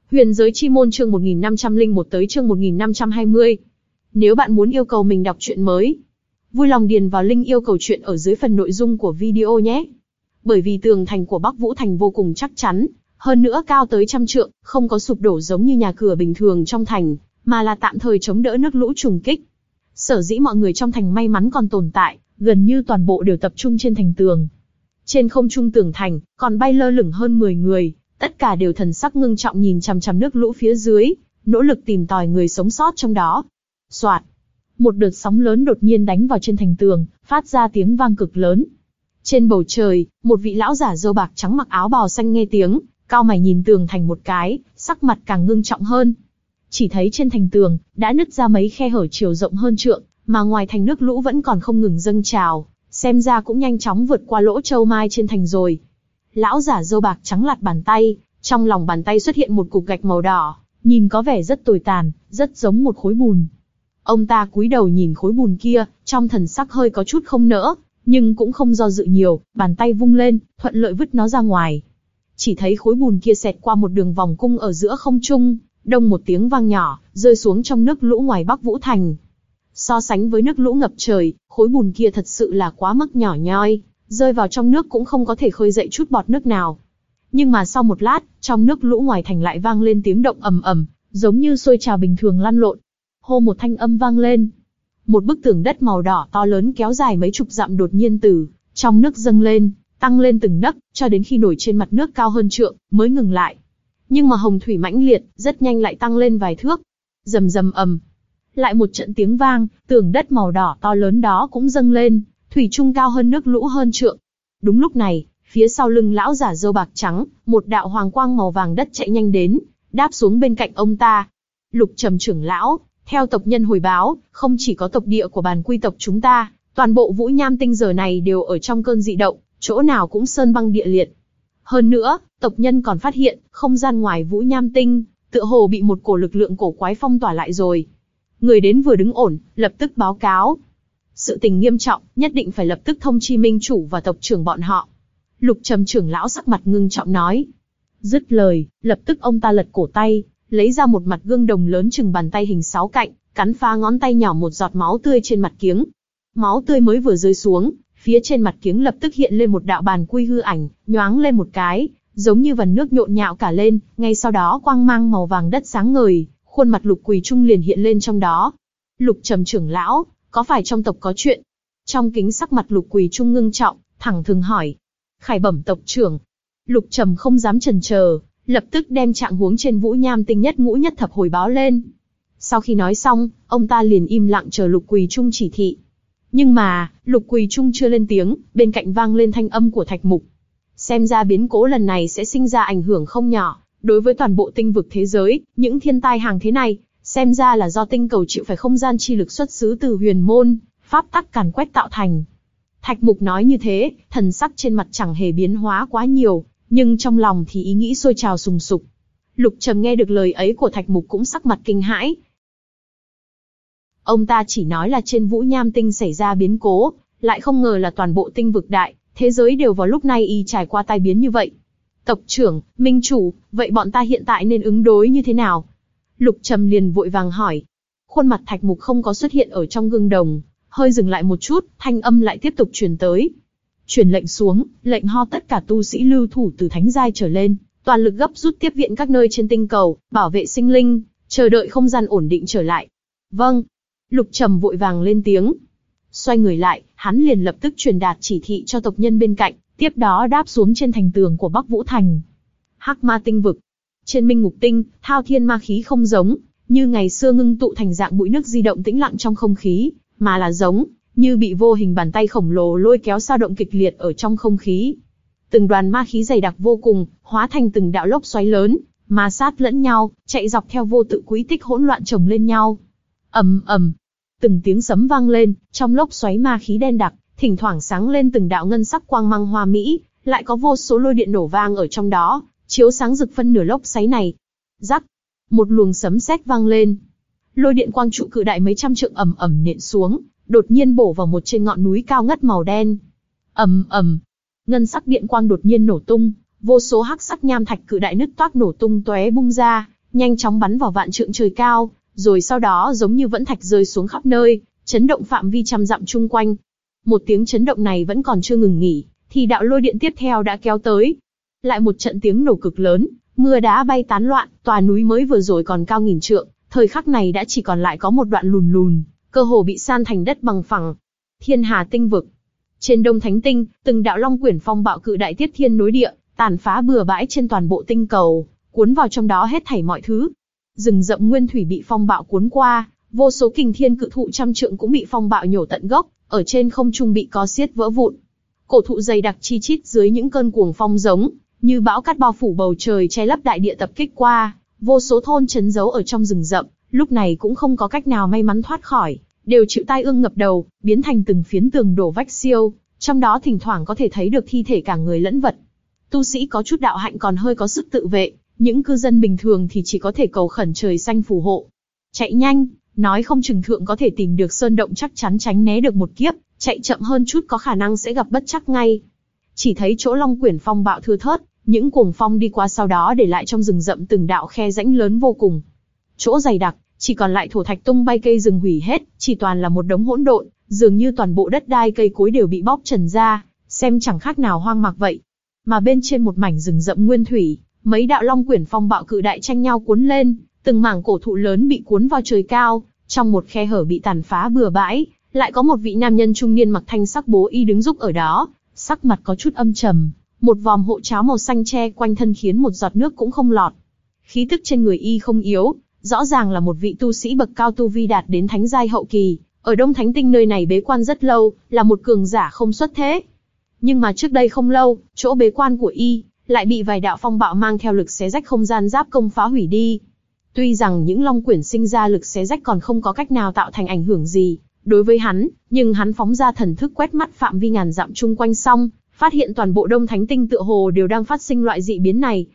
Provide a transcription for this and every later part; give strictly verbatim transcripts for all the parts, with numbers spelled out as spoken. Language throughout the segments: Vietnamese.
Huyền giới chi môn chương một nghìn năm trăm lẻ một tới chương một nghìn năm trăm hai mươi. Nếu bạn muốn yêu cầu mình đọc truyện mới, vui lòng điền vào link yêu cầu truyện ở dưới phần nội dung của video nhé. Bởi vì tường thành của Bắc Vũ Thành vô cùng chắc chắn, hơn nữa cao tới trăm trượng, không có sụp đổ giống như nhà cửa bình thường trong thành, mà là tạm thời chống đỡ nước lũ trùng kích. Sở dĩ mọi người trong thành may mắn còn tồn tại, gần như toàn bộ đều tập trung trên thành tường. Trên không trung tường thành, còn bay lơ lửng hơn mười người, tất cả đều thần sắc ngưng trọng nhìn chằm chằm nước lũ phía dưới, nỗ lực tìm tòi người sống sót trong đó. Soạt, một đợt sóng lớn đột nhiên đánh vào trên thành tường, phát ra tiếng vang cực lớn. Trên bầu trời, một vị lão giả râu bạc trắng mặc áo bào xanh nghe tiếng, cau mày nhìn tường thành một cái, sắc mặt càng ngưng trọng hơn. Chỉ thấy trên thành tường đã nứt ra mấy khe hở chiều rộng hơn trượng, mà ngoài thành nước lũ vẫn còn không ngừng dâng trào, xem ra cũng nhanh chóng vượt qua lỗ châu mai trên thành rồi. Lão giả râu bạc trắng lạt bàn tay, trong lòng bàn tay xuất hiện một cục gạch màu đỏ, nhìn có vẻ rất tồi tàn, rất giống một khối bùn. Ông ta cúi đầu nhìn khối bùn kia, trong thần sắc hơi có chút không nỡ, nhưng cũng không do dự nhiều, bàn tay vung lên, thuận lợi vứt nó ra ngoài. Chỉ thấy khối bùn kia xẹt qua một đường vòng cung ở giữa không trung, đông một tiếng vang nhỏ, rơi xuống trong nước lũ ngoài Bắc Vũ Thành. So sánh với nước lũ ngập trời, khối bùn kia thật sự là quá mức nhỏ nhoi, rơi vào trong nước cũng không có thể khơi dậy chút bọt nước nào. Nhưng mà sau một lát, trong nước lũ ngoài thành lại vang lên tiếng động ầm ầm, giống như sôi trào bình thường lăn lộn. Hô, một thanh âm vang lên. Một bức tường đất màu đỏ to lớn kéo dài mấy chục dặm đột nhiên từ trong nước dâng lên, tăng lên từng nấc, cho đến khi nổi trên mặt nước cao hơn trượng, mới ngừng lại. Nhưng mà hồng thủy mãnh liệt, rất nhanh lại tăng lên vài thước. Rầm rầm ầm. Lại một trận tiếng vang, tường đất màu đỏ to lớn đó cũng dâng lên, thủy chung cao hơn nước lũ hơn trượng. Đúng lúc này, phía sau lưng lão giả râu bạc trắng, một đạo hoàng quang màu vàng đất chạy nhanh đến, đáp xuống bên cạnh ông ta. Lục Trầm trưởng lão, theo tộc nhân hồi báo, không chỉ có tộc địa của Bàn Quy tộc chúng ta, toàn bộ Vũ Nham Tinh giờ này đều ở trong cơn dị động, chỗ nào cũng sơn băng địa liệt. Hơn nữa, tộc nhân còn phát hiện, không gian ngoài Vũ Nham Tinh, tựa hồ bị một cổ lực lượng cổ quái phong tỏa lại rồi. Người đến vừa đứng ổn, lập tức báo cáo. Sự tình nghiêm trọng, nhất định phải lập tức thông chi minh chủ và tộc trưởng bọn họ. Lục Trầm trưởng lão sắc mặt ngưng trọng nói. Dứt lời, lập tức ông ta lật cổ tay, lấy ra một mặt gương đồng lớn chừng bàn tay hình sáu cạnh, cắn phá ngón tay nhỏ một giọt máu tươi trên mặt kiếng. Máu tươi mới vừa rơi xuống, phía trên mặt kiếng lập tức hiện lên một đạo bàn quy hư ảnh, nhoáng lên một cái, giống như vần nước nhộn nhạo cả lên, ngay sau đó quang mang màu vàng đất sáng ngời, khuôn mặt Lục Quỳ Trung liền hiện lên trong đó. Lục Trầm trưởng lão, có phải trong tộc có chuyện? Trong kính sắc mặt Lục Quỳ Trung ngưng trọng, thẳng thừng hỏi. Khải bẩm tộc trưởng. Lục Trầm không dám chần chờ, lập tức đem trạng huống trên Vũ Nham Tinh nhất ngũ nhất thập hồi báo lên. Sau khi nói xong, ông ta liền im lặng chờ Lục Quỳ Trung chỉ thị. Nhưng mà, Lục Quỳ Trung chưa lên tiếng, bên cạnh vang lên thanh âm của Thạch Mục. Xem ra biến cố lần này sẽ sinh ra ảnh hưởng không nhỏ, đối với toàn bộ tinh vực thế giới, những thiên tai hàng thế này, xem ra là do tinh cầu chịu phải không gian chi lực xuất xứ từ huyền môn, pháp tắc càn quét tạo thành. Thạch Mục nói như thế, thần sắc trên mặt chẳng hề biến hóa quá nhiều, nhưng trong lòng thì ý nghĩ sôi trào sùng sục. Lục Trầm nghe được lời ấy của Thạch Mục cũng sắc mặt kinh hãi. Ông ta chỉ nói là trên Vũ Nham Tinh xảy ra biến cố, lại không ngờ là toàn bộ tinh vực đại, thế giới đều vào lúc này y trải qua tai biến như vậy. Tộc trưởng, minh chủ, vậy bọn ta hiện tại nên ứng đối như thế nào? Lục Trầm liền vội vàng hỏi. Khuôn mặt Thạch Mục không có xuất hiện ở trong gương đồng, hơi dừng lại một chút, thanh âm lại tiếp tục truyền tới. Truyền lệnh xuống, lệnh ho tất cả tu sĩ lưu thủ từ thánh giai trở lên, toàn lực gấp rút tiếp viện các nơi trên tinh cầu, bảo vệ sinh linh, chờ đợi không gian ổn định trở lại. Vâng. Lục Trầm vội vàng lên tiếng. Xoay người lại, hắn liền lập tức truyền đạt chỉ thị cho tộc nhân bên cạnh, tiếp đó đáp xuống trên thành tường của Bắc Vũ Thành. Hắc Ma tinh vực. Trên Minh Ngục Tinh, thao thiên ma khí không giống như ngày xưa ngưng tụ thành dạng bụi nước di động tĩnh lặng trong không khí, mà là giống như bị vô hình bàn tay khổng lồ lôi kéo dao động kịch liệt ở trong không khí. Từng đoàn ma khí dày đặc vô cùng, hóa thành từng đạo lốc xoáy lớn, ma sát lẫn nhau, chạy dọc theo vô tự quỹ tích hỗn loạn chồng lên nhau. Ầm ầm, từng tiếng sấm vang lên, trong lốc xoáy ma khí đen đặc, thỉnh thoảng sáng lên từng đạo ngân sắc quang mang hoa mỹ, lại có vô số lôi điện nổ vang ở trong đó, chiếu sáng rực phân nửa lốc xoáy này. Rắc, một luồng sấm sét vang lên. Lôi điện quang trụ cự đại mấy trăm trượng ầm ầm nện xuống, đột nhiên bổ vào một trên ngọn núi cao ngất màu đen. Ầm ầm, ngân sắc điện quang đột nhiên nổ tung, vô số hắc sắc nham thạch cự đại nứt toác nổ tung tóe bung ra, nhanh chóng bắn vào vạn trượng trời cao, rồi sau đó giống như vẫn thạch rơi xuống khắp nơi, chấn động phạm vi trăm dặm chung quanh. Một tiếng chấn động này vẫn còn chưa ngừng nghỉ, thì đạo lôi điện tiếp theo đã kéo tới. Lại một trận tiếng nổ cực lớn, mưa đá bay tán loạn, tòa núi mới vừa rồi còn cao nghìn trượng, thời khắc này đã chỉ còn lại có một đoạn lùn lùn, cơ hồ bị san thành đất bằng phẳng. Thiên Hà tinh vực. Trên Đông Thánh tinh, từng đạo long quyển phong bạo cự đại tiếp thiên nối địa, tàn phá bừa bãi trên toàn bộ tinh cầu, cuốn vào trong đó hết thảy mọi thứ. Rừng rậm nguyên thủy bị phong bạo cuốn qua, vô số kình thiên cự thụ trăm trượng cũng bị phong bạo nhổ tận gốc, ở trên không trung bị co xiết vỡ vụn. Cổ thụ dày đặc chi chít dưới những cơn cuồng phong giống như bão cát bao phủ bầu trời che lấp đại địa tập kích qua, vô số thôn trấn giấu ở trong rừng rậm, lúc này cũng không có cách nào may mắn thoát khỏi, đều chịu tai ương ngập đầu, biến thành từng phiến tường đổ vách siêu, trong đó thỉnh thoảng có thể thấy được thi thể cả người lẫn vật. Tu sĩ có chút đạo hạnh còn hơi có sức tự vệ, những cư dân bình thường thì chỉ có thể cầu khẩn trời xanh phù hộ. Chạy nhanh, nói không chừng thượng có thể tìm được sơn động chắc chắn tránh né được một kiếp, chạy chậm hơn chút có khả năng sẽ gặp bất trắc ngay. Chỉ thấy chỗ long quyển phong bạo thưa thớt, những cuồng phong đi qua sau đó để lại trong rừng rậm từng đạo khe rãnh lớn vô cùng. Chỗ dày đặc, chỉ còn lại thổ thạch tung bay, cây rừng hủy hết, chỉ toàn là một đống hỗn độn, dường như toàn bộ đất đai cây cối đều bị bóc trần ra, xem chẳng khác nào hoang mạc vậy. Mà bên trên một mảnh rừng rậm nguyên thủy, mấy đạo long quyển phong bạo cự đại tranh nhau cuốn lên, từng mảng cổ thụ lớn bị cuốn vào trời cao, trong một khe hở bị tàn phá bừa bãi, lại có một vị nam nhân trung niên mặc thanh sắc bố y đứng giúp ở đó, sắc mặt có chút âm trầm, một vòm hộ cháo màu xanh che quanh thân khiến một giọt nước cũng không lọt. Khí tức trên người y không yếu, rõ ràng là một vị tu sĩ bậc cao tu vi đạt đến thánh giai hậu kỳ, ở Đông Thánh tinh nơi này bế quan rất lâu, là một cường giả không xuất thế. Nhưng mà trước đây không lâu, chỗ bế quan của y lại bị vài đạo phong bạo mang theo lực xé rách không gian giáp công phá hủy đi. Tuy rằng những long quyển sinh ra lực xé rách còn không có cách nào tạo thành ảnh hưởng gì đối với hắn, nhưng hắn phóng ra thần thức quét mắt phạm vi ngàn dặm chung quanh xong, phát hiện toàn bộ Đông Thánh tinh tựa hồ đều đang phát sinh loại dị biến này.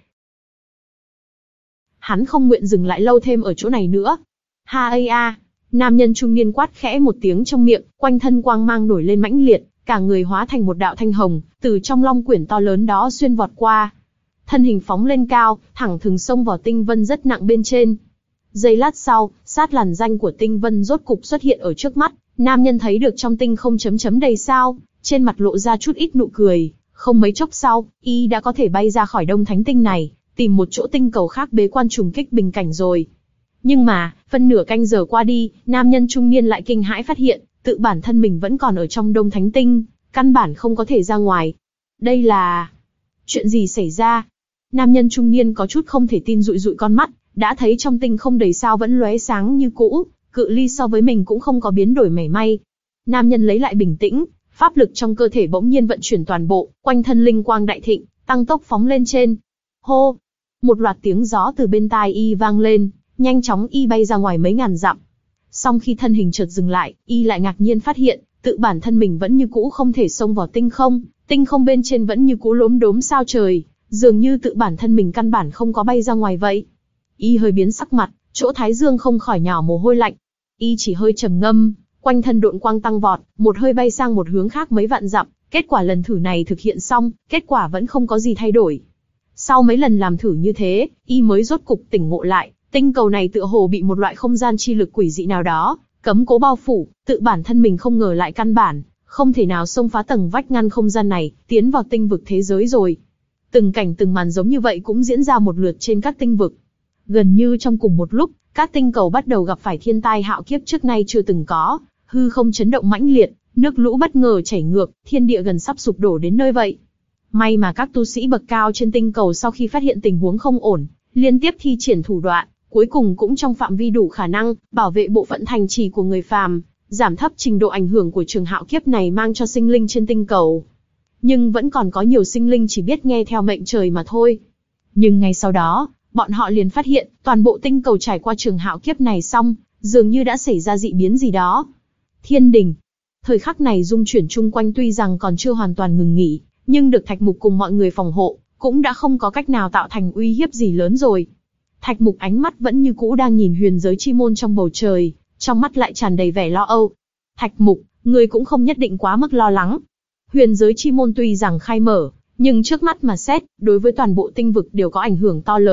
Hắn không nguyện dừng lại lâu thêm ở chỗ này nữa. Ha ây a, nam nhân trung niên quát khẽ một tiếng trong miệng, quanh thân quang mang nổi lên mãnh liệt, cả người hóa thành một đạo thanh hồng, từ trong long quyển to lớn đó xuyên vọt qua. Thân hình phóng lên cao, thẳng thừng xông vào tinh vân rất nặng bên trên. Giây lát sau, sát làn danh của tinh vân rốt cục xuất hiện ở trước mắt, nam nhân thấy được trong tinh không chấm chấm đầy sao, trên mặt lộ ra chút ít nụ cười, không mấy chốc sau, y đã có thể bay ra khỏi Đông Thánh tinh này, tìm một chỗ tinh cầu khác bế quan trùng kích bình cảnh rồi. Nhưng mà, phân nửa canh giờ qua đi, nam nhân trung niên lại kinh hãi phát hiện, tự bản thân mình vẫn còn ở trong Đông Thánh tinh, căn bản không có thể ra ngoài. Đây là... chuyện gì xảy ra? Nam nhân trung niên có chút không thể tin dụi dụi con mắt, đã thấy trong tinh không đầy sao vẫn lóe sáng như cũ, cự ly so với mình cũng không có biến đổi mảy may. Nam nhân lấy lại bình tĩnh, pháp lực trong cơ thể bỗng nhiên vận chuyển toàn bộ, quanh thân linh quang đại thịnh, tăng tốc phóng lên trên. Hô! Một loạt tiếng gió từ bên tai y vang lên, nhanh chóng y bay ra ngoài mấy ngàn dặm. Song khi thân hình chợt dừng lại, y lại ngạc nhiên phát hiện, tự bản thân mình vẫn như cũ không thể xông vào tinh không, tinh không bên trên vẫn như cũ lốm đốm sao trời, dường như tự bản thân mình căn bản không có bay ra ngoài vậy. Y hơi biến sắc mặt, chỗ thái dương không khỏi nhỏ mồ hôi lạnh. Y chỉ hơi trầm ngâm, quanh thân độn quang tăng vọt, một hơi bay sang một hướng khác mấy vạn dặm. Kết quả lần thử này thực hiện xong, kết quả vẫn không có gì thay đổi. Sau mấy lần làm thử như thế, y mới rốt cục tỉnh ngộ lại, tinh cầu này tựa hồ bị một loại không gian chi lực quỷ dị nào đó cấm cố bao phủ, tự bản thân mình không ngờ lại căn bản không thể nào xông phá tầng vách ngăn không gian này, tiến vào tinh vực thế giới rồi. Từng cảnh từng màn giống như vậy cũng diễn ra một lượt trên các tinh vực. Gần như trong cùng một lúc, các tinh cầu bắt đầu gặp phải thiên tai hạo kiếp trước nay chưa từng có, hư không chấn động mãnh liệt, nước lũ bất ngờ chảy ngược, thiên địa gần sắp sụp đổ đến nơi vậy. May mà các tu sĩ bậc cao trên tinh cầu sau khi phát hiện tình huống không ổn, liên tiếp thi triển thủ đoạn, cuối cùng cũng trong phạm vi đủ khả năng, bảo vệ bộ phận thành trì của người phàm, giảm thấp trình độ ảnh hưởng của trường hạo kiếp này mang cho sinh linh trên tinh cầu. Nhưng vẫn còn có nhiều sinh linh chỉ biết nghe theo mệnh trời mà thôi. Nhưng ngay sau đó, bọn họ liền phát hiện, toàn bộ tinh cầu trải qua trường hạo kiếp này xong, dường như đã xảy ra dị biến gì đó. Thiên đình. Thời khắc này dung chuyển chung quanh tuy rằng còn chưa hoàn toàn ngừng nghỉ, nhưng được Thạch Mục cùng mọi người phòng hộ, cũng đã không có cách nào tạo thành uy hiếp gì lớn rồi. Thạch Mục ánh mắt vẫn như cũ đang nhìn huyền giới chi môn trong bầu trời, trong mắt lại tràn đầy vẻ lo âu. Thạch Mục, ngươi cũng không nhất định quá mức lo lắng. Huyền giới chi môn tuy rằng khai mở, nhưng trước mắt mà xét, đối với toàn bộ tinh vực đều có ảnh hưởng to lớn,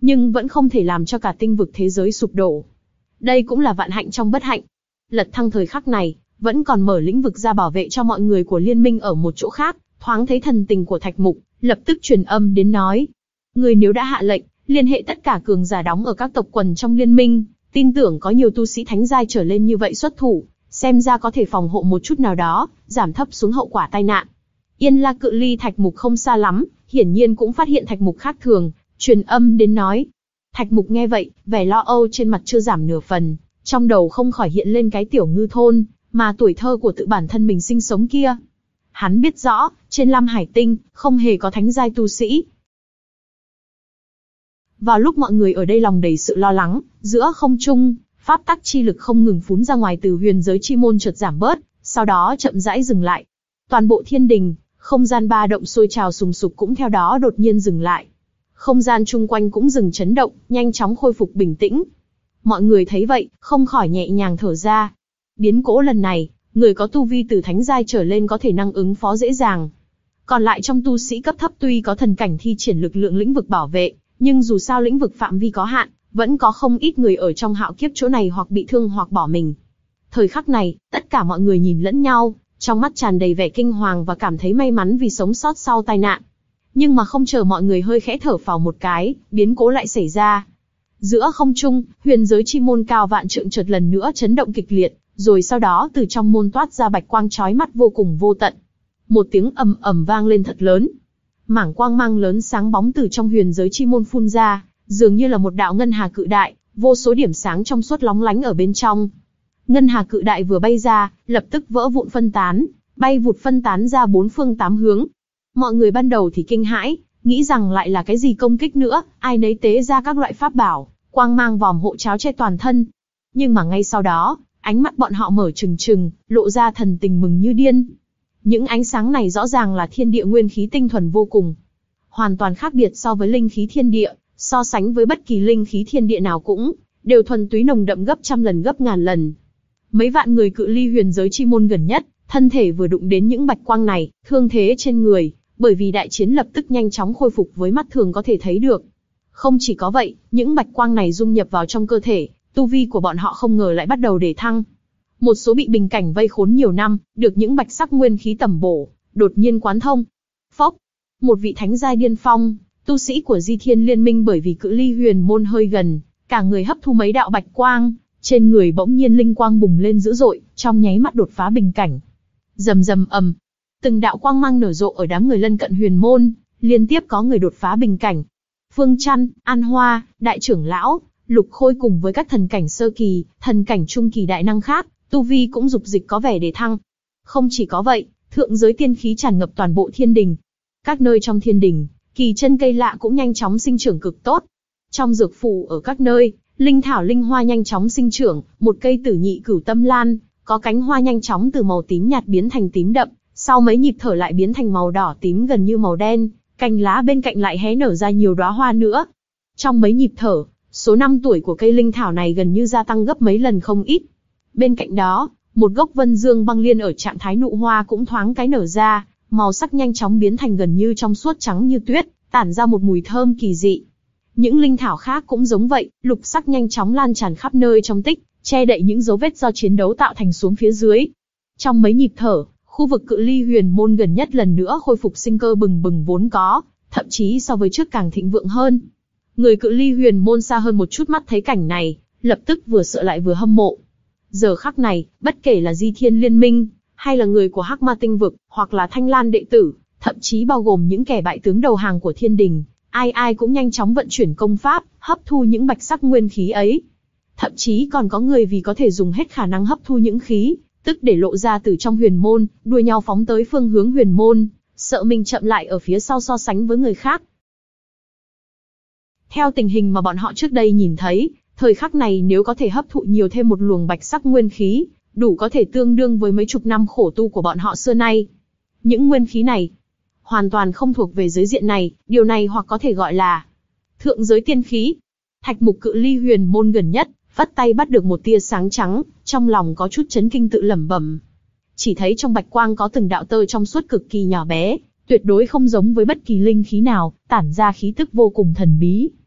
nhưng vẫn không thể làm cho cả tinh vực thế giới sụp đổ. Đây cũng là vạn hạnh trong bất hạnh. Lật Thăng thời khắc này, vẫn còn mở lĩnh vực ra bảo vệ cho mọi người của liên minh ở một chỗ khác, thoáng thấy thần tình của Thạch Mục, lập tức truyền âm đến nói. Người nếu đã hạ lệnh, liên hệ tất cả cường giả đóng ở các tộc quần trong liên minh, tin tưởng có nhiều tu sĩ thánh giai trở lên như vậy xuất thủ, xem ra có thể phòng hộ một chút nào đó, giảm thấp xuống hậu quả tai nạn. Yên La cự ly Thạch Mục không xa lắm, hiển nhiên cũng phát hiện Thạch Mục khác thường, truyền âm đến nói. Thạch Mục nghe vậy, vẻ lo âu trên mặt chưa giảm nửa phần, trong đầu không khỏi hiện lên cái tiểu ngư thôn, mà tuổi thơ của tự bản thân mình sinh sống kia. Hắn biết rõ, trên Lam Hải Tinh, không hề có thánh giai tu sĩ. Vào lúc mọi người ở đây lòng đầy sự lo lắng, giữa không trung, pháp tắc chi lực không ngừng phún ra ngoài từ huyền giới chi môn chợt giảm bớt, sau đó chậm rãi dừng lại. Toàn bộ thiên đình, không gian ba động sôi trào sùng sục cũng theo đó đột nhiên dừng lại. Không gian chung quanh cũng dừng chấn động, nhanh chóng khôi phục bình tĩnh. Mọi người thấy vậy, không khỏi nhẹ nhàng thở ra. Biến cố lần này, người có tu vi từ thánh giai trở lên có thể năng ứng phó dễ dàng. Còn lại trong tu sĩ cấp thấp tuy có thần cảnh thi triển lực lượng lĩnh vực bảo vệ, nhưng dù sao lĩnh vực phạm vi có hạn, vẫn có không ít người ở trong hạo kiếp chỗ này hoặc bị thương hoặc bỏ mình. Thời khắc này, tất cả mọi người nhìn lẫn nhau, trong mắt tràn đầy vẻ kinh hoàng và cảm thấy may mắn vì sống sót sau tai nạn. Nhưng mà không chờ mọi người hơi khẽ thở phào một cái, biến cố lại xảy ra. Giữa không trung, huyền giới chi môn cao vạn trượng chợt lần nữa chấn động kịch liệt, rồi sau đó từ trong môn toát ra bạch quang chói mắt vô cùng vô tận. Một tiếng ầm ầm vang lên thật lớn. Mảng quang mang lớn sáng bóng từ trong huyền giới chi môn phun ra, dường như là một đạo ngân hà cự đại, vô số điểm sáng trong suốt lóng lánh ở bên trong. Ngân hà cự đại vừa bay ra, lập tức vỡ vụn phân tán, bay vụt phân tán ra bốn phương tám hướng. Mọi người ban đầu thì kinh hãi, nghĩ rằng lại là cái gì công kích nữa, ai nấy tế ra các loại pháp bảo, quang mang vòm hộ cháo che toàn thân. Nhưng mà ngay sau đó, ánh mắt bọn họ mở trừng trừng, lộ ra thần tình mừng như điên. Những ánh sáng này rõ ràng là thiên địa nguyên khí tinh thuần vô cùng. Hoàn toàn khác biệt so với linh khí thiên địa, so sánh với bất kỳ linh khí thiên địa nào cũng, đều thuần túy nồng đậm gấp trăm lần gấp ngàn lần. Mấy vạn người cự ly huyền giới chi môn gần nhất, thân thể vừa đụng đến những bạch quang này, thương thế trên người, bởi vì đại chiến lập tức nhanh chóng khôi phục với mắt thường có thể thấy được. Không chỉ có vậy, những bạch quang này dung nhập vào trong cơ thể, tu vi của bọn họ không ngờ lại bắt đầu để thăng. Một số bị bình cảnh vây khốn nhiều năm, được những bạch sắc nguyên khí tẩm bổ, đột nhiên quán thông. Phốc, một vị thánh giai điên phong, tu sĩ của Di Thiên Liên Minh bởi vì cự ly huyền môn hơi gần, cả người hấp thu mấy đạo bạch quang, trên người bỗng nhiên linh quang bùng lên dữ dội, trong nháy mắt đột phá bình cảnh. Rầm rầm ầm, từng đạo quang mang nở rộ ở đám người lân cận huyền môn, liên tiếp có người đột phá bình cảnh. Phương Chăn, An Hoa, Đại trưởng lão, Lục Khôi cùng với các thần cảnh sơ kỳ, thần cảnh trung kỳ đại năng khác, tu vi cũng dục dịch có vẻ để thăng. Không chỉ có vậy, thượng giới tiên khí tràn ngập toàn bộ thiên đình. Các nơi trong thiên đình, kỳ chân cây lạ cũng nhanh chóng sinh trưởng cực tốt. Trong dược phủ ở các nơi, linh thảo linh hoa nhanh chóng sinh trưởng, một cây tử nhị cửu tâm lan, có cánh hoa nhanh chóng từ màu tím nhạt biến thành tím đậm, sau mấy nhịp thở lại biến thành màu đỏ tím gần như màu đen, cành lá bên cạnh lại hé nở ra nhiều đóa hoa nữa. Trong mấy nhịp thở, số năm tuổi của cây linh thảo này gần như gia tăng gấp mấy lần không ít. Bên cạnh đó, một gốc vân dương băng liên ở trạng thái nụ hoa cũng thoáng cái nở ra, màu sắc nhanh chóng biến thành gần như trong suốt trắng như tuyết, tản ra một mùi thơm kỳ dị. Những linh thảo khác cũng giống vậy, lục sắc nhanh chóng lan tràn khắp nơi trong tích, che đậy những dấu vết do chiến đấu tạo thành xuống phía dưới. Trong mấy nhịp thở, khu vực cự ly huyền môn gần nhất lần nữa khôi phục sinh cơ bừng bừng vốn có, thậm chí so với trước càng thịnh vượng hơn. Người cự ly huyền môn xa hơn một chút mắt thấy cảnh này, lập tức vừa sợ lại vừa hâm mộ. Giờ khắc này, bất kể là Di Thiên Liên Minh, hay là người của Hắc Ma Tinh Vực, hoặc là Thanh Lan đệ tử, thậm chí bao gồm những kẻ bại tướng đầu hàng của thiên đình, ai ai cũng nhanh chóng vận chuyển công pháp, hấp thu những bạch sắc nguyên khí ấy. Thậm chí còn có người vì có thể dùng hết khả năng hấp thu những khí, tức để lộ ra từ trong huyền môn, đua nhau phóng tới phương hướng huyền môn, sợ mình chậm lại ở phía sau so sánh với người khác. Theo tình hình mà bọn họ trước đây nhìn thấy, thời khắc này nếu có thể hấp thụ nhiều thêm một luồng bạch sắc nguyên khí, đủ có thể tương đương với mấy chục năm khổ tu của bọn họ xưa nay. Những nguyên khí này, hoàn toàn không thuộc về giới diện này, điều này hoặc có thể gọi là thượng giới tiên khí. Thạch Mục cự ly huyền môn gần nhất, vắt tay bắt được một tia sáng trắng, trong lòng có chút chấn kinh tự lẩm bẩm. Chỉ thấy trong bạch quang có từng đạo tơ trong suốt cực kỳ nhỏ bé, tuyệt đối không giống với bất kỳ linh khí nào, tản ra khí tức vô cùng thần bí.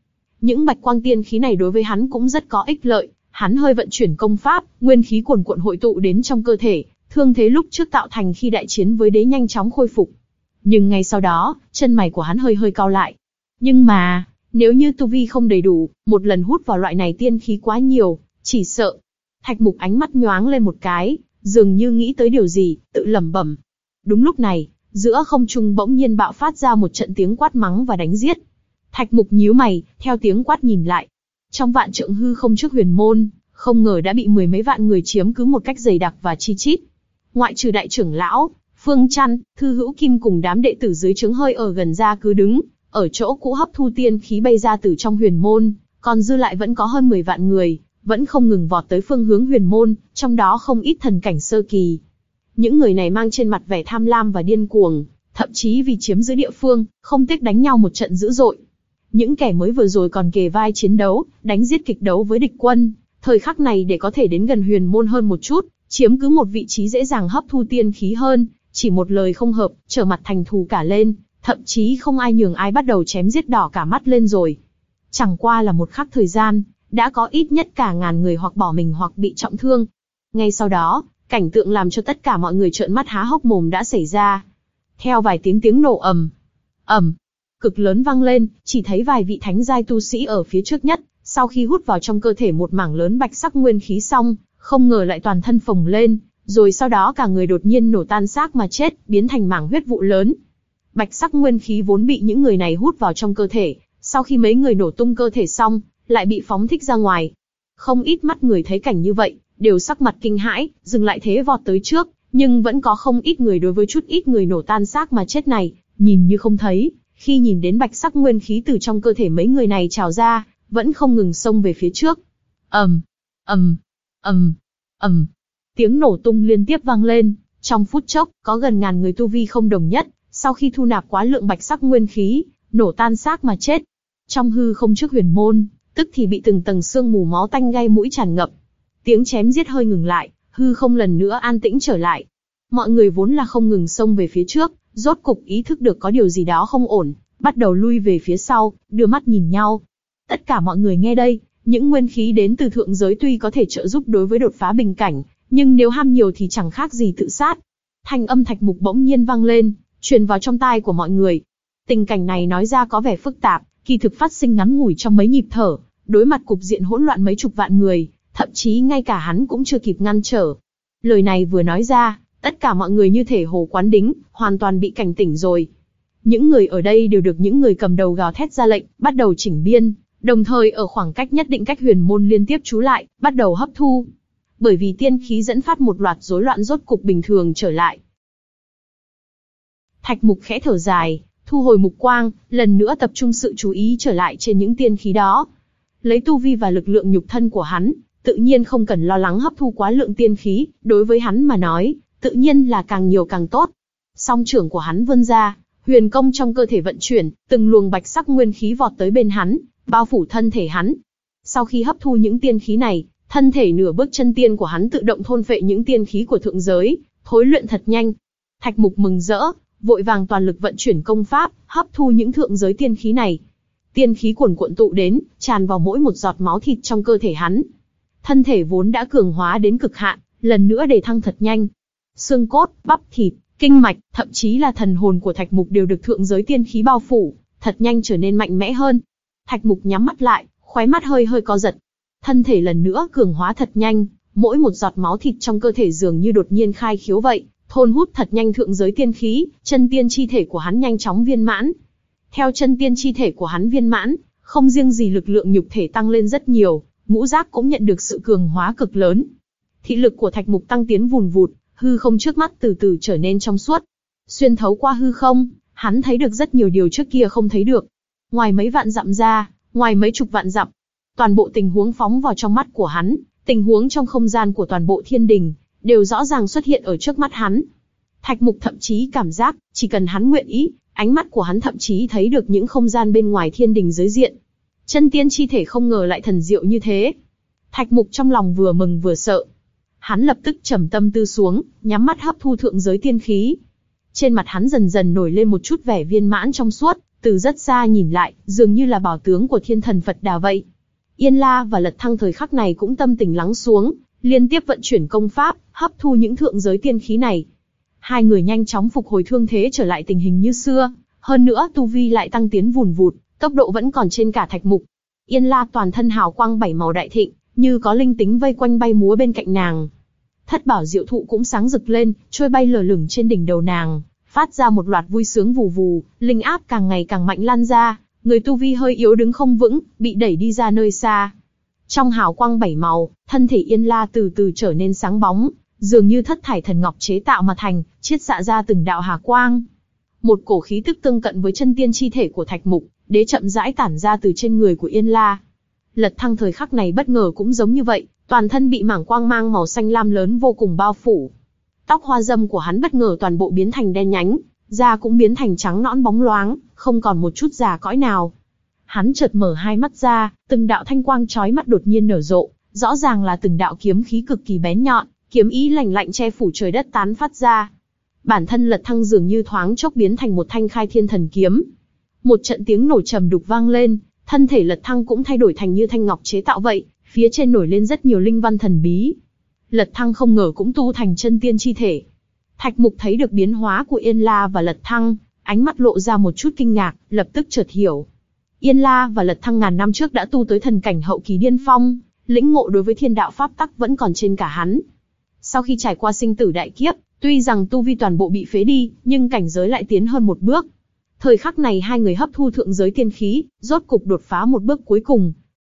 Những bạch quang tiên khí này đối với hắn cũng rất có ích lợi, hắn hơi vận chuyển công pháp, nguyên khí cuồn cuộn hội tụ đến trong cơ thể, thương thế lúc trước tạo thành khi đại chiến với đế nhanh chóng khôi phục. Nhưng ngay sau đó, chân mày của hắn hơi hơi cau lại. Nhưng mà, nếu như tu vi không đầy đủ, một lần hút vào loại này tiên khí quá nhiều, chỉ sợ. Thạch Mục ánh mắt nhoáng lên một cái, dường như nghĩ tới điều gì, tự lẩm bẩm. Đúng lúc này, giữa không trung bỗng nhiên bạo phát ra một trận tiếng quát mắng và đánh giết. Thạch Mục nhíu mày, theo tiếng quát nhìn lại. Trong vạn trượng hư không trước huyền môn, không ngờ đã bị mười mấy vạn người chiếm cứ một cách dày đặc và chi chít. Ngoại trừ đại trưởng lão, Phương Chăn, Thư Hữu Kim cùng đám đệ tử dưới trướng hơi ở gần ra cứ đứng, ở chỗ cũ hấp thu tiên khí bay ra từ trong huyền môn, còn dư lại vẫn có hơn mười vạn người, vẫn không ngừng vọt tới phương hướng huyền môn, trong đó không ít thần cảnh sơ kỳ. Những người này mang trên mặt vẻ tham lam và điên cuồng, thậm chí vì chiếm giữ địa phương, không tiếc đánh nhau một trận dữ dội. Những kẻ mới vừa rồi còn kề vai chiến đấu, đánh giết kịch đấu với địch quân, thời khắc này để có thể đến gần huyền môn hơn một chút, chiếm cứ một vị trí dễ dàng hấp thu tiên khí hơn, chỉ một lời không hợp, trở mặt thành thù cả lên, thậm chí không ai nhường ai bắt đầu chém giết đỏ cả mắt lên rồi. Chẳng qua là một khắc thời gian, đã có ít nhất cả ngàn người hoặc bỏ mình hoặc bị trọng thương. Ngay sau đó, cảnh tượng làm cho tất cả mọi người trợn mắt há hốc mồm đã xảy ra. Theo vài tiếng tiếng nổ ầm, ầm, cực lớn vang lên, chỉ thấy vài vị thánh giai tu sĩ ở phía trước nhất, sau khi hút vào trong cơ thể một mảng lớn bạch sắc nguyên khí xong, không ngờ lại toàn thân phồng lên, rồi sau đó cả người đột nhiên nổ tan xác mà chết, biến thành mảng huyết vụ lớn. Bạch sắc nguyên khí vốn bị những người này hút vào trong cơ thể, sau khi mấy người nổ tung cơ thể xong, lại bị phóng thích ra ngoài. Không ít mắt người thấy cảnh như vậy, đều sắc mặt kinh hãi, dừng lại thế vọt tới trước, nhưng vẫn có không ít người đối với chút ít người nổ tan xác mà chết này, nhìn như không thấy, khi nhìn đến bạch sắc nguyên khí từ trong cơ thể mấy người này trào ra, vẫn không ngừng xông về phía trước. Ầm, ầm, ầm, ầm, tiếng nổ tung liên tiếp vang lên, trong phút chốc, có gần ngàn người tu vi không đồng nhất, sau khi thu nạp quá lượng bạch sắc nguyên khí, nổ tan xác mà chết. Trong hư không trước huyền môn, tức thì bị từng tầng sương mù máu tanh gai mũi tràn ngập. Tiếng chém giết hơi ngừng lại, hư không lần nữa an tĩnh trở lại. Mọi người vốn là không ngừng xông về phía trước, rốt cục ý thức được có điều gì đó không ổn, bắt đầu lui về phía sau, đưa mắt nhìn nhau. Tất cả mọi người nghe đây, những nguyên khí đến từ thượng giới tuy có thể trợ giúp đối với đột phá bình cảnh, nhưng nếu ham nhiều thì chẳng khác gì tự sát. Thanh âm Thạch Mục bỗng nhiên vang lên, truyền vào trong tai của mọi người. Tình cảnh này nói ra có vẻ phức tạp, kỳ thực phát sinh ngắn ngủi trong mấy nhịp thở, đối mặt cục diện hỗn loạn mấy chục vạn người, thậm chí ngay cả hắn cũng chưa kịp ngăn trở. Lời này vừa nói ra, tất cả mọi người như thể hồ quán đính, hoàn toàn bị cảnh tỉnh rồi. Những người ở đây đều được những người cầm đầu gào thét ra lệnh, bắt đầu chỉnh biên, đồng thời ở khoảng cách nhất định cách huyền môn liên tiếp trú lại, bắt đầu hấp thu. Bởi vì tiên khí dẫn phát một loạt rối loạn rốt cục bình thường trở lại. Thạch Mục khẽ thở dài, thu hồi mục quang, lần nữa tập trung sự chú ý trở lại trên những tiên khí đó. Lấy tu vi và lực lượng nhục thân của hắn, tự nhiên không cần lo lắng hấp thu quá lượng tiên khí, đối với hắn mà nói, tự nhiên là càng nhiều càng tốt. Song trưởng của hắn vươn ra, huyền công trong cơ thể vận chuyển, từng luồng bạch sắc nguyên khí vọt tới bên hắn, bao phủ thân thể hắn. Sau khi hấp thu những tiên khí này, thân thể nửa bước chân tiên của hắn tự động thôn phệ những tiên khí của thượng giới, thối luyện thật nhanh. Thạch Mục mừng rỡ, vội vàng toàn lực vận chuyển công pháp, hấp thu những thượng giới tiên khí này. Tiên khí cuồn cuộn tụ đến, tràn vào mỗi một giọt máu thịt trong cơ thể hắn. Thân thể vốn đã cường hóa đến cực hạn, lần nữa đề thăng thật nhanh. Xương cốt, bắp thịt, kinh mạch, thậm chí là thần hồn của Thạch Mục đều được thượng giới tiên khí bao phủ, thật nhanh trở nên mạnh mẽ hơn. Thạch Mục nhắm mắt lại, khóe mắt hơi hơi co giật. Thân thể lần nữa cường hóa thật nhanh, mỗi một giọt máu thịt trong cơ thể dường như đột nhiên khai khiếu vậy, thôn hút thật nhanh thượng giới tiên khí, chân tiên chi thể của hắn nhanh chóng viên mãn. Theo chân tiên chi thể của hắn viên mãn, không riêng gì lực lượng nhục thể tăng lên rất nhiều, ngũ giác cũng nhận được sự cường hóa cực lớn. Thị lực của Thạch Mục tăng tiến vùn vụt, hư không trước mắt từ từ trở nên trong suốt. Xuyên thấu qua hư không, hắn thấy được rất nhiều điều trước kia không thấy được. Ngoài mấy vạn dặm ra, ngoài mấy chục vạn dặm, toàn bộ tình huống phóng vào trong mắt của hắn, tình huống trong không gian của toàn bộ thiên đình, đều rõ ràng xuất hiện ở trước mắt hắn. Thạch Mục thậm chí cảm giác, chỉ cần hắn nguyện ý, ánh mắt của hắn thậm chí thấy được những không gian bên ngoài thiên đình giới diện. Chân tiên chi thể không ngờ lại thần diệu như thế. Thạch Mục trong lòng vừa mừng vừa sợ. Hắn lập tức trầm tâm tư xuống, nhắm mắt hấp thu thượng giới tiên khí. Trên mặt hắn dần dần nổi lên một chút vẻ viên mãn trong suốt, Từ rất xa nhìn lại, dường như là bảo tướng của thiên thần Phật Đà vậy. Yên La và Lật Thăng thời khắc này cũng tâm tình lắng xuống, liên tiếp vận chuyển công pháp, hấp thu những thượng giới tiên khí này. Hai người nhanh chóng phục hồi thương thế trở lại tình hình như xưa, hơn nữa tu vi lại tăng tiến vùn vụt, tốc độ vẫn còn trên cả Thạch Mục. Yên La toàn thân hào quang bảy màu đại thịnh, như có linh tính vây quanh bay múa bên cạnh nàng. Thất bảo diệu thụ cũng sáng rực lên, trôi bay lờ lửng trên đỉnh đầu nàng, phát ra một loạt vui sướng vù vù, linh áp càng ngày càng mạnh lan ra, người tu vi hơi yếu đứng không vững, bị đẩy đi ra nơi xa. Trong hào quang bảy màu, thân thể Yên La từ từ trở nên sáng bóng, dường như thất thải thần ngọc chế tạo mà thành, chiết xạ ra từng đạo hà quang. Một cổ khí tức tương cận với chân tiên chi thể của Thạch Mục, đế chậm rãi tản ra từ trên người của Yên La. Lật Thăng thời khắc này bất ngờ cũng giống như vậy, toàn thân bị mảng quang mang màu xanh lam lớn vô cùng bao phủ. Tóc hoa dâm của hắn bất ngờ toàn bộ biến thành đen nhánh, da cũng biến thành trắng nõn bóng loáng, không còn một chút già cõi nào. Hắn chợt mở hai mắt ra, từng đạo thanh quang chói mắt đột nhiên nở rộ, rõ ràng là từng đạo kiếm khí cực kỳ bén nhọn, kiếm ý lạnh lạnh che phủ trời đất tán phát ra. Bản thân Lật Thăng dường như thoáng chốc biến thành một thanh khai thiên thần kiếm. Một trận tiếng nổ trầm đục vang lên, thân thể Lật Thăng cũng thay đổi thành như thanh ngọc chế tạo vậy, phía trên nổi lên rất nhiều linh văn thần bí. Lật Thăng không ngờ cũng tu thành chân tiên chi thể. Thạch Mục thấy được biến hóa của Yên La và Lật Thăng, ánh mắt lộ ra một chút kinh ngạc, lập tức chợt hiểu. Yên La và Lật Thăng ngàn năm trước đã tu tới thần cảnh hậu kỳ điên phong, lĩnh ngộ đối với thiên đạo pháp tắc vẫn còn trên cả hắn. Sau khi trải qua sinh tử đại kiếp, tuy rằng tu vi toàn bộ bị phế đi, nhưng cảnh giới lại tiến hơn một bước. Thời khắc này hai người hấp thu thượng giới tiên khí, rốt cục đột phá một bước cuối cùng.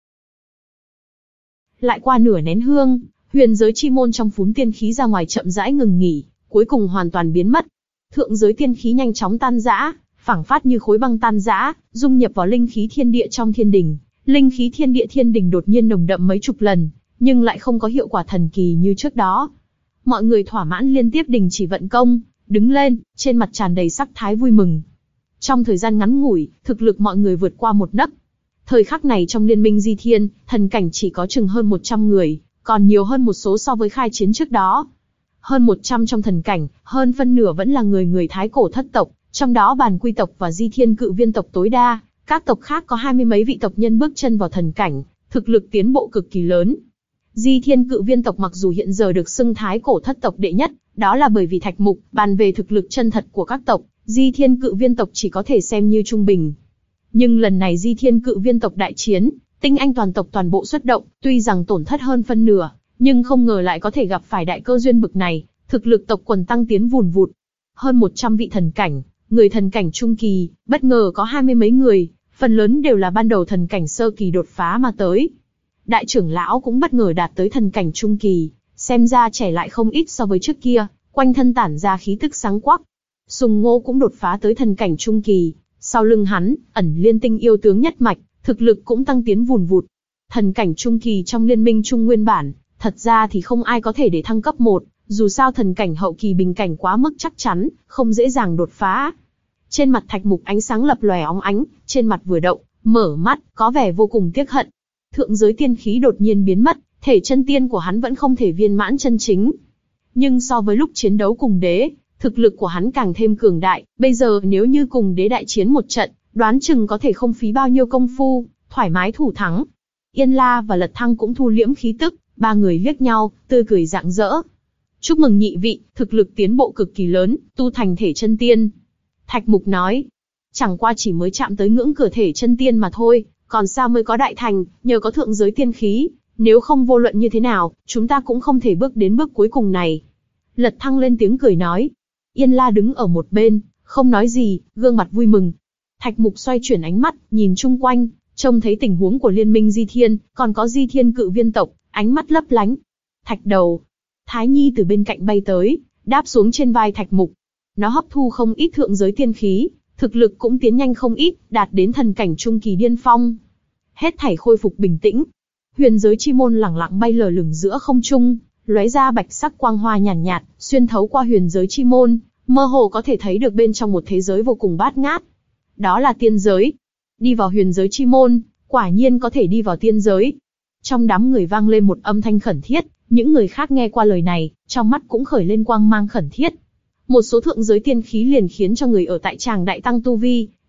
Lại qua nửa nén hương, huyền giới chi môn trong phún tiên khí ra ngoài chậm rãi ngừng nghỉ, cuối cùng hoàn toàn biến mất. Thượng giới tiên khí nhanh chóng tan rã, phảng phát như khối băng tan rã, dung nhập vào linh khí thiên địa trong thiên đình. Linh khí thiên địa thiên đình đột nhiên nồng đậm mấy chục lần, nhưng lại không có hiệu quả thần kỳ như trước đó. Mọi người thỏa mãn liên tiếp đình chỉ vận công, đứng lên, trên mặt tràn đầy sắc thái vui mừng. Trong thời gian ngắn ngủi, thực lực mọi người vượt qua một nấc. Thời khắc này trong liên minh Di Thiên, thần cảnh chỉ có chừng hơn một trăm người, còn nhiều hơn một số so với khai chiến trước đó. Hơn một trăm trong thần cảnh, hơn phân nửa vẫn là người người Thái Cổ thất tộc, trong đó Bàn Quy tộc và Di Thiên Cự Viên tộc tối đa, các tộc khác có hai mươi mấy vị tộc nhân bước chân vào thần cảnh, thực lực tiến bộ cực kỳ lớn. Di Thiên Cự Viên tộc mặc dù hiện giờ được xưng Thái Cổ thất tộc đệ nhất, đó là bởi vì Thạch Mục bàn về thực lực chân thật của các tộc, Di Thiên Cự Viên tộc chỉ có thể xem như trung bình. Nhưng lần này Di Thiên Cự Viên tộc đại chiến, tinh anh toàn tộc toàn bộ xuất động, tuy rằng tổn thất hơn phân nửa, nhưng không ngờ lại có thể gặp phải đại cơ duyên bực này, thực lực tộc quần tăng tiến vùn vụt. Hơn một trăm vị thần cảnh, người thần cảnh trung kỳ, bất ngờ có hai mươi mấy người, phần lớn đều là ban đầu thần cảnh sơ kỳ đột phá mà tới. Đại trưởng lão cũng bất ngờ đạt tới thần cảnh trung kỳ, xem ra trẻ lại không ít so với trước kia, quanh thân tản ra khí tức sáng quắc. Sùng Ngô cũng đột phá tới thần cảnh trung kỳ, sau lưng hắn, ẩn liên tinh yêu tướng nhất mạch, thực lực cũng tăng tiến vùn vụt. Thần cảnh trung kỳ trong liên minh trung nguyên bản, thật ra thì không ai có thể để thăng cấp một, dù sao thần cảnh hậu kỳ bình cảnh quá mức chắc chắn, không dễ dàng đột phá. Trên mặt Thạch Mục ánh sáng lập lòe óng ánh, trên mặt vừa động, mở mắt, có vẻ vô cùng tiếc hận. Thượng giới tiên khí đột nhiên biến mất, thể chân tiên của hắn vẫn không thể viên mãn chân chính. Nhưng so với lúc chiến đấu cùng đế, thực lực của hắn càng thêm cường đại, bây giờ nếu như cùng đế đại chiến một trận, đoán chừng có thể không phí bao nhiêu công phu, thoải mái thủ thắng. Yên La và Lật Thăng cũng thu liễm khí tức, ba người liếc nhau, tươi cười rạng rỡ. Chúc mừng nhị vị, thực lực tiến bộ cực kỳ lớn, tu thành thể chân tiên. Thạch Mục nói, chẳng qua chỉ mới chạm tới ngưỡng cửa thể chân tiên mà thôi, còn sao mới có đại thành, nhờ có thượng giới tiên khí, nếu không vô luận như thế nào, chúng ta cũng không thể bước đến bước cuối cùng này. Lật Thăng lên tiếng cười nói. Yên La đứng ở một bên, không nói gì, gương mặt vui mừng. Thạch Mục xoay chuyển ánh mắt, nhìn chung quanh, trông thấy tình huống của liên minh Di Thiên, còn có Di Thiên Cự Viên tộc, ánh mắt lấp lánh. Thạch Đầu, Thái Nhi từ bên cạnh bay tới, đáp xuống trên vai Thạch Mục. Nó hấp thu không ít thượng giới tiên khí, thực lực cũng tiến nhanh không ít, đạt đến thần cảnh trung kỳ điên phong. Hết thảy khôi phục bình tĩnh. Huyền giới chi môn lẳng lặng bay lờ lửng giữa không trung, lóe ra bạch sắc quang hoa nhàn nhạt, nhạt, xuyên thấu qua huyền giới chi môn, mơ hồ có thể thấy được bên trong một thế giới vô cùng bát ngát. Đó là tiên giới. Đi vào huyền giới chi môn, quả nhiên có thể đi vào tiên giới. Trong đám người vang lên một âm thanh khẩn thiết, những người khác nghe qua lời này, trong mắt cũng khởi lên quang mang khẩn thiết. Một số thượng giới tiên khí liền khiến cho người ở tại tràng đại tăng tu vi,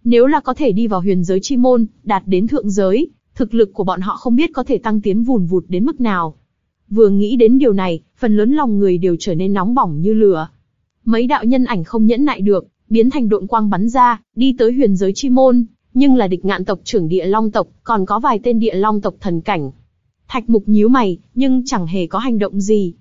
Nếu là có thể đi vào huyền giới chi môn, đạt đến thượng giới, thực lực của bọn họ không biết có thể tăng tiến vùn vụt đến mức nào. Vừa nghĩ đến điều này, phần lớn lòng người đều trở nên nóng bỏng như lửa. Mấy đạo nhân ảnh không nhẫn nại được, biến thành độn quang bắn ra, đi tới huyền giới chi môn, nhưng là Địch Ngạn tộc trưởng Địa Long tộc, còn có vài tên Địa Long tộc thần cảnh. Thạch Mục nhíu mày, nhưng chẳng hề có hành động gì.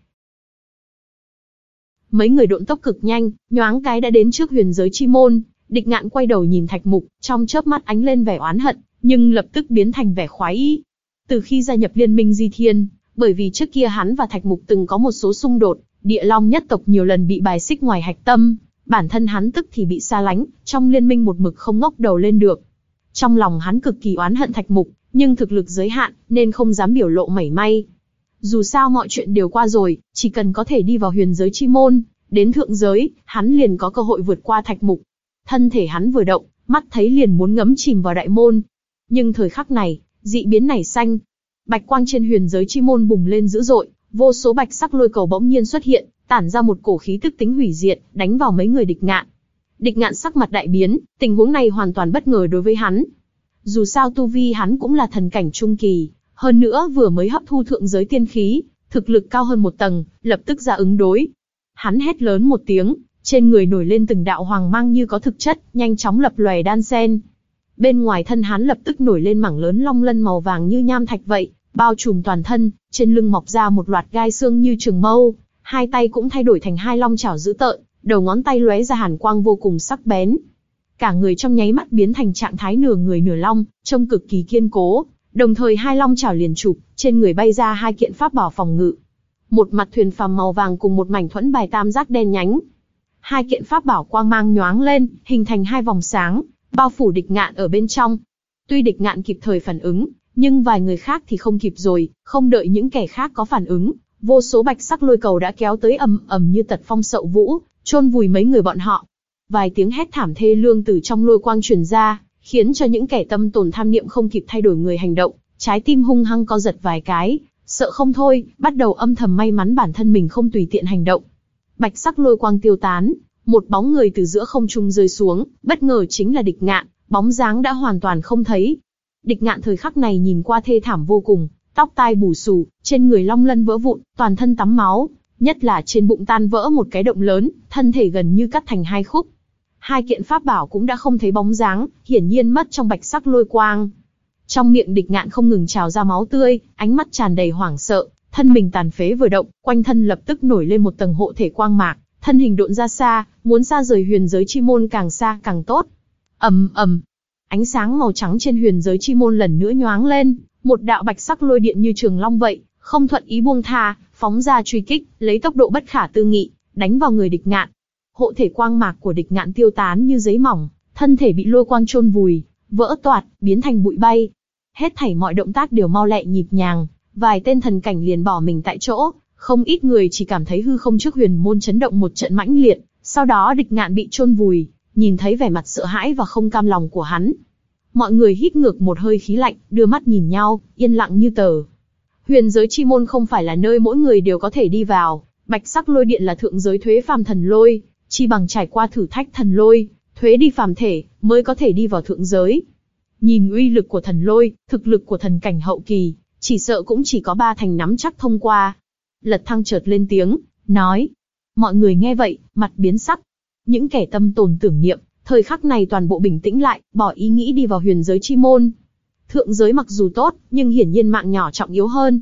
Mấy người độn tốc cực nhanh, nhoáng cái đã đến trước huyền giới chi môn. Địch Ngạn quay đầu nhìn Thạch Mục, trong chớp mắt ánh lên vẻ oán hận, nhưng lập tức biến thành vẻ khoái ý. Từ khi gia nhập Liên minh Di Thiên, bởi vì trước kia hắn và Thạch Mục từng có một số xung đột, Địa Long nhất tộc nhiều lần bị bài xích ngoài hạch tâm, bản thân hắn tức thì bị xa lánh, trong liên minh một mực không ngóc đầu lên được. Trong lòng hắn cực kỳ oán hận Thạch Mục, nhưng thực lực giới hạn, nên không dám biểu lộ mảy may. Dù sao mọi chuyện đều qua rồi, chỉ cần có thể đi vào huyền giới chi môn, đến thượng giới, hắn liền có cơ hội vượt qua Thạch Mục. Thân thể hắn vừa động, mắt thấy liền muốn ngấm chìm vào đại môn. Nhưng thời khắc này, dị biến nảy xanh. Bạch quang trên huyền giới chi môn bùng lên dữ dội, vô số bạch sắc lôi cầu bỗng nhiên xuất hiện, tản ra một cổ khí tức tính hủy diệt, đánh vào mấy người Địch Ngạn. Địch Ngạn sắc mặt đại biến, tình huống này hoàn toàn bất ngờ đối với hắn. Dù sao tu vi hắn cũng là thần cảnh trung kỳ, hơn nữa vừa mới hấp thu thượng giới tiên khí, thực lực cao hơn một tầng, lập tức ra ứng đối. Hắn hét lớn một tiếng, trên người nổi lên từng đạo hoàng mang như có thực chất, nhanh chóng lập lòe đan sen. Bên ngoài thân hắn lập tức nổi lên mảng lớn long lân màu vàng như nham thạch vậy, bao trùm toàn thân, trên lưng mọc ra một loạt gai xương như trường mâu, hai tay cũng thay đổi thành hai long chảo dữ tợn, đầu ngón tay lóe ra hàn quang vô cùng sắc bén. Cả người trong nháy mắt biến thành trạng thái nửa người nửa long, trông cực kỳ kiên cố, đồng thời hai long chảo liền chụp, trên người bay ra hai kiện pháp bảo phòng ngự. Một mặt thuyền phàm màu vàng cùng một mảnh thuẫn bài tam giác đen nhánh. Hai kiện pháp bảo quang mang nhoáng lên, hình thành hai vòng sáng, bao phủ Địch Ngạn ở bên trong. Tuy Địch Ngạn kịp thời phản ứng, nhưng vài người khác thì không kịp rồi, không đợi những kẻ khác có phản ứng, vô số bạch sắc lôi cầu đã kéo tới ầm ầm như tật phong sậu vũ, chôn vùi mấy người bọn họ. Vài tiếng hét thảm thê lương từ trong lôi quang truyền ra, khiến cho những kẻ tâm tồn tham niệm không kịp thay đổi người hành động, trái tim hung hăng co giật vài cái, sợ không thôi, bắt đầu âm thầm may mắn bản thân mình không tùy tiện hành động. Bạch sắc lôi quang tiêu tán, một bóng người từ giữa không trung rơi xuống, bất ngờ chính là Địch Ngạn, bóng dáng đã hoàn toàn không thấy. Địch Ngạn thời khắc này nhìn qua thê thảm vô cùng, tóc tai bù xù, trên người long lân vỡ vụn, toàn thân tắm máu, nhất là trên bụng tan vỡ một cái động lớn, thân thể gần như cắt thành hai khúc. Hai kiện pháp bảo cũng đã không thấy bóng dáng, hiển nhiên mất trong bạch sắc lôi quang. Trong miệng Địch Ngạn không ngừng trào ra máu tươi, ánh mắt tràn đầy hoảng sợ, thân mình tàn phế vừa động, quanh thân lập tức nổi lên một tầng hộ thể quang mạc, thân hình độn ra xa, muốn xa rời huyền giới chi môn càng xa càng tốt. Ầm ầm, ánh sáng màu trắng trên huyền giới chi môn lần nữa nhoáng lên, một đạo bạch sắc lôi điện như trường long vậy, không thuận ý buông tha, phóng ra truy kích, lấy tốc độ bất khả tư nghị, đánh vào người Địch Ngạn. Hộ thể quang mạc của Địch Ngạn tiêu tán như giấy mỏng, thân thể bị lôi quang chôn vùi, vỡ toạc, biến thành bụi bay. Hết thảy mọi động tác đều mau lẹ nhịp nhàng, vài tên thần cảnh liền bỏ mình tại chỗ, không ít người chỉ cảm thấy hư không trước huyền môn chấn động một trận mãnh liệt, sau đó Địch Ngạn bị chôn vùi, nhìn thấy vẻ mặt sợ hãi và không cam lòng của hắn. Mọi người hít ngược một hơi khí lạnh, đưa mắt nhìn nhau, yên lặng như tờ. Huyền giới chi môn không phải là nơi mỗi người đều có thể đi vào, bạch sắc lôi điện là thượng giới thuế phàm thần lôi, chi bằng trải qua thử thách thần lôi, thuế đi phàm thể, mới có thể đi vào thượng giới. Nhìn uy lực của thần lôi, thực lực của thần cảnh hậu kỳ, chỉ sợ cũng chỉ có ba thành nắm chắc thông qua. Lật Thăng chợt lên tiếng, nói. Mọi người nghe vậy, mặt biến sắc. Những kẻ tâm tồn tưởng niệm, thời khắc này toàn bộ bình tĩnh lại, bỏ ý nghĩ đi vào huyền giới chi môn. Thượng giới mặc dù tốt, nhưng hiển nhiên mạng nhỏ trọng yếu hơn.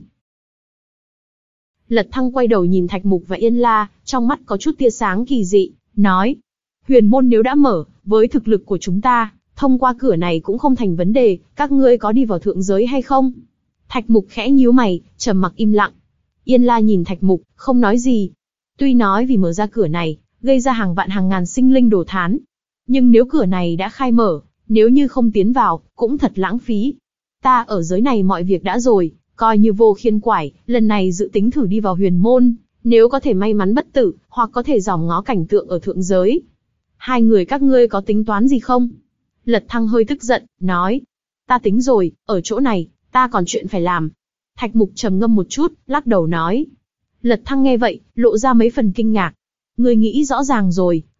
Lật Thăng quay đầu nhìn Thạch Mục và Yên La, trong mắt có chút tia sáng kỳ dị, nói. Huyền môn nếu đã mở, với thực lực của chúng ta, thông qua cửa này cũng không thành vấn đề, các ngươi có đi vào thượng giới hay không? Thạch Mục khẽ nhíu mày, trầm mặc im lặng. Yên La nhìn Thạch Mục, không nói gì. Tuy nói vì mở ra cửa này, gây ra hàng vạn hàng ngàn sinh linh đổ thán. Nhưng nếu cửa này đã khai mở, nếu như không tiến vào, cũng thật lãng phí. Ta ở giới này mọi việc đã rồi, coi như vô khiên quải, lần này dự tính thử đi vào huyền môn, nếu có thể may mắn bất tử, hoặc có thể dòm ngó cảnh tượng ở thượng giới. Hai người các ngươi có tính toán gì không? Lật Thăng hơi tức giận, nói. Ta tính rồi, ở chỗ này, ta còn chuyện phải làm. Thạch Mục trầm ngâm một chút, lắc đầu nói. Lật Thăng nghe vậy, lộ ra mấy phần kinh ngạc. Ngươi nghĩ rõ ràng rồi,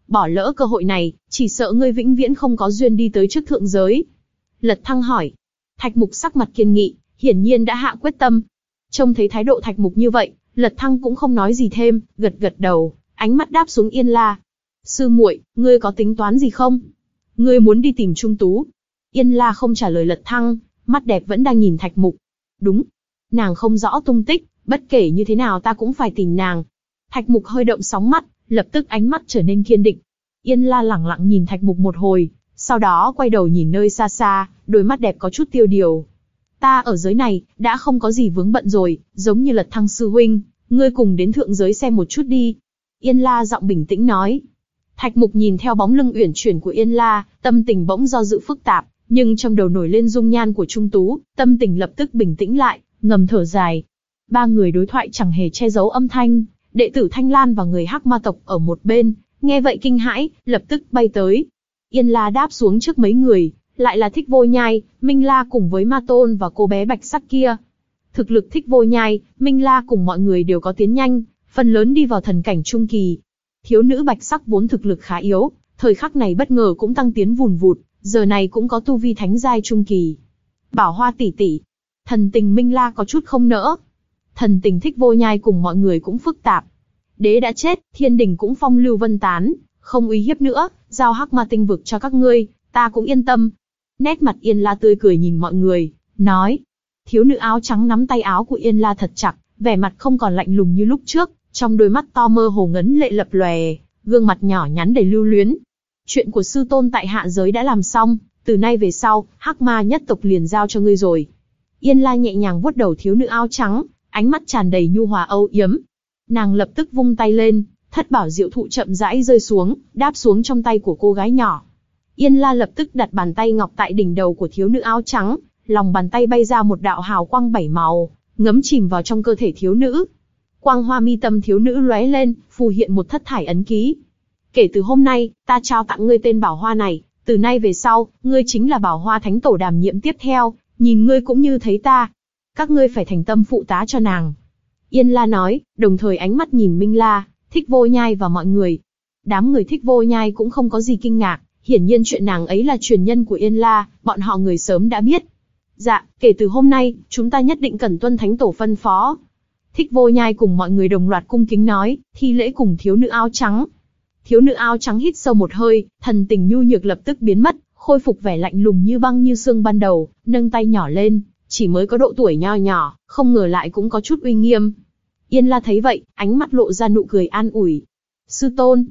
bỏ lỡ cơ hội này, chỉ sợ ngươi vĩnh viễn không có duyên đi tới trước thượng giới. Lật Thăng hỏi. Thạch Mục sắc mặt kiên nghị, hiển nhiên đã hạ quyết tâm. Trông thấy thái độ Thạch Mục như vậy, Lật Thăng cũng không nói gì thêm, gật gật đầu, ánh mắt đáp xuống Yên La. Sư muội, ngươi có tính toán gì không? Ngươi muốn đi tìm Trung Tú? Yên La không trả lời Lật Thăng, mắt đẹp vẫn đang nhìn Thạch Mục. Đúng, nàng không rõ tung tích, bất kể như thế nào ta cũng phải tìm nàng. Thạch Mục hơi động sóng mắt, lập tức ánh mắt trở nên kiên định. Yên La lẳng lặng nhìn Thạch Mục một hồi, sau đó quay đầu nhìn nơi xa xa, đôi mắt đẹp có chút tiêu điều. Ta ở giới này, đã không có gì vướng bận rồi, giống như Lật Thăng sư huynh, ngươi cùng đến thượng giới xem một chút đi. Yên La giọng bình tĩnh nói. Thạch Mục nhìn theo bóng lưng uyển chuyển của Yên La, tâm tình bỗng do dự phức tạp, nhưng trong đầu nổi lên dung nhan của Trung Tú, tâm tình lập tức bình tĩnh lại, ngầm thở dài. Ba người đối thoại chẳng hề che giấu âm thanh, đệ tử Thanh Lan và người Hắc Ma tộc ở một bên, nghe vậy kinh hãi, lập tức bay tới. Yên La đáp xuống trước mấy người, lại là Thích Vô Nhai, Minh La cùng với Ma Tôn và cô bé bạch sắc kia. Thực lực Thích Vô Nhai, Minh La cùng mọi người đều có tiến nhanh, phần lớn đi vào thần cảnh trung kỳ. Thiếu nữ bạch sắc vốn thực lực khá yếu, thời khắc này bất ngờ cũng tăng tiến vùn vụt, giờ này cũng có tu vi thánh giai trung kỳ. Bảo Hoa tỷ tỷ, thần tình Minh La có chút không nỡ. Thần tình Thích Vô Nhai cùng mọi người cũng phức tạp. Đế đã chết, thiên đình cũng phong lưu vân tán, không uy hiếp nữa, giao Hắc Ma tinh vực cho các ngươi, ta cũng yên tâm. Nét mặt Yên La tươi cười nhìn mọi người, nói. Thiếu nữ áo trắng nắm tay áo của Yên La thật chặt, vẻ mặt không còn lạnh lùng như lúc trước, trong đôi mắt to mơ hồ ngấn lệ lập lòe, gương mặt nhỏ nhắn đầy lưu luyến. Chuyện của sư tôn tại hạ giới đã làm xong, từ nay về sau, Hắc Ma nhất tộc liền giao cho ngươi rồi. Yên La nhẹ nhàng vuốt đầu thiếu nữ áo trắng, ánh mắt tràn đầy nhu hòa âu yếm. Nàng lập tức vung tay lên, thất bảo diệu thụ chậm rãi rơi xuống, đáp xuống trong tay của cô gái nhỏ. Yên La lập tức đặt bàn tay ngọc tại đỉnh đầu của thiếu nữ áo trắng, lòng bàn tay bay ra một đạo hào quang bảy màu, ngấm chìm vào trong cơ thể thiếu nữ. Quang hoa mi tâm thiếu nữ lóe lên, phù hiện một thất thải ấn ký. Kể từ hôm nay, ta trao tặng ngươi tên Bảo Hoa này, từ nay về sau, ngươi chính là Bảo Hoa Thánh Tổ đảm nhiệm tiếp theo, nhìn ngươi cũng như thấy ta. Các ngươi phải thành tâm phụ tá cho nàng. Yên La nói, đồng thời ánh mắt nhìn Minh La, Thích Vô Nhai và mọi người. Đám người Thích Vô Nhai cũng không có gì kinh ngạc, hiển nhiên chuyện nàng ấy là truyền nhân của Yên La, bọn họ người sớm đã biết. Dạ, kể từ hôm nay, chúng ta nhất định cần tuân Thánh Tổ phân phó. Thích Vô Nhai cùng mọi người đồng loạt cung kính nói, thi lễ cùng thiếu nữ áo trắng. Thiếu nữ áo trắng hít sâu một hơi, thần tình nhu nhược lập tức biến mất, khôi phục vẻ lạnh lùng như băng như xương ban đầu, nâng tay nhỏ lên, chỉ mới có độ tuổi nho nhỏ, không ngờ lại cũng có chút uy nghiêm. Yên La thấy vậy, ánh mắt lộ ra nụ cười an ủi. Sư tôn.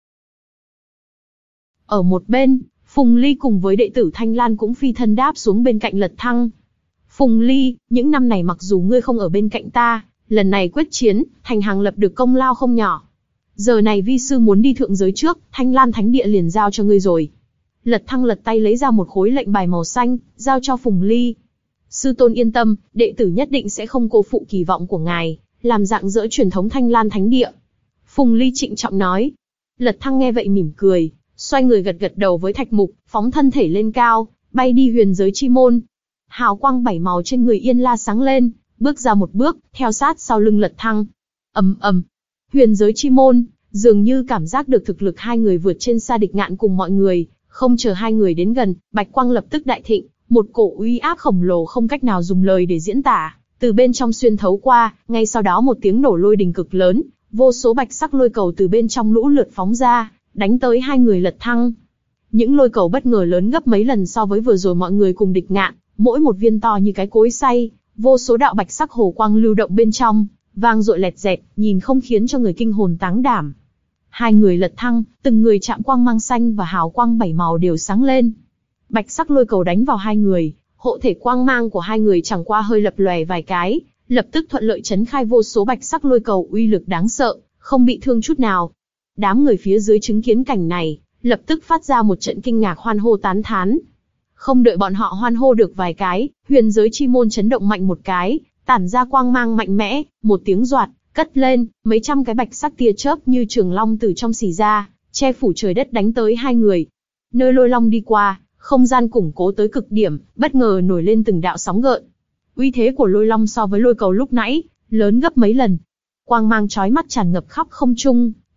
Ở một bên, Phùng Ly cùng với đệ tử Thanh Lan cũng phi thân đáp xuống bên cạnh Lật Thăng. Phùng Ly, những năm này mặc dù ngươi không ở bên cạnh ta, lần này quyết chiến, Thành Hằng lập được công lao không nhỏ. Giờ này vi sư muốn đi thượng giới trước, Thanh Lan Thánh Địa liền giao cho ngươi rồi. Lật Thăng lật tay lấy ra một khối lệnh bài màu xanh, giao cho Phùng Ly. Sư tôn yên tâm, đệ tử nhất định sẽ không cô phụ kỳ vọng của ngài, làm rạng rỡ truyền thống Thanh Lan Thánh Địa. Phùng Ly trịnh trọng nói. Lật Thăng nghe vậy mỉm cười, xoay người gật gật đầu với Thạch Mục, phóng thân thể lên cao, bay đi huyền giới chi môn. Hào quang bảy màu trên người Yên La sáng lên, bước ra một bước, theo sát sau lưng Lật Thăng. Ầm ầm, huyền giới chi môn, dường như cảm giác được thực lực hai người vượt trên xa Địch Ngạn cùng mọi người, không chờ hai người đến gần, bạch quang lập tức đại thịnh, một cổ uy áp khổng lồ không cách nào dùng lời để diễn tả, từ bên trong xuyên thấu qua, ngay sau đó một tiếng nổ lôi đình cực lớn, vô số bạch sắc lôi cầu từ bên trong lũ lượt phóng ra, đánh tới hai người Lật Thăng. Những lôi cầu bất ngờ lớn gấp mấy lần so với vừa rồi mọi người cùng Địch Ngạn, mỗi một viên to như cái cối xay, vô số đạo bạch sắc hồ quang lưu động bên trong, vang dội lẹt dẹt, nhìn không khiến cho người kinh hồn táng đảm. Hai người Lật Thăng, từng người chạm quang mang xanh và hào quang bảy màu đều sáng lên. Bạch sắc lôi cầu đánh vào hai người, hộ thể quang mang của hai người chẳng qua hơi lập lòe vài cái, lập tức thuận lợi chấn khai vô số bạch sắc lôi cầu uy lực đáng sợ, không bị thương chút nào. Đám người phía dưới chứng kiến cảnh này, lập tức phát ra một trận kinh ngạc hoan hô tán thán. Không đợi bọn họ hoan hô được vài cái, huyền giới chi môn chấn động mạnh một cái, tản ra quang mang mạnh mẽ, một tiếng doạt, cất lên, mấy trăm cái bạch sắc tia chớp như trường long từ trong xì ra, che phủ trời đất đánh tới hai người. Nơi lôi long đi qua, không gian củng cố tới cực điểm, bất ngờ nổi lên từng đạo sóng gợn. Uy thế của lôi long so với lôi cầu lúc nãy, lớn gấp mấy lần. Quang mang chói mắt tràn ngập khắp không trung,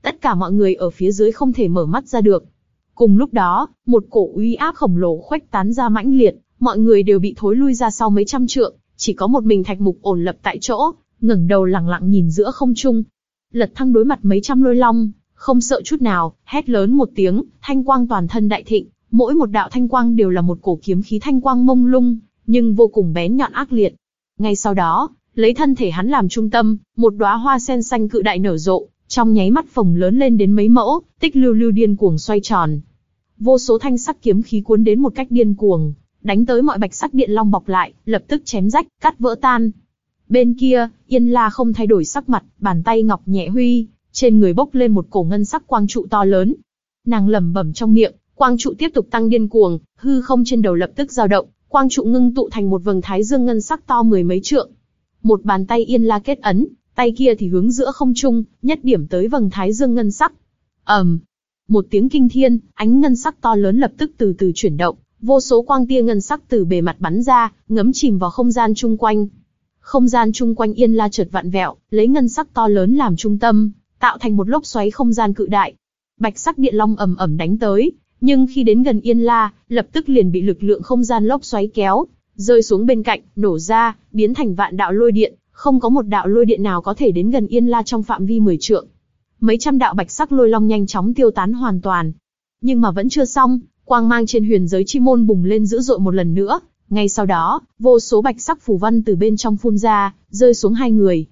tất cả mọi người ở phía dưới không thể mở mắt ra được. Cùng lúc đó, một cổ uy áp khổng lồ khuếch tán ra mãnh liệt, mọi người đều bị thối lui ra sau mấy trăm trượng, chỉ có một mình Thạch Mục ổn lập tại chỗ, ngẩng đầu lẳng lặng nhìn giữa không trung. Lật Thăng đối mặt mấy trăm lôi long, không sợ chút nào, hét lớn một tiếng, thanh quang toàn thân đại thịnh, mỗi một đạo thanh quang đều là một cổ kiếm khí thanh quang mông lung, nhưng vô cùng bén nhọn ác liệt. Ngay sau đó, lấy thân thể hắn làm trung tâm, một đóa hoa sen xanh cự đại nở rộ, trong nháy mắt phồng lớn lên đến mấy mẫu, tích lưu lưu điên cuồng xoay tròn. Vô số thanh sắc kiếm khí cuốn đến một cách điên cuồng, đánh tới mọi bạch sắc điện long bọc lại, lập tức chém rách, cắt vỡ tan. Bên kia, Yên La không thay đổi sắc mặt, bàn tay ngọc nhẹ huy, trên người bốc lên một cổ ngân sắc quang trụ to lớn. Nàng lẩm bẩm trong miệng, quang trụ tiếp tục tăng điên cuồng, hư không trên đầu lập tức dao động, quang trụ ngưng tụ thành một vầng thái dương ngân sắc to mười mấy trượng. Một bàn tay Yên La kết ấn, tay kia thì hướng giữa không trung, nhất điểm tới vầng thái dương ngân sắc. ầm, um, một tiếng kinh thiên, ánh ngân sắc to lớn lập tức từ từ chuyển động, vô số quang tia ngân sắc từ bề mặt bắn ra, ngấm chìm vào không gian chung quanh. Không gian chung quanh Yên La chợt vặn vẹo, lấy ngân sắc to lớn làm trung tâm, tạo thành một lốc xoáy không gian cự đại. Bạch sắc điện long ầm ầm đánh tới, nhưng khi đến gần Yên La, lập tức liền bị lực lượng không gian lốc xoáy kéo, rơi xuống bên cạnh, nổ ra, biến thành vạn đạo lôi điện, không có một đạo lôi điện nào có thể đến gần Yên La trong phạm vi mười trượng. Mấy trăm đạo bạch sắc lôi long nhanh chóng tiêu tán hoàn toàn. Nhưng mà vẫn chưa xong, quang mang trên huyền giới chi môn bùng lên dữ dội một lần nữa. Ngay sau đó, vô số bạch sắc phù văn từ bên trong phun ra, rơi xuống hai người.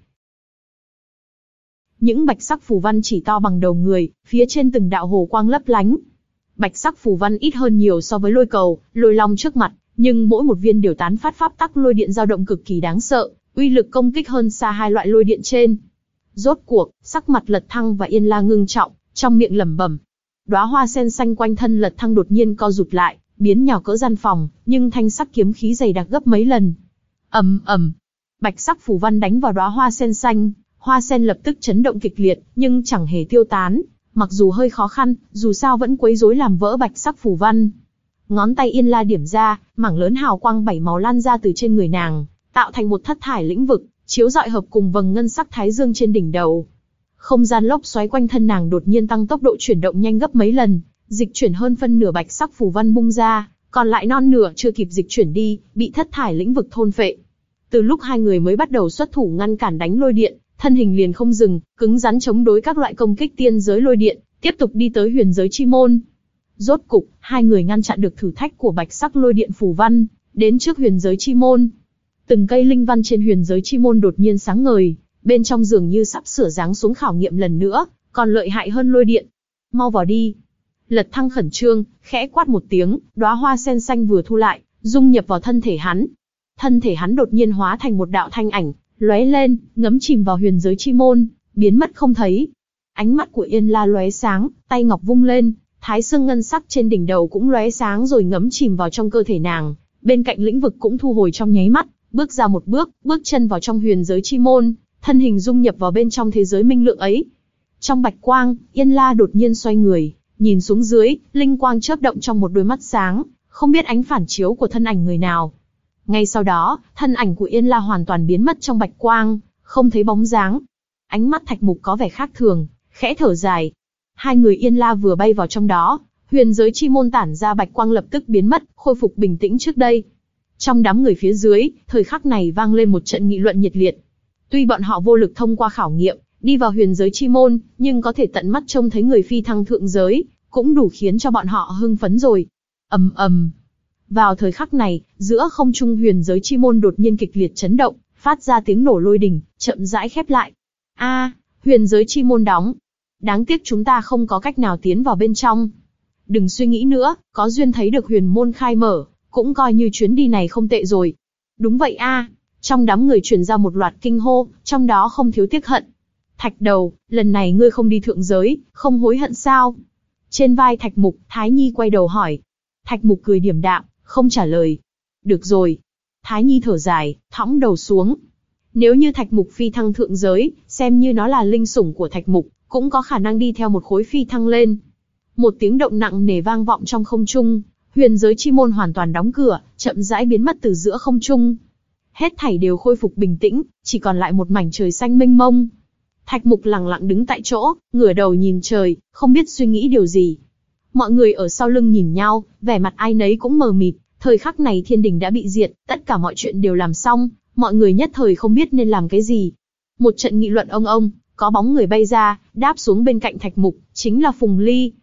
Những bạch sắc phù văn chỉ to bằng đầu người, phía trên từng đạo hồ quang lấp lánh. Bạch sắc phù văn ít hơn nhiều so với lôi cầu, lôi long trước mặt, nhưng mỗi một viên đều tán phát pháp tắc lôi điện dao động cực kỳ đáng sợ, uy lực công kích hơn xa hai loại lôi điện trên. Rốt cuộc, sắc mặt Lật Thăng và Yên La ngưng trọng, trong miệng lẩm bẩm. Đóa hoa sen xanh quanh thân Lật Thăng đột nhiên co rụt lại, biến nhỏ cỡ gian phòng, nhưng thanh sắc kiếm khí dày đặc gấp mấy lần. ầm ầm, bạch sắc phù văn đánh vào đóa hoa sen xanh, hoa sen lập tức chấn động kịch liệt, nhưng chẳng hề tiêu tán. Mặc dù hơi khó khăn, dù sao vẫn quấy rối làm vỡ bạch sắc phù văn. Ngón tay Yên La điểm ra, mảng lớn hào quang bảy màu lan ra từ trên người nàng, tạo thành một thất thải lĩnh vực, chiếu rọi hợp cùng vầng ngân sắc thái dương trên đỉnh đầu. Không gian lốc xoáy quanh thân nàng đột nhiên tăng tốc độ chuyển động nhanh gấp mấy lần, dịch chuyển hơn phân nửa bạch sắc phù văn bung ra, còn lại non nửa chưa kịp dịch chuyển đi, bị thất thải lĩnh vực thôn phệ. Từ lúc hai người mới bắt đầu xuất thủ ngăn cản đánh lôi điện, thân hình liền không dừng, cứng rắn chống đối các loại công kích tiên giới lôi điện, tiếp tục đi tới huyền giới chi môn. Rốt cục, hai người ngăn chặn được thử thách của bạch sắc lôi điện phù văn, đến trước huyền giới chi môn. Từng cây linh văn trên huyền giới chi môn đột nhiên sáng ngời, bên trong dường như sắp sửa giáng xuống khảo nghiệm lần nữa, còn lợi hại hơn lôi điện. Mau vào đi. Lật Thăng khẩn trương, khẽ quát một tiếng, đóa hoa sen xanh vừa thu lại, dung nhập vào thân thể hắn. Thân thể hắn đột nhiên hóa thành một đạo thanh ảnh, lóe lên, ngấm chìm vào huyền giới chi môn, biến mất không thấy. Ánh mắt của Yên La lóe sáng, tay ngọc vung lên, thái dương ngân sắc trên đỉnh đầu cũng lóe sáng rồi ngấm chìm vào trong cơ thể nàng. Bên cạnh lĩnh vực cũng thu hồi trong nháy mắt, bước ra một bước, bước chân vào trong huyền giới chi môn, thân hình dung nhập vào bên trong thế giới minh lượng ấy. Trong bạch quang, Yên La đột nhiên xoay người, nhìn xuống dưới, linh quang chớp động trong một đôi mắt sáng, không biết ánh phản chiếu của thân ảnh người nào. Ngay sau đó, thân ảnh của Yên La hoàn toàn biến mất trong bạch quang, không thấy bóng dáng. Ánh mắt Thạch Mục có vẻ khác thường, khẽ thở dài. Hai người Yên La vừa bay vào trong đó, huyền giới chi môn tản ra bạch quang lập tức biến mất, khôi phục bình tĩnh trước đây. Trong đám người phía dưới, thời khắc này vang lên một trận nghị luận nhiệt liệt. Tuy bọn họ vô lực thông qua khảo nghiệm, đi vào huyền giới chi môn, nhưng có thể tận mắt trông thấy người phi thăng thượng giới, cũng đủ khiến cho bọn họ hưng phấn rồi. ầm ầm. Vào thời khắc này, giữa không trung huyền giới chi môn đột nhiên kịch liệt chấn động, phát ra tiếng nổ lôi đình, chậm rãi khép lại. A, à, huyền giới chi môn đóng. Đáng tiếc chúng ta không có cách nào tiến vào bên trong. Đừng suy nghĩ nữa, có duyên thấy được huyền môn khai mở, cũng coi như chuyến đi này không tệ rồi. Đúng vậy a. À. Trong đám người truyền ra một loạt kinh hô, trong đó không thiếu tiếc hận. Thạch Đầu, lần này ngươi không đi thượng giới, không hối hận sao? Trên vai Thạch Mục, Thái Nhi quay đầu hỏi. Thạch Mục cười điềm đạm, không trả lời. Được rồi. Thái Nhi thở dài, thõng đầu xuống. Nếu như Thạch Mục phi thăng thượng giới, xem như nó là linh sủng của Thạch Mục, cũng có khả năng đi theo một khối phi thăng lên. Một tiếng động nặng nề vang vọng trong không trung, huyền giới chi môn hoàn toàn đóng cửa, chậm rãi biến mất từ giữa không trung. Hết thảy đều khôi phục bình tĩnh, chỉ còn lại một mảnh trời xanh mênh mông. Thạch Mục lặng lặng đứng tại chỗ, ngửa đầu nhìn trời, không biết suy nghĩ điều gì. Mọi người ở sau lưng nhìn nhau, vẻ mặt ai nấy cũng mờ mịt. Thời khắc này thiên đình đã bị diệt, tất cả mọi chuyện đều làm xong, mọi người nhất thời không biết nên làm cái gì. Một trận nghị luận ông ông, có bóng người bay ra, đáp xuống bên cạnh Thạch Mục, chính là Phùng Ly.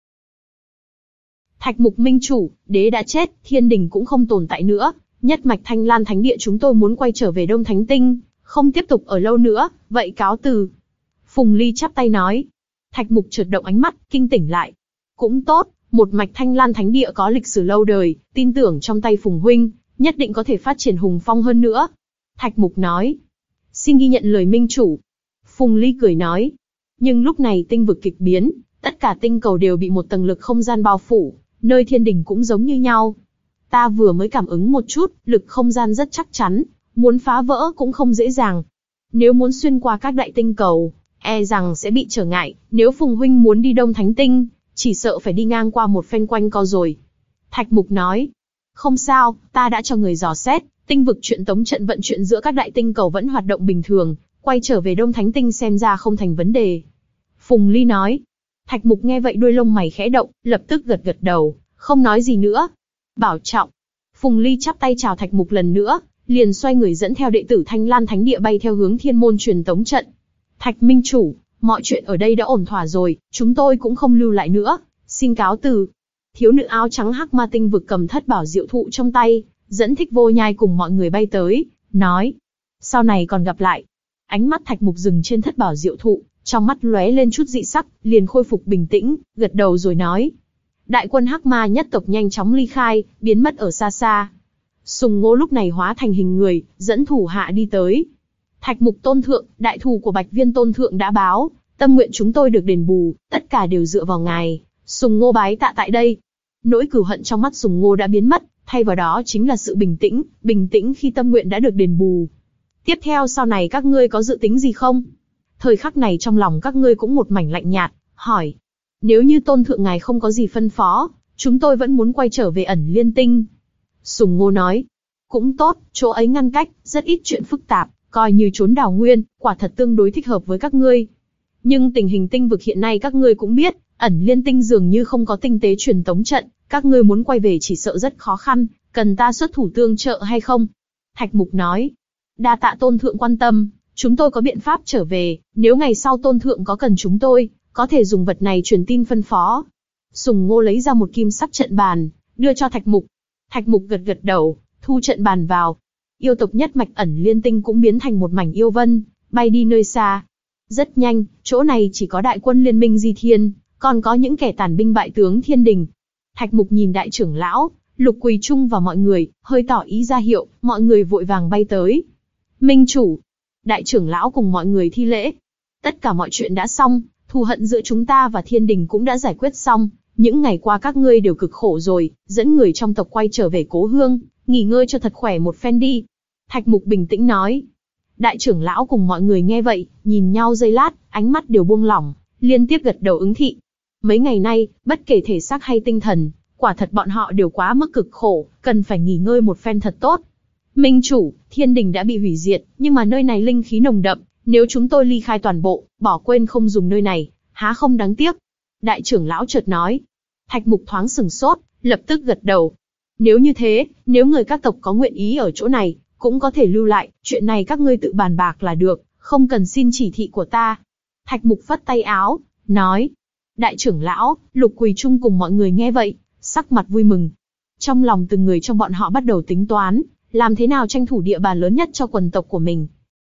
Thạch Mục minh chủ, đế đã chết, thiên đình cũng không tồn tại nữa, nhất mạch Thanh Lan Thánh Địa chúng tôi muốn quay trở về Đông Thánh Tinh, không tiếp tục ở lâu nữa, vậy cáo từ. Phùng Ly chắp tay nói. Thạch Mục chợt động ánh mắt, kinh tỉnh lại. Cũng tốt, một mạch Thanh Lan Thánh Địa có lịch sử lâu đời, tin tưởng trong tay Phùng huynh, nhất định có thể phát triển hùng phong hơn nữa. Thạch Mục nói. Xin ghi nhận lời minh chủ. Phùng Ly cười nói. Nhưng lúc này tinh vực kịch biến, tất cả tinh cầu đều bị một tầng lực không gian bao phủ, nơi thiên đình cũng giống như nhau. Ta vừa mới cảm ứng một chút, lực không gian rất chắc chắn, muốn phá vỡ cũng không dễ dàng. Nếu muốn xuyên qua các đại tinh cầu, e rằng sẽ bị trở ngại, nếu Phùng huynh muốn đi Đông Thánh Tinh, chỉ sợ phải đi ngang qua một phen quanh co rồi. Thạch Mục nói. Không sao, ta đã cho người dò xét, tinh vực chuyện tống trận vận chuyển giữa các đại tinh cầu vẫn hoạt động bình thường, quay trở về Đông Thánh Tinh xem ra không thành vấn đề. Phùng Ly nói. Thạch Mục nghe vậy đuôi lông mày khẽ động, lập tức gật gật đầu, không nói gì nữa. Bảo trọng. Phùng Ly chắp tay chào Thạch Mục lần nữa, liền xoay người dẫn theo đệ tử Thanh Lan Thánh Địa bay theo hướng thiên môn truyền tống trận. Thạch minh chủ, mọi chuyện ở đây đã ổn thỏa rồi, chúng tôi cũng không lưu lại nữa, xin cáo từ. Thiếu nữ áo trắng hắc ma tinh vực cầm thất bảo diệu thụ trong tay, dẫn Thích Vô Nhai cùng mọi người bay tới, nói. Sau này còn gặp lại. Ánh mắt Thạch Mục dừng trên thất bảo diệu thụ, trong mắt lóe lên chút dị sắc, liền khôi phục bình tĩnh, gật đầu rồi nói. Đại quân hắc ma nhất tộc nhanh chóng ly khai, biến mất ở xa xa. Sùng Ngô lúc này hóa thành hình người, dẫn thủ hạ đi tới. Thạch Mục tôn thượng, đại thù của Bạch Viên tôn thượng đã báo, tâm nguyện chúng tôi được đền bù, tất cả đều dựa vào ngài. Sùng Ngô bái tạ tại đây. Nỗi cừu hận trong mắt Sùng Ngô đã biến mất, thay vào đó chính là sự bình tĩnh, bình tĩnh khi tâm nguyện đã được đền bù. Tiếp theo sau này các ngươi có dự tính gì không? Thời khắc này trong lòng các ngươi cũng một mảnh lạnh nhạt, hỏi. Nếu như tôn thượng ngài không có gì phân phó, chúng tôi vẫn muốn quay trở về ẩn liên tinh. Sùng Ngô nói. Cũng tốt, chỗ ấy ngăn cách, rất ít chuyện phức tạp, coi như trốn đào nguyên, quả thật tương đối thích hợp với các ngươi. Nhưng tình hình tinh vực hiện nay các ngươi cũng biết, ẩn liên tinh dường như không có tinh tế truyền tống trận, các ngươi muốn quay về chỉ sợ rất khó khăn, cần ta xuất thủ tương trợ hay không? Thạch Mục nói. Đa tạ tôn thượng quan tâm, chúng tôi có biện pháp trở về, nếu ngày sau tôn thượng có cần chúng tôi, có thể dùng vật này truyền tin phân phó. Sùng Ngô lấy ra một kim sắc trận bàn, đưa cho Thạch Mục. Thạch Mục gật gật đầu, thu trận bàn vào. Yêu tộc nhất mạch ẩn liên tinh cũng biến thành một mảnh yêu vân, bay đi nơi xa. Rất nhanh, chỗ này chỉ có đại quân liên minh Di Thiên, còn có những kẻ tàn binh bại tướng thiên đình. Thạch Mục nhìn đại trưởng lão, Lục Quỳ Trung và mọi người, hơi tỏ ý ra hiệu, mọi người vội vàng bay tới. Minh chủ, đại trưởng lão cùng mọi người thi lễ. Tất cả mọi chuyện đã xong, thù hận giữa chúng ta và thiên đình cũng đã giải quyết xong. Những ngày qua các ngươi đều cực khổ rồi, dẫn người trong tộc quay trở về cố hương, nghỉ ngơi cho thật khỏe một phen đi. Thạch Mục bình tĩnh nói. Đại trưởng lão cùng mọi người nghe vậy, nhìn nhau giây lát, ánh mắt đều buông lỏng, liên tiếp gật đầu ứng thị. Mấy ngày nay, bất kể thể xác hay tinh thần, quả thật bọn họ đều quá mức cực khổ, cần phải nghỉ ngơi một phen thật tốt. Minh chủ, thiên đình đã bị hủy diệt, nhưng mà nơi này linh khí nồng đậm, nếu chúng tôi ly khai toàn bộ, bỏ quên không dùng nơi này, há không đáng tiếc? Đại trưởng lão chợt nói. Thạch Mục thoáng sừng sốt, lập tức gật đầu. Nếu như thế, nếu người các tộc có nguyện ý ở chỗ này, cũng có thể lưu lại, chuyện này các ngươi tự bàn bạc là được, không cần xin chỉ thị của ta. Thạch Mục phất tay áo, nói. Đại trưởng lão, Lục Quỳ Trung cùng mọi người nghe vậy, sắc mặt vui mừng. Trong lòng từng người trong bọn họ bắt đầu tính toán, làm thế nào tranh thủ địa bàn lớn nhất cho quần tộc của mình.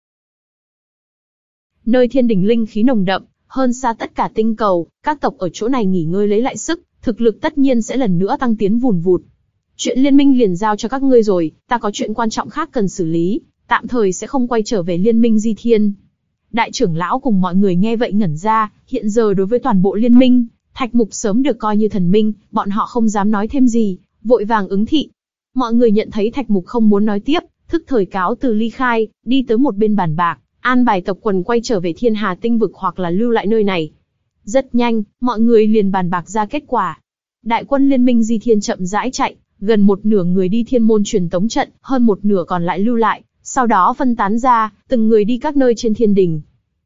Nơi thiên đình linh khí nồng đậm, hơn xa tất cả tinh cầu, các tộc ở chỗ này nghỉ ngơi lấy lại sức, thực lực tất nhiên sẽ lần nữa tăng tiến vùn vụt. Chuyện liên minh liền giao cho các ngươi rồi, ta có chuyện quan trọng khác cần xử lý, tạm thời sẽ không quay trở về liên minh Di Thiên. Đại trưởng lão cùng mọi người nghe vậy ngẩn ra, hiện giờ đối với toàn bộ liên minh, Thạch Mục sớm được coi như thần minh, bọn họ không dám nói thêm gì, vội vàng ứng thị. Mọi người nhận thấy Thạch Mục không muốn nói tiếp, thức thời cáo từ ly khai, đi tới một bên bàn bạc, an bài tộc quần quay trở về Thiên Hà tinh vực hoặc là lưu lại nơi này. Rất nhanh, mọi người liền bàn bạc ra kết quả. Đại quân liên minh Di Thiên chậm rãi chạy, gần một nửa người đi thiên môn truyền tống trận, hơn một nửa còn lại lưu lại, sau đó phân tán ra, từng người đi các nơi trên thiên đình.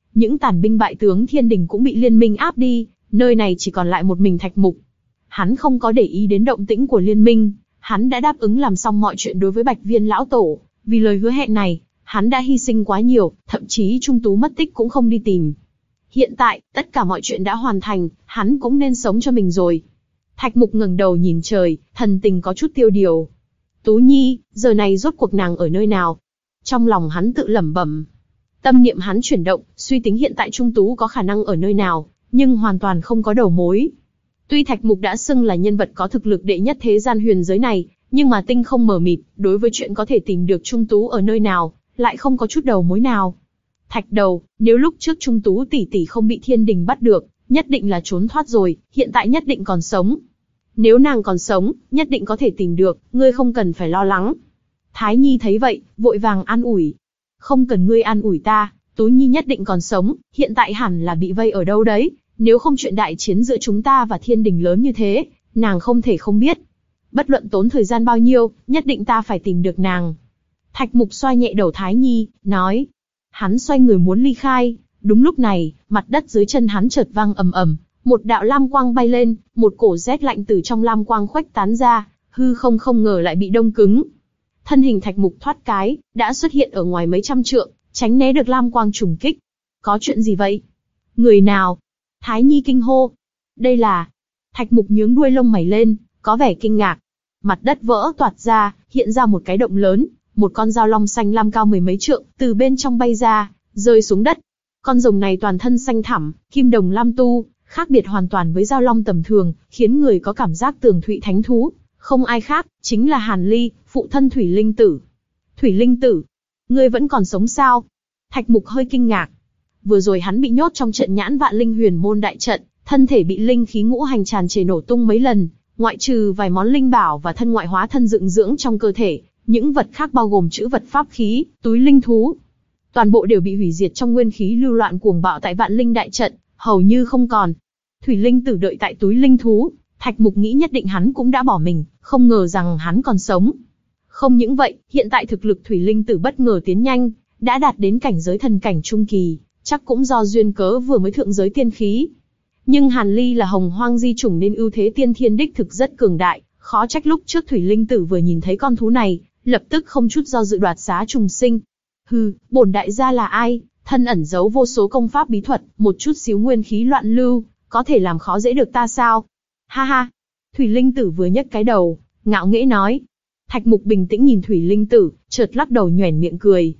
Những tàn binh bại tướng thiên đình cũng bị liên minh áp đi, nơi này chỉ còn lại một mình Thạch Mục. Hắn không có để ý đến động tĩnh của liên minh, hắn đã đáp ứng làm xong mọi chuyện đối với Bạch Viên lão tổ. Vì lời hứa hẹn này, hắn đã hy sinh quá nhiều, thậm chí Trung Tú mất tích cũng không đi tìm. Hiện tại, tất cả mọi chuyện đã hoàn thành, hắn cũng nên sống cho mình rồi. Thạch Mục ngẩng đầu nhìn trời, thần tình có chút tiêu điều. Tú Nhi, giờ này rốt cuộc nàng ở nơi nào? Trong lòng hắn tự lẩm bẩm. Tâm niệm hắn chuyển động, suy tính hiện tại Trung Tú có khả năng ở nơi nào, nhưng hoàn toàn không có đầu mối. Tuy Thạch Mục đã xưng là nhân vật có thực lực đệ nhất thế gian huyền giới này, nhưng mà tinh không mờ mịt, đối với chuyện có thể tìm được Trung Tú ở nơi nào, lại không có chút đầu mối nào. Thạch Đầu, nếu lúc trước Trung Tú tỷ tỷ không bị thiên đình bắt được, nhất định là trốn thoát rồi, hiện tại nhất định còn sống. Nếu nàng còn sống, nhất định có thể tìm được, ngươi không cần phải lo lắng. Thái Nhi thấy vậy, vội vàng an ủi. Không cần ngươi an ủi ta, Tú Nhi nhất định còn sống, hiện tại hẳn là bị vây ở đâu đấy, nếu không chuyện đại chiến giữa chúng ta và thiên đình lớn như thế, nàng không thể không biết. Bất luận tốn thời gian bao nhiêu, nhất định ta phải tìm được nàng. Thạch Mục xoa nhẹ đầu Thái Nhi, nói. Hắn xoay người muốn ly khai, đúng lúc này, mặt đất dưới chân hắn chợt vang ầm ầm, một đạo lam quang bay lên, một cổ rét lạnh từ trong lam quang khuếch tán ra, hư không không ngờ lại bị đông cứng. Thân hình Thạch Mục thoát cái, đã xuất hiện ở ngoài mấy trăm trượng, tránh né được lam quang trùng kích. Có chuyện gì vậy? Người nào? Thái Nhi kinh hô. Đây là... Thạch Mục nhướng đuôi lông mày lên, có vẻ kinh ngạc. Mặt đất vỡ toạc ra, hiện ra một cái động lớn, một con dao long xanh lam cao mười mấy trượng, từ bên trong bay ra, rơi xuống đất. Con rồng này toàn thân xanh thẳm, kim đồng lam tu, khác biệt hoàn toàn với dao long tầm thường, khiến người có cảm giác tường thụy thánh thú. Không ai khác, chính là Hàn Ly, phụ thân Thủy Linh Tử. Thủy Linh Tử, ngươi vẫn còn sống sao? Thạch Mục hơi kinh ngạc. Vừa rồi hắn bị nhốt trong trận nhãn vạn linh huyền môn đại trận, thân thể bị linh khí ngũ hành tràn trề nổ tung mấy lần, ngoại trừ vài món linh bảo và thân ngoại hóa thân dựng dưỡng trong cơ thể, những vật khác bao gồm trữ vật pháp khí, túi linh thú, toàn bộ đều bị hủy diệt trong nguyên khí lưu loạn cuồng bạo tại vạn linh đại trận, hầu như không còn. Thủy Linh Tử đợi tại túi linh thú, Thạch Mục nghĩ nhất định hắn cũng đã bỏ mình, không ngờ rằng hắn còn sống. Không những vậy, hiện tại thực lực Thủy Linh Tử bất ngờ tiến nhanh, đã đạt đến cảnh giới thần cảnh trung kỳ, chắc cũng do duyên cớ vừa mới thượng giới tiên khí. Nhưng Hàn Ly là hồng hoang di chủng nên ưu thế tiên thiên đích thực rất cường đại, khó trách lúc trước Thủy Linh Tử vừa nhìn thấy con thú này, lập tức không chút do dự đoạt xá trùng sinh. Hừ, bổn đại gia là ai, thân ẩn giấu vô số công pháp bí thuật, một chút xíu nguyên khí loạn lưu, có thể làm khó dễ được ta sao? Ha ha! Thủy Linh Tử vừa nhấc cái đầu, ngạo nghễ nói. Thạch Mục bình tĩnh nhìn Thủy Linh Tử, chợt lắc đầu nhoẻn miệng cười.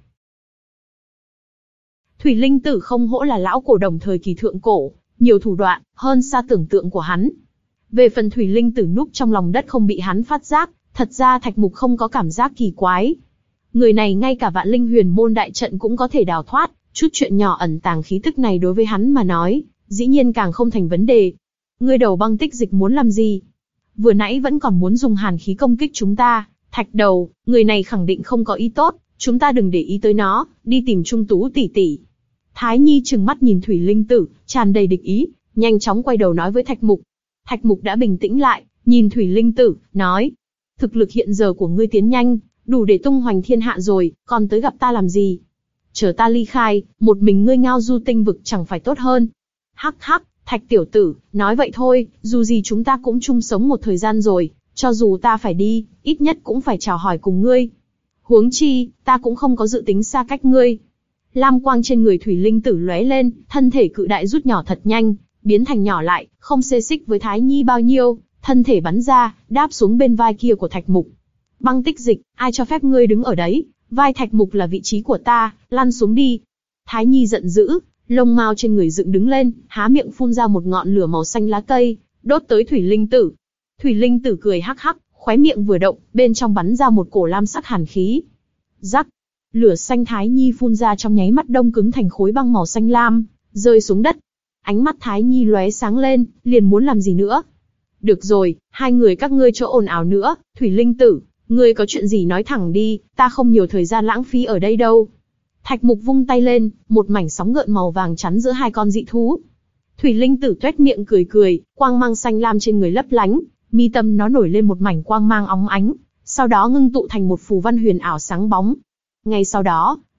Thủy Linh Tử không hổ là lão cổ đồng thời kỳ thượng cổ, nhiều thủ đoạn, hơn xa tưởng tượng của hắn. Về phần Thủy Linh Tử núp trong lòng đất không bị hắn phát giác, thật ra Thạch Mục không có cảm giác kỳ quái. Người này ngay cả vạn linh huyền môn đại trận cũng có thể đào thoát, chút chuyện nhỏ ẩn tàng khí tức này đối với hắn mà nói, dĩ nhiên càng không thành vấn đề. Ngươi đầu băng tích dịch muốn làm gì? Vừa nãy vẫn còn muốn dùng hàn khí công kích chúng ta, Thạch Đầu, người này khẳng định không có ý tốt, chúng ta đừng để ý tới nó, đi tìm Trung Tú tỷ tỷ. Thái Nhi trừng mắt nhìn Thủy Linh Tử, tràn đầy địch ý, nhanh chóng quay đầu nói với Thạch Mục. Thạch Mục đã bình tĩnh lại, nhìn Thủy Linh Tử, nói: thực lực hiện giờ của ngươi tiến nhanh, đủ để tung hoành thiên hạ rồi, còn tới gặp ta làm gì? Chờ ta ly khai, một mình ngươi ngao du tinh vực chẳng phải tốt hơn? Hắc hắc, Thạch tiểu tử, nói vậy thôi, dù gì chúng ta cũng chung sống một thời gian rồi, cho dù ta phải đi, ít nhất cũng phải chào hỏi cùng ngươi. Huống chi, ta cũng không có dự tính xa cách ngươi. Lam quang trên người Thủy Linh Tử lóe lên, thân thể cự đại rút nhỏ thật nhanh, biến thành nhỏ lại, không xê xích với Thái Nhi bao nhiêu, thân thể bắn ra, đáp xuống bên vai kia của Thạch Mục. Băng tích dịch, ai cho phép ngươi đứng ở đấy? Vai Thạch Mục là vị trí của ta, lăn xuống đi. Thái Nhi giận dữ, lông mao trên người dựng đứng lên, há miệng phun ra một ngọn lửa màu xanh lá cây, đốt tới Thủy Linh Tử. Thủy Linh Tử cười hắc hắc, khóe miệng vừa động, bên trong bắn ra một cổ lam sắc hàn khí. Rắc, lửa xanh Thái Nhi phun ra trong nháy mắt đông cứng thành khối băng màu xanh lam, rơi xuống đất. Ánh mắt Thái Nhi lóe sáng lên, liền muốn làm gì nữa? Được rồi, hai người các ngươi chỗ ồn ào nữa, Thủy Linh Tử, ngươi có chuyện gì nói thẳng đi, ta không nhiều thời gian lãng phí ở đây đâu. Thạch Mục vung tay lên, một mảnh sóng gợn màu vàng chắn giữa hai con dị thú. Thủy Linh Tử tuét miệng cười cười, quang mang xanh lam trên người lấp lánh, mi tâm nó nổi lên một mảnh quang mang óng ánh, sau đó ngưng tụ thành một phù văn huyền ảo sáng bóng. Ngay sau đó,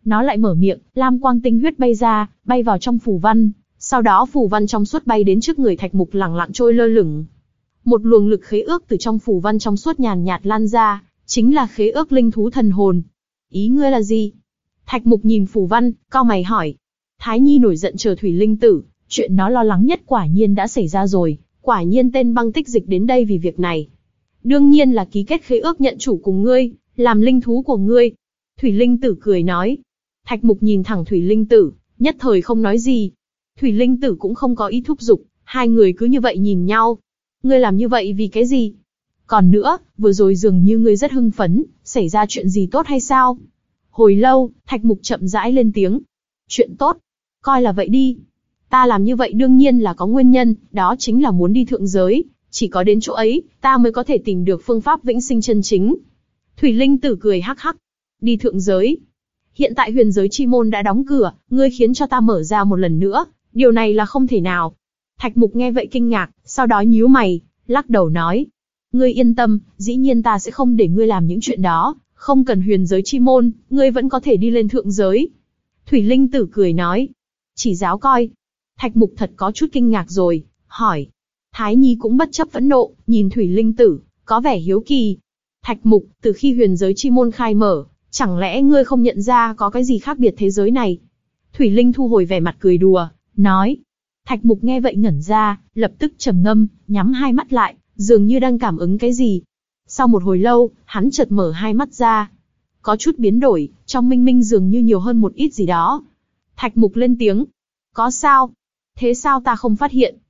Nó lại mở miệng, lam quang tinh huyết bay ra, bay vào trong phù văn, sau đó phù văn trong suốt bay đến trước người Thạch Mục lẳng lặng trôi lơ lửng. Một luồng lực khế ước từ trong phù văn trong suốt nhàn nhạt lan ra, chính là khế ước linh thú thần hồn. Ý ngươi là gì? Thạch Mục nhìn phù văn, cau mày hỏi. Thái Nhi nổi giận chờ thủy linh tử, chuyện nó lo lắng nhất quả nhiên đã xảy ra rồi, quả nhiên tên băng tích dịch đến đây vì việc này. Đương nhiên là ký kết khế ước nhận chủ cùng ngươi, làm linh thú của ngươi. Thủy linh tử cười nói. Thạch Mục nhìn thẳng thủy linh tử, nhất thời không nói gì. Thủy linh tử cũng không có ý thúc giục, hai người cứ như vậy nhìn nhau. Ngươi làm như vậy vì cái gì? Còn nữa, vừa rồi dường như ngươi rất hưng phấn, xảy ra chuyện gì tốt hay sao? Hồi lâu, Thạch Mục chậm rãi lên tiếng. Chuyện tốt? Coi là vậy đi. Ta làm như vậy đương nhiên là có nguyên nhân, đó chính là muốn đi thượng giới. Chỉ có đến chỗ ấy, ta mới có thể tìm được phương pháp vĩnh sinh chân chính. Thủy linh tử cười hắc hắc. Đi thượng giới. Hiện tại huyền giới chi môn đã đóng cửa, ngươi khiến cho ta mở ra một lần nữa, điều này là không thể nào. Thạch Mục nghe vậy kinh ngạc, sau đó nhíu mày, lắc đầu nói. Ngươi yên tâm, dĩ nhiên ta sẽ không để ngươi làm những chuyện đó, không cần huyền giới chi môn, ngươi vẫn có thể đi lên thượng giới. Thủy linh tử cười nói. Chỉ giáo coi. Thạch Mục thật có chút kinh ngạc rồi, hỏi. Thái Nhi cũng bất chấp phẫn nộ, nhìn Thủy linh tử, có vẻ hiếu kỳ. Thạch Mục, từ khi huyền giới chi môn khai mở, chẳng lẽ ngươi không nhận ra có cái gì khác biệt thế giới này? Thủy linh thu hồi vẻ mặt cười đùa, nói. Thạch Mục nghe vậy ngẩn ra, lập tức trầm ngâm, nhắm hai mắt lại, dường như đang cảm ứng cái gì. Sau một hồi lâu, hắn chợt mở hai mắt ra. Có chút biến đổi, trong minh minh dường như nhiều hơn một ít gì đó. Thạch Mục lên tiếng. Có sao? Thế sao ta không phát hiện?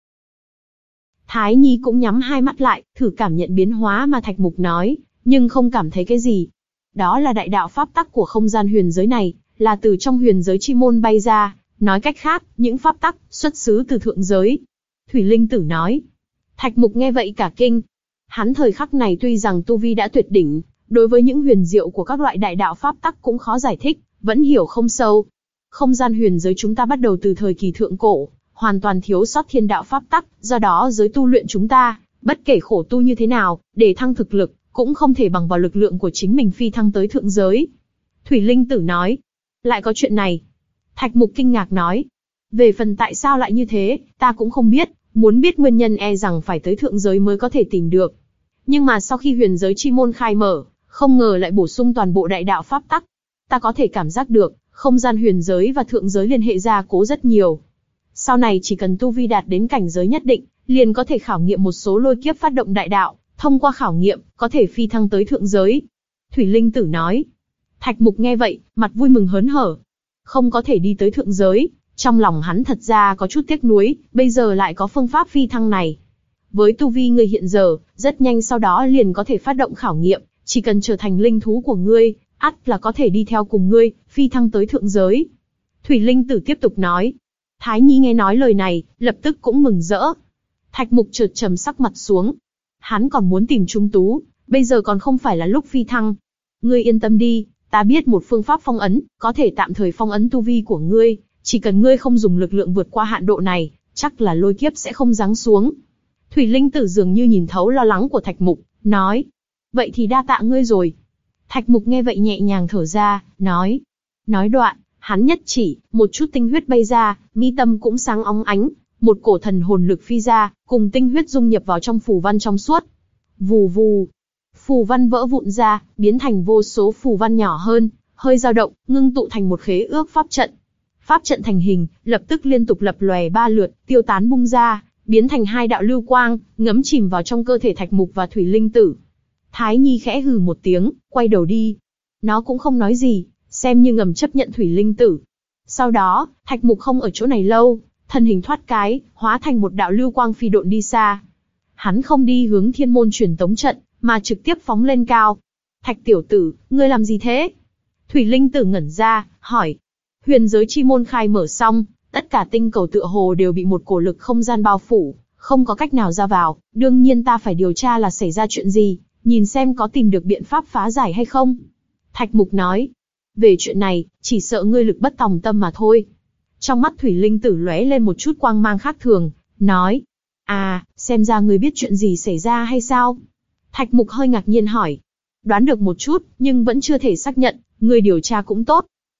Thái Nhi cũng nhắm hai mắt lại, thử cảm nhận biến hóa mà Thạch Mục nói, nhưng không cảm thấy cái gì. Đó là đại đạo pháp tắc của không gian huyền giới này, là từ trong huyền giới chi môn bay ra, nói cách khác, những pháp tắc xuất xứ từ thượng giới. Thủy linh tử nói. Thạch Mục nghe vậy cả kinh. Hắn thời khắc này tuy rằng tu vi đã tuyệt đỉnh, đối với những huyền diệu của các loại đại đạo pháp tắc cũng khó giải thích, vẫn hiểu không sâu. Không gian huyền giới chúng ta bắt đầu từ thời kỳ thượng cổ, hoàn toàn thiếu sót thiên đạo pháp tắc, do đó giới tu luyện chúng ta, bất kể khổ tu như thế nào, để thăng thực lực, cũng không thể bằng vào lực lượng của chính mình phi thăng tới thượng giới. Thủy linh tử nói. Lại có chuyện này. Thạch Mục kinh ngạc nói. Về phần tại sao lại như thế, ta cũng không biết, muốn biết nguyên nhân e rằng phải tới thượng giới mới có thể tìm được. Nhưng mà sau khi huyền giới chi môn khai mở, không ngờ lại bổ sung toàn bộ đại đạo pháp tắc. Ta có thể cảm giác được, không gian huyền giới và thượng giới liên hệ ra cố rất nhiều. Sau này chỉ cần tu vi đạt đến cảnh giới nhất định, liền có thể khảo nghiệm một số lôi kiếp phát động đại đạo, thông qua khảo nghiệm, có thể phi thăng tới thượng giới. Thủy linh tử nói. Thạch Mục nghe vậy, mặt vui mừng hớn hở. Không có thể đi tới thượng giới, trong lòng hắn thật ra có chút tiếc nuối, bây giờ lại có phương pháp phi thăng này. Với tu vi ngươi hiện giờ, rất nhanh sau đó liền có thể phát động khảo nghiệm, chỉ cần trở thành linh thú của ngươi, ắt là có thể đi theo cùng ngươi, phi thăng tới thượng giới. Thủy linh tử tiếp tục nói. Thái Nhi nghe nói lời này, lập tức cũng mừng rỡ. Thạch Mục chợt trầm sắc mặt xuống. Hắn còn muốn tìm Trung Tú, bây giờ còn không phải là lúc phi thăng. Ngươi yên tâm đi, ta biết một phương pháp phong ấn, có thể tạm thời phong ấn tu vi của ngươi, chỉ cần ngươi không dùng lực lượng vượt qua hạn độ này, chắc là lôi kiếp sẽ không giáng xuống. Thủy linh tử dường như nhìn thấu lo lắng của Thạch Mục, nói. Vậy thì đa tạ ngươi rồi. Thạch Mục nghe vậy nhẹ nhàng thở ra, nói. Nói đoạn, hắn nhất chỉ, một chút tinh huyết bay ra, mi tâm cũng sáng óng ánh, một cổ thần hồn lực phi ra, cùng tinh huyết dung nhập vào trong phù văn trong suốt. Vù vù, phù văn vỡ vụn ra, biến thành vô số phù văn nhỏ hơn, hơi dao động, ngưng tụ thành một khế ước pháp trận. Pháp trận thành hình, lập tức liên tục lập lòe ba lượt, tiêu tán bung ra, biến thành hai đạo lưu quang, ngấm chìm vào trong cơ thể Thạch Mục và Thủy linh tử. Thái Nhi khẽ hừ một tiếng, quay đầu đi. Nó cũng không nói gì, xem như ngầm chấp nhận Thủy linh tử. Sau đó, Thạch Mục không ở chỗ này lâu, thân hình thoát cái, hóa thành một đạo lưu quang phi độn đi xa. Hắn không đi hướng thiên môn truyền tống trận, mà trực tiếp phóng lên cao. Thạch tiểu tử, ngươi làm gì thế? Thủy linh tử ngẩn ra, hỏi. Huyền giới chi môn khai mở xong, tất cả tinh cầu tựa hồ đều bị một cổ lực không gian bao phủ, không có cách nào ra vào, đương nhiên ta phải điều tra là xảy ra chuyện gì, nhìn xem có tìm được biện pháp phá giải hay không. Thạch Mục nói. Về chuyện này, chỉ sợ ngươi lực bất tòng tâm mà thôi. Trong mắt Thủy linh tử lóe lên một chút quang mang khác thường, nói. À, xem ra ngươi biết chuyện gì xảy ra hay sao? Thạch Mục hơi ngạc nhiên hỏi. Đoán được một chút, nhưng vẫn chưa thể xác nhận, ngươi điều tra cũng tốt.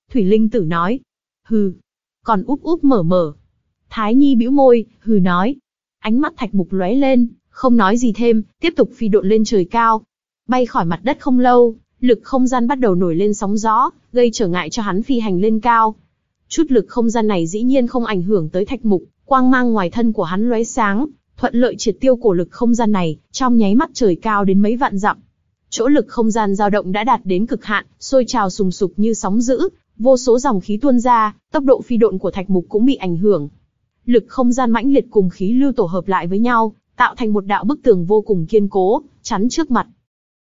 Thủy Linh Tử nói. Hừ, còn úp úp mở mở. Thái Nhi bĩu môi, hừ nói. Ánh mắt Thạch Mục lóe lên, không nói gì thêm, tiếp tục phi độn lên trời cao. Bay khỏi mặt đất không lâu, lực không gian bắt đầu nổi lên sóng gió, gây trở ngại cho hắn phi hành lên cao. Chút lực không gian này dĩ nhiên không ảnh hưởng tới Thạch Mục, quang mang ngoài thân của hắn lóe sáng, thuận lợi triệt tiêu cổ lực không gian này, trong nháy mắt trời cao đến mấy vạn dặm. Chỗ lực không gian dao động đã đạt đến cực hạn, sôi trào sùng sục như sóng dữ, vô số dòng khí tuôn ra, tốc độ phi độn của Thạch Mục cũng bị ảnh hưởng. Lực không gian mãnh liệt cùng khí lưu tổ hợp lại với nhau, tạo thành một đạo bức tường vô cùng kiên cố, chắn trước mặt.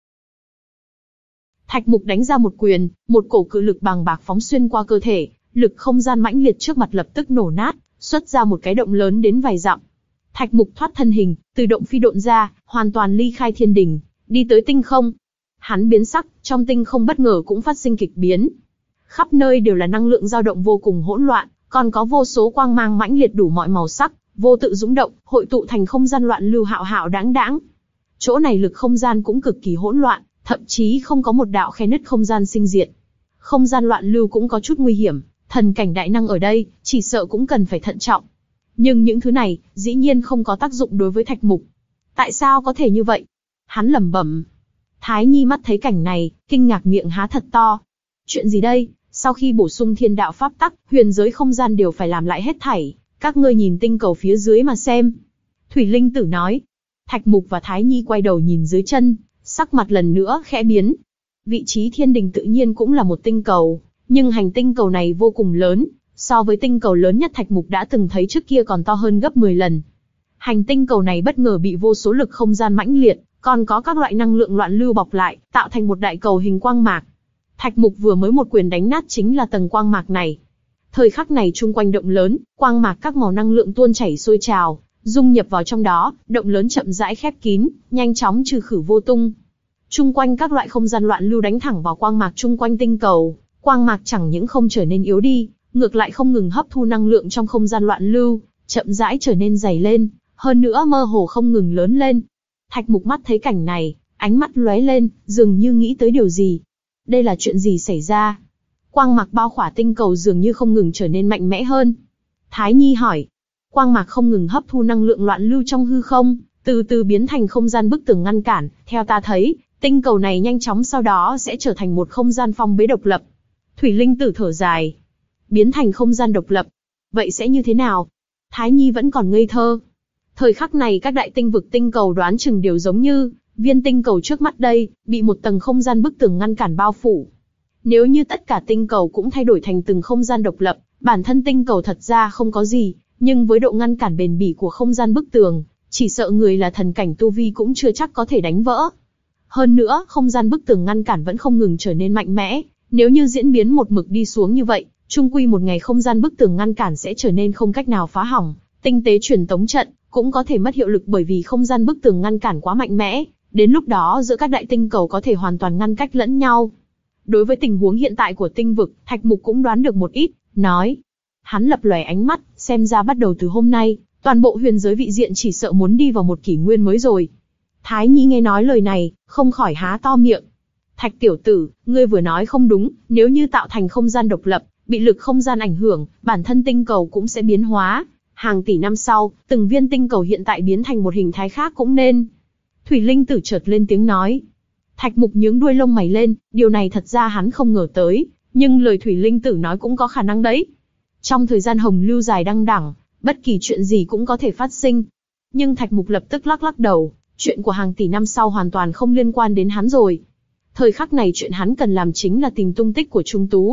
Thạch Mục đánh ra một quyền, một cổ cự lực bàng bạc phóng xuyên qua cơ thể, lực không gian mãnh liệt trước mặt lập tức nổ nát, xuất ra một cái động lớn đến vài dặm. Thạch Mục thoát thân hình, từ động phi độn ra, hoàn toàn ly khai thiên đình, đi tới tinh không. Hắn biến sắc, trong tinh không bất ngờ cũng phát sinh kịch biến. Khắp nơi đều là năng lượng dao động vô cùng hỗn loạn, còn có vô số quang mang mãnh liệt đủ mọi màu sắc, vô tự dũng động, hội tụ thành không gian loạn lưu hạo hạo đãng đãng. Chỗ này lực không gian cũng cực kỳ hỗn loạn, thậm chí không có một đạo khe nứt không gian sinh diệt. Không gian loạn lưu cũng có chút nguy hiểm, thần cảnh đại năng ở đây, chỉ sợ cũng cần phải thận trọng. Nhưng những thứ này, dĩ nhiên không có tác dụng đối với Thạch Mục. Tại sao có thể như vậy? Hắn lẩm bẩm. Thái Nhi mắt thấy cảnh này, kinh ngạc miệng há thật to. Chuyện gì đây? Sau khi bổ sung thiên đạo pháp tắc, huyền giới không gian đều phải làm lại hết thảy. Các ngươi nhìn tinh cầu phía dưới mà xem. Thủy Linh Tử nói. Thạch Mục và Thái Nhi quay đầu nhìn dưới chân, sắc mặt lần nữa khẽ biến. Vị trí thiên đình tự nhiên cũng là một tinh cầu, nhưng hành tinh cầu này vô cùng lớn, so với tinh cầu lớn nhất Thạch Mục đã từng thấy trước kia còn to hơn gấp mười lần. Hành tinh cầu này bất ngờ bị vô số lực không gian mãnh liệt, còn có các loại năng lượng loạn lưu bọc lại, tạo thành một đại cầu hình quang mạc. Thạch Mục vừa mới một quyền đánh nát chính là tầng quang mạc này. Thời khắc này chung quanh động lớn, quang mạc các màu năng lượng tuôn chảy sôi trào, dung nhập vào trong đó, động lớn chậm rãi khép kín, nhanh chóng trừ khử vô tung. Chung quanh các loại không gian loạn lưu đánh thẳng vào quang mạc chung quanh tinh cầu, quang mạc chẳng những không trở nên yếu đi, ngược lại không ngừng hấp thu năng lượng trong không gian loạn lưu, chậm rãi trở nên dày lên, hơn nữa mơ hồ không ngừng lớn lên. Thạch Mục mắt thấy cảnh này, ánh mắt lóe lên, dường như nghĩ tới điều gì. Đây là chuyện gì xảy ra? Quang mạc bao khỏa tinh cầu dường như không ngừng trở nên mạnh mẽ hơn. Thái Nhi hỏi. Quang mạc không ngừng hấp thu năng lượng loạn lưu trong hư không, từ từ biến thành không gian bức tường ngăn cản. Theo ta thấy, tinh cầu này nhanh chóng sau đó sẽ trở thành một không gian phong bế độc lập. Thủy Linh Tử thở dài. Biến thành không gian độc lập. Vậy sẽ như thế nào? Thái Nhi vẫn còn ngây thơ. Thời khắc này các đại tinh vực tinh cầu đoán chừng đều giống như viên tinh cầu trước mắt đây, bị một tầng không gian bức tường ngăn cản bao phủ. Nếu như tất cả tinh cầu cũng thay đổi thành từng không gian độc lập, bản thân tinh cầu thật ra không có gì, nhưng với độ ngăn cản bền bỉ của không gian bức tường, chỉ sợ người là thần cảnh tu vi cũng chưa chắc có thể đánh vỡ. Hơn nữa, không gian bức tường ngăn cản vẫn không ngừng trở nên mạnh mẽ, nếu như diễn biến một mực đi xuống như vậy, chung quy một ngày không gian bức tường ngăn cản sẽ trở nên không cách nào phá hỏng, tinh tế truyền tống trận cũng có thể mất hiệu lực bởi vì không gian bức tường ngăn cản quá mạnh mẽ, đến lúc đó giữa các đại tinh cầu có thể hoàn toàn ngăn cách lẫn nhau. Đối với tình huống hiện tại của tinh vực, Thạch Mục cũng đoán được một ít, nói. Hắn lập lòe ánh mắt, xem ra bắt đầu từ hôm nay, toàn bộ huyền giới vị diện chỉ sợ muốn đi vào một kỷ nguyên mới rồi. Thái Nhi nghe nói lời này, không khỏi há to miệng. Thạch tiểu tử, ngươi vừa nói không đúng, nếu như tạo thành không gian độc lập, bị lực không gian ảnh hưởng, bản thân tinh cầu cũng sẽ biến hóa. Hàng tỷ năm sau, từng viên tinh cầu hiện tại biến thành một hình thái khác cũng nên. Thủy Linh Tử chợt lên tiếng nói. Thạch Mục nhướng đuôi lông mày lên, điều này thật ra hắn không ngờ tới, nhưng lời Thủy Linh Tử nói cũng có khả năng đấy. Trong thời gian hồng lưu dài đăng đẳng, bất kỳ chuyện gì cũng có thể phát sinh. Nhưng Thạch Mục lập tức lắc lắc đầu, chuyện của hàng tỷ năm sau hoàn toàn không liên quan đến hắn rồi. Thời khắc này chuyện hắn cần làm chính là tìm tung tích của Trung Tú.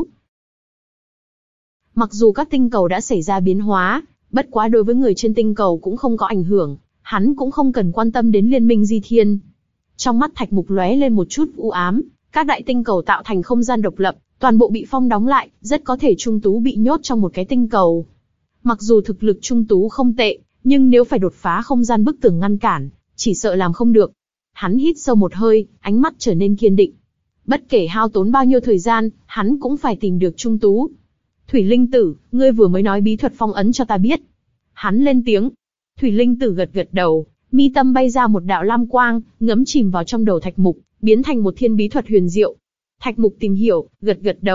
Mặc dù các tinh cầu đã xảy ra biến hóa, bất quá đối với người trên tinh cầu cũng không có ảnh hưởng, hắn cũng không cần quan tâm đến liên minh Di Thiên. Trong mắt Thạch Mục lóe lên một chút u ám, các đại tinh cầu tạo thành không gian độc lập, toàn bộ bị phong đóng lại, rất có thể Trung Tú bị nhốt trong một cái tinh cầu. Mặc dù thực lực Trung Tú không tệ, nhưng nếu phải đột phá không gian bức tường ngăn cản, chỉ sợ làm không được. Hắn hít sâu một hơi, ánh mắt trở nên kiên định. Bất kể hao tốn bao nhiêu thời gian, hắn cũng phải tìm được Trung Tú. Thủy Linh Tử, ngươi vừa mới nói bí thuật phong ấn cho ta biết. Hắn lên tiếng. Thủy Linh Tử gật gật đầu, mi tâm bay ra một đạo lam quang, ngấm chìm vào trong đầu Thạch Mục, biến thành một thiên bí thuật huyền diệu. Thạch Mục tìm hiểu, gật gật đầu,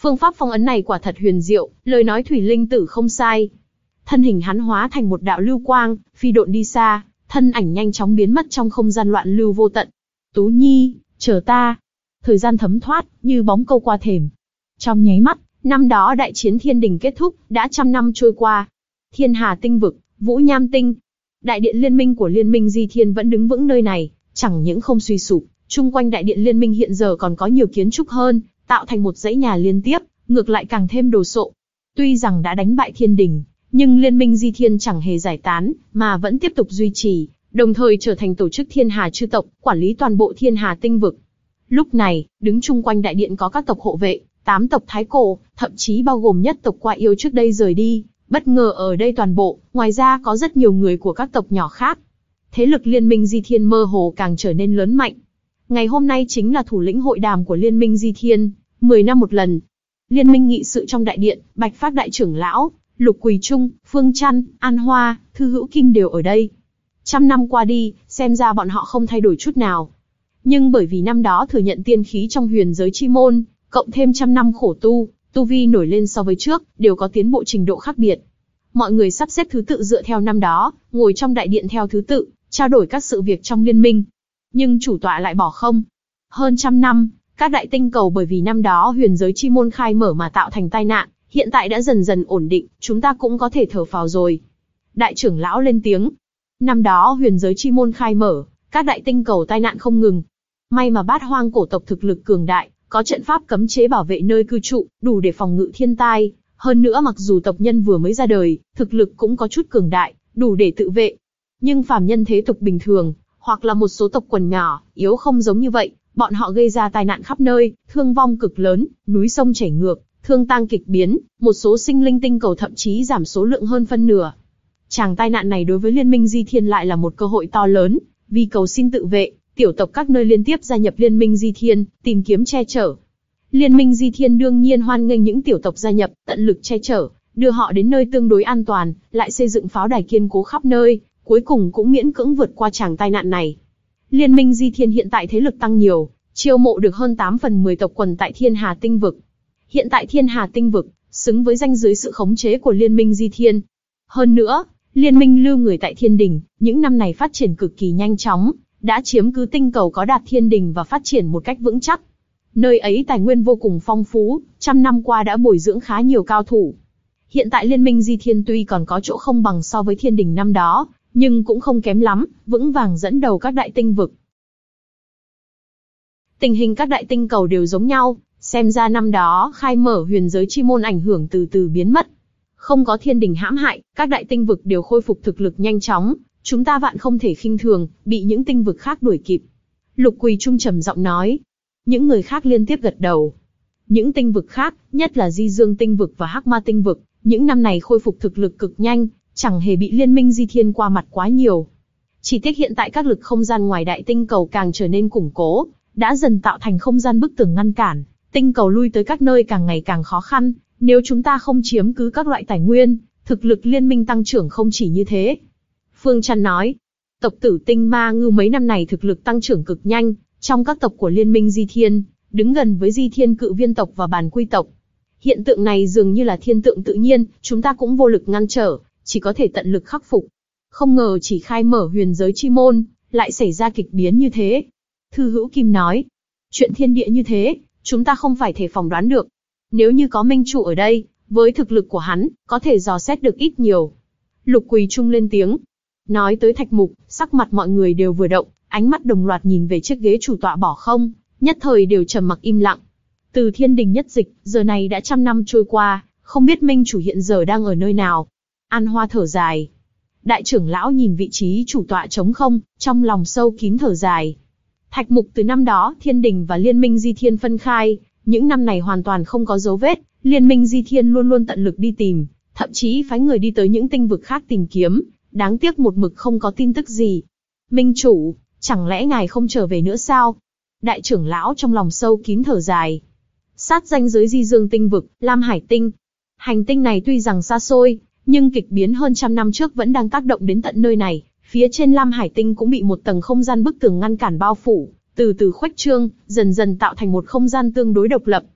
Phương pháp phong ấn này quả thật huyền diệu, lời nói Thủy Linh Tử không sai. Thân hình hắn hóa thành một đạo lưu quang, phi độn đi xa, thân ảnh nhanh chóng biến mất trong không gian loạn lưu vô tận. Tú Nhi, chờ ta. Thời gian thấm thoát, như bóng câu qua thềm. Trong nháy mắt, năm đó đại chiến thiên đình kết thúc, đã trăm năm trôi qua. Thiên Hà tinh vực, Vũ Nham tinh. Đại điện liên minh của Liên minh Di Thiên vẫn đứng vững nơi này, chẳng những không suy sụp, chung quanh đại điện liên minh hiện giờ còn có nhiều kiến trúc hơn, tạo thành một dãy nhà liên tiếp, ngược lại càng thêm đồ sộ. Tuy rằng đã đánh bại thiên đình, nhưng Liên minh Di Thiên chẳng hề giải tán, mà vẫn tiếp tục duy trì, đồng thời trở thành tổ chức Thiên Hà chư tộc, quản lý toàn bộ Thiên Hà tinh vực. Lúc này, đứng chung quanh đại điện có các tộc hộ vệ, tám tộc thái cổ, thậm chí bao gồm nhất tộc Qua Yêu trước đây rời đi, bất ngờ ở đây toàn bộ, ngoài ra có rất nhiều người của các tộc nhỏ khác. Thế lực Liên minh Di Thiên mơ hồ càng trở nên lớn mạnh. Ngày hôm nay chính là thủ lĩnh hội đàm của Liên minh Di Thiên, mười năm một lần. Liên minh nghị sự trong đại điện, Bạch Phác đại trưởng lão, Lục Quỳ Trung, Phương Trăn, An Hoa, Thư Hữu Kim đều ở đây. Trăm năm qua đi, xem ra bọn họ không thay đổi chút nào. Nhưng bởi vì năm đó thừa nhận tiên khí trong huyền giới chi môn, cộng thêm trăm năm khổ tu, tu vi nổi lên so với trước, đều có tiến bộ trình độ khác biệt. Mọi người sắp xếp thứ tự dựa theo năm đó, ngồi trong đại điện theo thứ tự, trao đổi các sự việc trong liên minh. Nhưng chủ tọa lại bỏ không. Hơn trăm năm, các đại tinh cầu bởi vì năm đó huyền giới chi môn khai mở mà tạo thành tai nạn, hiện tại đã dần dần ổn định, chúng ta cũng có thể thở phào rồi. Đại trưởng lão lên tiếng. Năm đó huyền giới chi môn khai mở, các đại tinh cầu tai nạn không ngừng. May mà Bát Hoang cổ tộc thực lực cường đại, có trận pháp cấm chế bảo vệ nơi cư trụ, đủ để phòng ngự thiên tai. Hơn nữa mặc dù tộc nhân vừa mới ra đời, thực lực cũng có chút cường đại, đủ để tự vệ. Nhưng phàm nhân thế tục bình thường, hoặc là một số tộc quần nhỏ, yếu không giống như vậy, bọn họ gây ra tai nạn khắp nơi, thương vong cực lớn, núi sông chảy ngược, thương tang kịch biến, một số sinh linh tinh cầu thậm chí giảm số lượng hơn phân nửa. Tràng tai nạn này đối với Liên minh Di Thiên lại là một cơ hội to lớn, vì cầu xin tự vệ, tiểu tộc các nơi liên tiếp gia nhập Liên minh Di Thiên, tìm kiếm che chở. Liên minh Di Thiên đương nhiên hoan nghênh những tiểu tộc gia nhập, tận lực che chở, đưa họ đến nơi tương đối an toàn, lại xây dựng pháo đài kiên cố khắp nơi, cuối cùng cũng miễn cưỡng vượt qua tràng tai nạn này. Liên minh Di Thiên hiện tại thế lực tăng nhiều, chiêu mộ được hơn tám phần mười tộc quần tại Thiên Hà tinh vực. Hiện tại Thiên Hà tinh vực, xứng với danh dưới sự khống chế của Liên minh Di Thiên. Hơn nữa, Liên minh lưu người tại Thiên Đình, những năm này phát triển cực kỳ nhanh chóng, đã chiếm cứ tinh cầu có đạt Thiên Đình và phát triển một cách vững chắc. Nơi ấy tài nguyên vô cùng phong phú, trăm năm qua đã bồi dưỡng khá nhiều cao thủ. Hiện tại Liên minh Di Thiên tuy còn có chỗ không bằng so với Thiên Đình năm đó, nhưng cũng không kém lắm, vững vàng dẫn đầu các đại tinh vực. Tình hình các đại tinh cầu đều giống nhau, xem ra năm đó khai mở huyền giới chi môn ảnh hưởng từ từ biến mất. Không có Thiên Đình hãm hại, các đại tinh vực đều khôi phục thực lực nhanh chóng, chúng ta vạn không thể khinh thường, bị những tinh vực khác đuổi kịp. Lục Quỳ Trung trầm giọng nói. Những người khác liên tiếp gật đầu. Những tinh vực khác, nhất là Di Dương tinh vực và Hắc Ma tinh vực, những năm này khôi phục thực lực cực nhanh, chẳng hề bị Liên minh Di Thiên qua mặt quá nhiều. Chỉ tiếc hiện tại các lực không gian ngoài đại tinh cầu càng trở nên củng cố, đã dần tạo thành không gian bức tường ngăn cản, tinh cầu lui tới các nơi càng ngày càng khó khăn, nếu chúng ta không chiếm cứ các loại tài nguyên, thực lực liên minh tăng trưởng không chỉ như thế. Phương Trăn nói, tộc tử Tinh Ma Ngưu mấy năm này thực lực tăng trưởng cực nhanh, trong các tộc của Liên minh Di Thiên, đứng gần với Di Thiên Cự Viên tộc và Bàn Quy tộc. Hiện tượng này dường như là thiên tượng tự nhiên, chúng ta cũng vô lực ngăn trở, chỉ có thể tận lực khắc phục. Không ngờ chỉ khai mở huyền giới chi môn, lại xảy ra kịch biến như thế. Thư Hữu Kim nói, chuyện thiên địa như thế, chúng ta không phải thể phỏng đoán được. Nếu như có minh chủ ở đây, với thực lực của hắn, có thể dò xét được ít nhiều. Lục Quỳ Trung lên tiếng. Nói tới Thạch Mục, sắc mặt mọi người đều vừa động, ánh mắt đồng loạt nhìn về chiếc ghế chủ tọa bỏ không, nhất thời đều trầm mặc im lặng. Từ Thiên Đình nhất dịch, giờ này đã trăm năm trôi qua, không biết minh chủ hiện giờ đang ở nơi nào. An Hoa thở dài. Đại trưởng lão nhìn vị trí chủ tọa trống không, trong lòng sâu kín thở dài. Thạch Mục từ năm đó Thiên Đình và Liên minh Di Thiên phân khai, những năm này hoàn toàn không có dấu vết, Liên minh Di Thiên luôn luôn tận lực đi tìm, thậm chí phái người đi tới những tinh vực khác tìm kiếm, đáng tiếc một mực không có tin tức gì. Minh chủ, chẳng lẽ ngài không trở về nữa sao? Đại trưởng lão trong lòng sâu kín thở dài. Sát ranh giới Di Dương tinh vực, Lam Hải tinh. Hành tinh này tuy rằng xa xôi, nhưng kịch biến hơn trăm năm trước vẫn đang tác động đến tận nơi này. Phía trên Lam Hải tinh cũng bị một tầng không gian bức tường ngăn cản bao phủ, từ từ khuếch trương, dần dần tạo thành một không gian tương đối độc lập.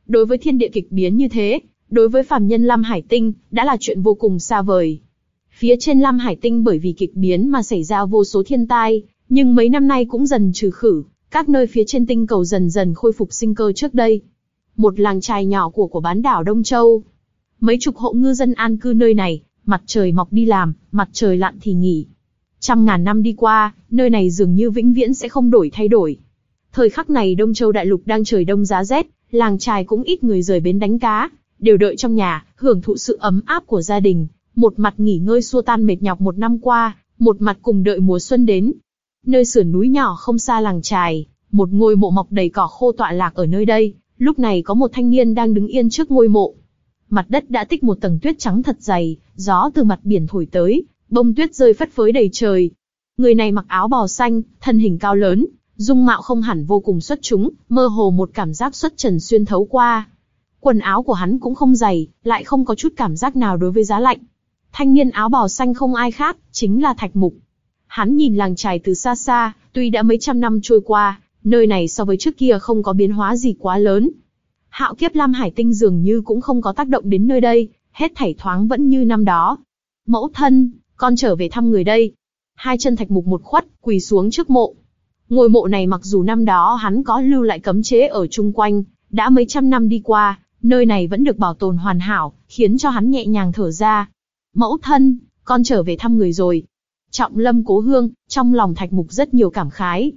Đối với thiên địa kịch biến như thế, đối với phàm nhân Lam Hải Tinh, đã là chuyện vô cùng xa vời. Phía trên Lam Hải Tinh bởi vì kịch biến mà xảy ra vô số thiên tai, nhưng mấy năm nay cũng dần trừ khử, các nơi phía trên tinh cầu dần dần khôi phục sinh cơ trước đây. Một làng chài nhỏ của của bán đảo Đông Châu. Mấy chục hộ ngư dân an cư nơi này, mặt trời mọc đi làm, mặt trời lặn thì nghỉ. Trăm ngàn năm đi qua, nơi này dường như vĩnh viễn sẽ không đổi thay đổi. Thời khắc này Đông Châu đại lục đang trời đông giá rét, làng chài cũng ít người rời bến đánh cá, đều đợi trong nhà, hưởng thụ sự ấm áp của gia đình, một mặt nghỉ ngơi xua tan mệt nhọc một năm qua, một mặt cùng đợi mùa xuân đến. Nơi sườn núi nhỏ không xa làng chài, một ngôi mộ mọc đầy cỏ khô tọa lạc ở nơi đây, lúc này có một thanh niên đang đứng yên trước ngôi mộ. Mặt đất đã tích một tầng tuyết trắng thật dày, gió từ mặt biển thổi tới, bông tuyết rơi phất phới đầy trời. Người này mặc áo bào xanh, thân hình cao lớn, dung mạo không hẳn vô cùng xuất chúng, mơ hồ một cảm giác xuất trần xuyên thấu qua. Quần áo của hắn cũng không dày, lại không có chút cảm giác nào đối với giá lạnh. Thanh niên áo bào xanh không ai khác, chính là Thạch Mục. Hắn nhìn làng chài từ xa xa, tuy đã mấy trăm năm trôi qua, nơi này so với trước kia không có biến hóa gì quá lớn. Hạo kiếp Lam Hải Tinh dường như cũng không có tác động đến nơi đây, hết thảy thoáng vẫn như năm đó. Mẫu thân, con trở về thăm người đây. Hai chân Thạch Mục một khuất, quỳ xuống trước mộ. Ngôi mộ này mặc dù năm đó hắn có lưu lại cấm chế ở chung quanh, đã mấy trăm năm đi qua, nơi này vẫn được bảo tồn hoàn hảo, khiến cho hắn nhẹ nhàng thở ra. Mẫu thân, con trở về thăm người rồi. Trọng lâm cố hương, trong lòng Thạch Mục rất nhiều cảm khái.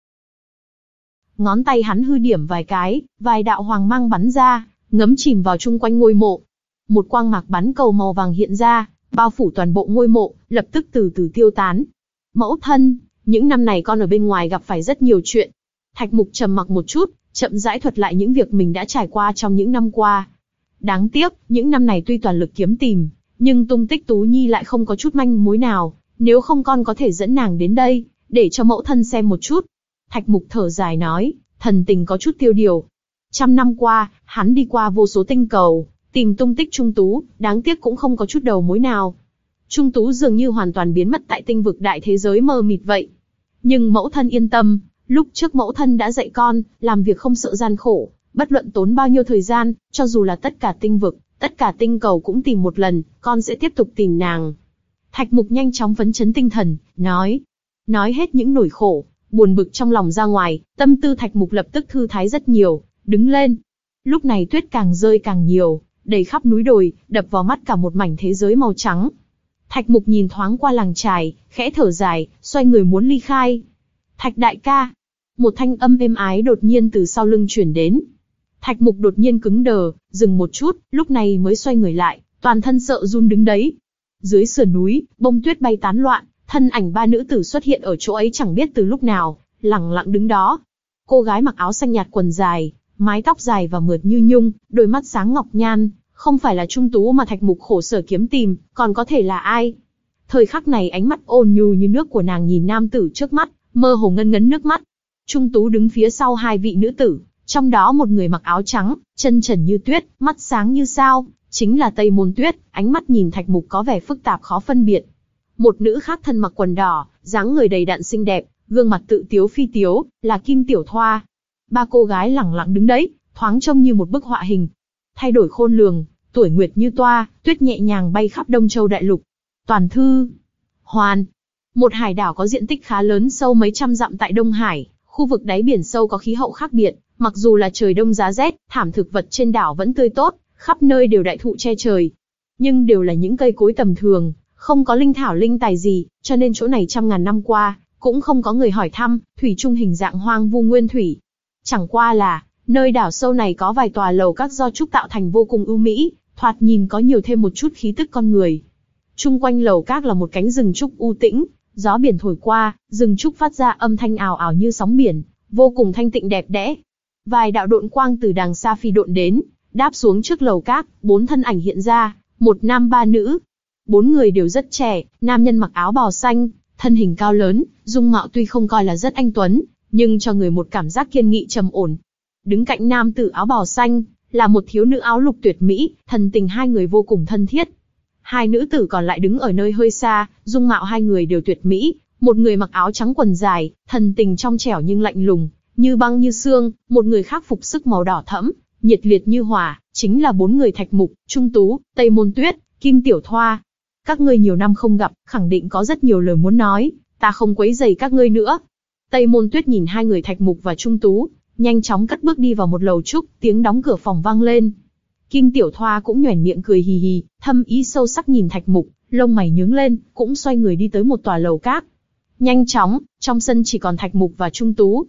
Ngón tay hắn hư điểm vài cái, vài đạo hoàng mang bắn ra, ngấm chìm vào chung quanh ngôi mộ. Một quang mạc bắn cầu màu vàng hiện ra, bao phủ toàn bộ ngôi mộ, lập tức từ từ tiêu tán. Mẫu thân, những năm này con ở bên ngoài gặp phải rất nhiều chuyện. Thạch Mục trầm mặc một chút, chậm rãi thuật lại những việc mình đã trải qua trong những năm qua. Đáng tiếc, những năm này tuy toàn lực kiếm tìm, nhưng tung tích Tú Nhi lại không có chút manh mối nào, nếu không con có thể dẫn nàng đến đây, để cho mẫu thân xem một chút. Thạch Mục thở dài nói, thần tình có chút tiêu điều. Trăm năm qua, hắn đi qua vô số tinh cầu, tìm tung tích Trung Tú, đáng tiếc cũng không có chút đầu mối nào. Trung Tú dường như hoàn toàn biến mất tại tinh vực đại thế giới mờ mịt vậy. Nhưng mẫu thân yên tâm, lúc trước mẫu thân đã dạy con, làm việc không sợ gian khổ, bất luận tốn bao nhiêu thời gian, cho dù là tất cả tinh vực, tất cả tinh cầu cũng tìm một lần, con sẽ tiếp tục tìm nàng. Thạch Mục nhanh chóng phấn chấn tinh thần, nói. Nói hết những nỗi khổ, buồn bực trong lòng ra ngoài, tâm tư Thạch Mục lập tức thư thái rất nhiều, đứng lên. Lúc này tuyết càng rơi càng nhiều, đầy khắp núi đồi, đập vào mắt cả một mảnh thế giới màu trắng. Thạch Mục nhìn thoáng qua làng chài, khẽ thở dài, xoay người muốn ly khai. Thạch đại ca. Một thanh âm êm ái đột nhiên từ sau lưng chuyển đến. Thạch Mục đột nhiên cứng đờ, dừng một chút, lúc này mới xoay người lại, toàn thân sợ run đứng đấy. Dưới sườn núi, bông tuyết bay tán loạn, thân ảnh ba nữ tử xuất hiện ở chỗ ấy chẳng biết từ lúc nào, lẳng lặng đứng đó. Cô gái mặc áo xanh nhạt quần dài, mái tóc dài và mượt như nhung, đôi mắt sáng ngọc nhan, không phải là Trung Tú mà Thạch Mục khổ sở kiếm tìm, còn có thể là ai? Thời khắc này ánh mắt ôn nhu như nước của nàng nhìn nam tử trước mắt, mơ hồ ngân ngấn nước mắt. Trung Tú đứng phía sau hai vị nữ tử, trong đó một người mặc áo trắng, chân trần như tuyết, mắt sáng như sao, chính là Tây Môn Tuyết, ánh mắt nhìn Thạch Mục có vẻ phức tạp khó phân biệt. Một nữ khác thân mặc quần đỏ, dáng người đầy đặn xinh đẹp, gương mặt tự tiếu phi tiếu, là Kim Tiểu Thoa. Ba cô gái lẳng lặng đứng đấy, thoáng trông như một bức họa hình. Thay đổi khôn lường, tuổi nguyệt như toa, tuyết nhẹ nhàng bay khắp Đông Châu đại lục. Toàn thư. Hoàn. Một hải đảo có diện tích khá lớn sâu mấy trăm dặm tại Đông Hải, khu vực đáy biển sâu có khí hậu khác biệt, mặc dù là trời đông giá rét, thảm thực vật trên đảo vẫn tươi tốt, khắp nơi đều đại thụ che trời. Nhưng đều là những cây cối tầm thường, không có linh thảo linh tài gì, cho nên chỗ này trăm ngàn năm qua, cũng không có người hỏi thăm, thủy chung hình dạng hoang vu nguyên thủy. Chẳng qua là, nơi đảo sâu này có vài tòa lầu các do trúc tạo thành vô cùng ưu mỹ, thoạt nhìn có nhiều thêm một chút khí tức con người. Chung quanh lầu các là một cánh rừng trúc u tĩnh, gió biển thổi qua, rừng trúc phát ra âm thanh ào ào như sóng biển, vô cùng thanh tịnh đẹp đẽ. Vài đạo độn quang từ đàng xa phi độn đến, đáp xuống trước lầu các, bốn thân ảnh hiện ra, một nam ba nữ. Bốn người đều rất trẻ, nam nhân mặc áo bào xanh, thân hình cao lớn, dung mạo tuy không coi là rất anh tuấn, nhưng cho người một cảm giác kiên nghị trầm ổn. Đứng cạnh nam tử áo bào xanh, là một thiếu nữ áo lục tuyệt mỹ, thần tình hai người vô cùng thân thiết. Hai nữ tử còn lại đứng ở nơi hơi xa, dung mạo hai người đều tuyệt mỹ, một người mặc áo trắng quần dài, thần tình trong trẻo nhưng lạnh lùng, như băng như xương, một người khác phục sức màu đỏ thẫm, nhiệt liệt như hỏa, chính là bốn người Thạch Mục, Trung Tú, Tây Môn Tuyết, Kim Tiểu Thoa. Các ngươi nhiều năm không gặp, khẳng định có rất nhiều lời muốn nói, ta không quấy rầy các ngươi nữa. Tây Môn Tuyết nhìn hai người Thạch Mục và Trung Tú, nhanh chóng cất bước đi vào một lầu trúc, tiếng đóng cửa phòng vang lên. Kim Tiểu Thoa cũng nhoẻn miệng cười hì hì, thâm ý sâu sắc nhìn Thạch Mục, lông mày nhướng lên, cũng xoay người đi tới một tòa lầu các. Nhanh chóng, trong sân chỉ còn Thạch Mục và Trung Tú.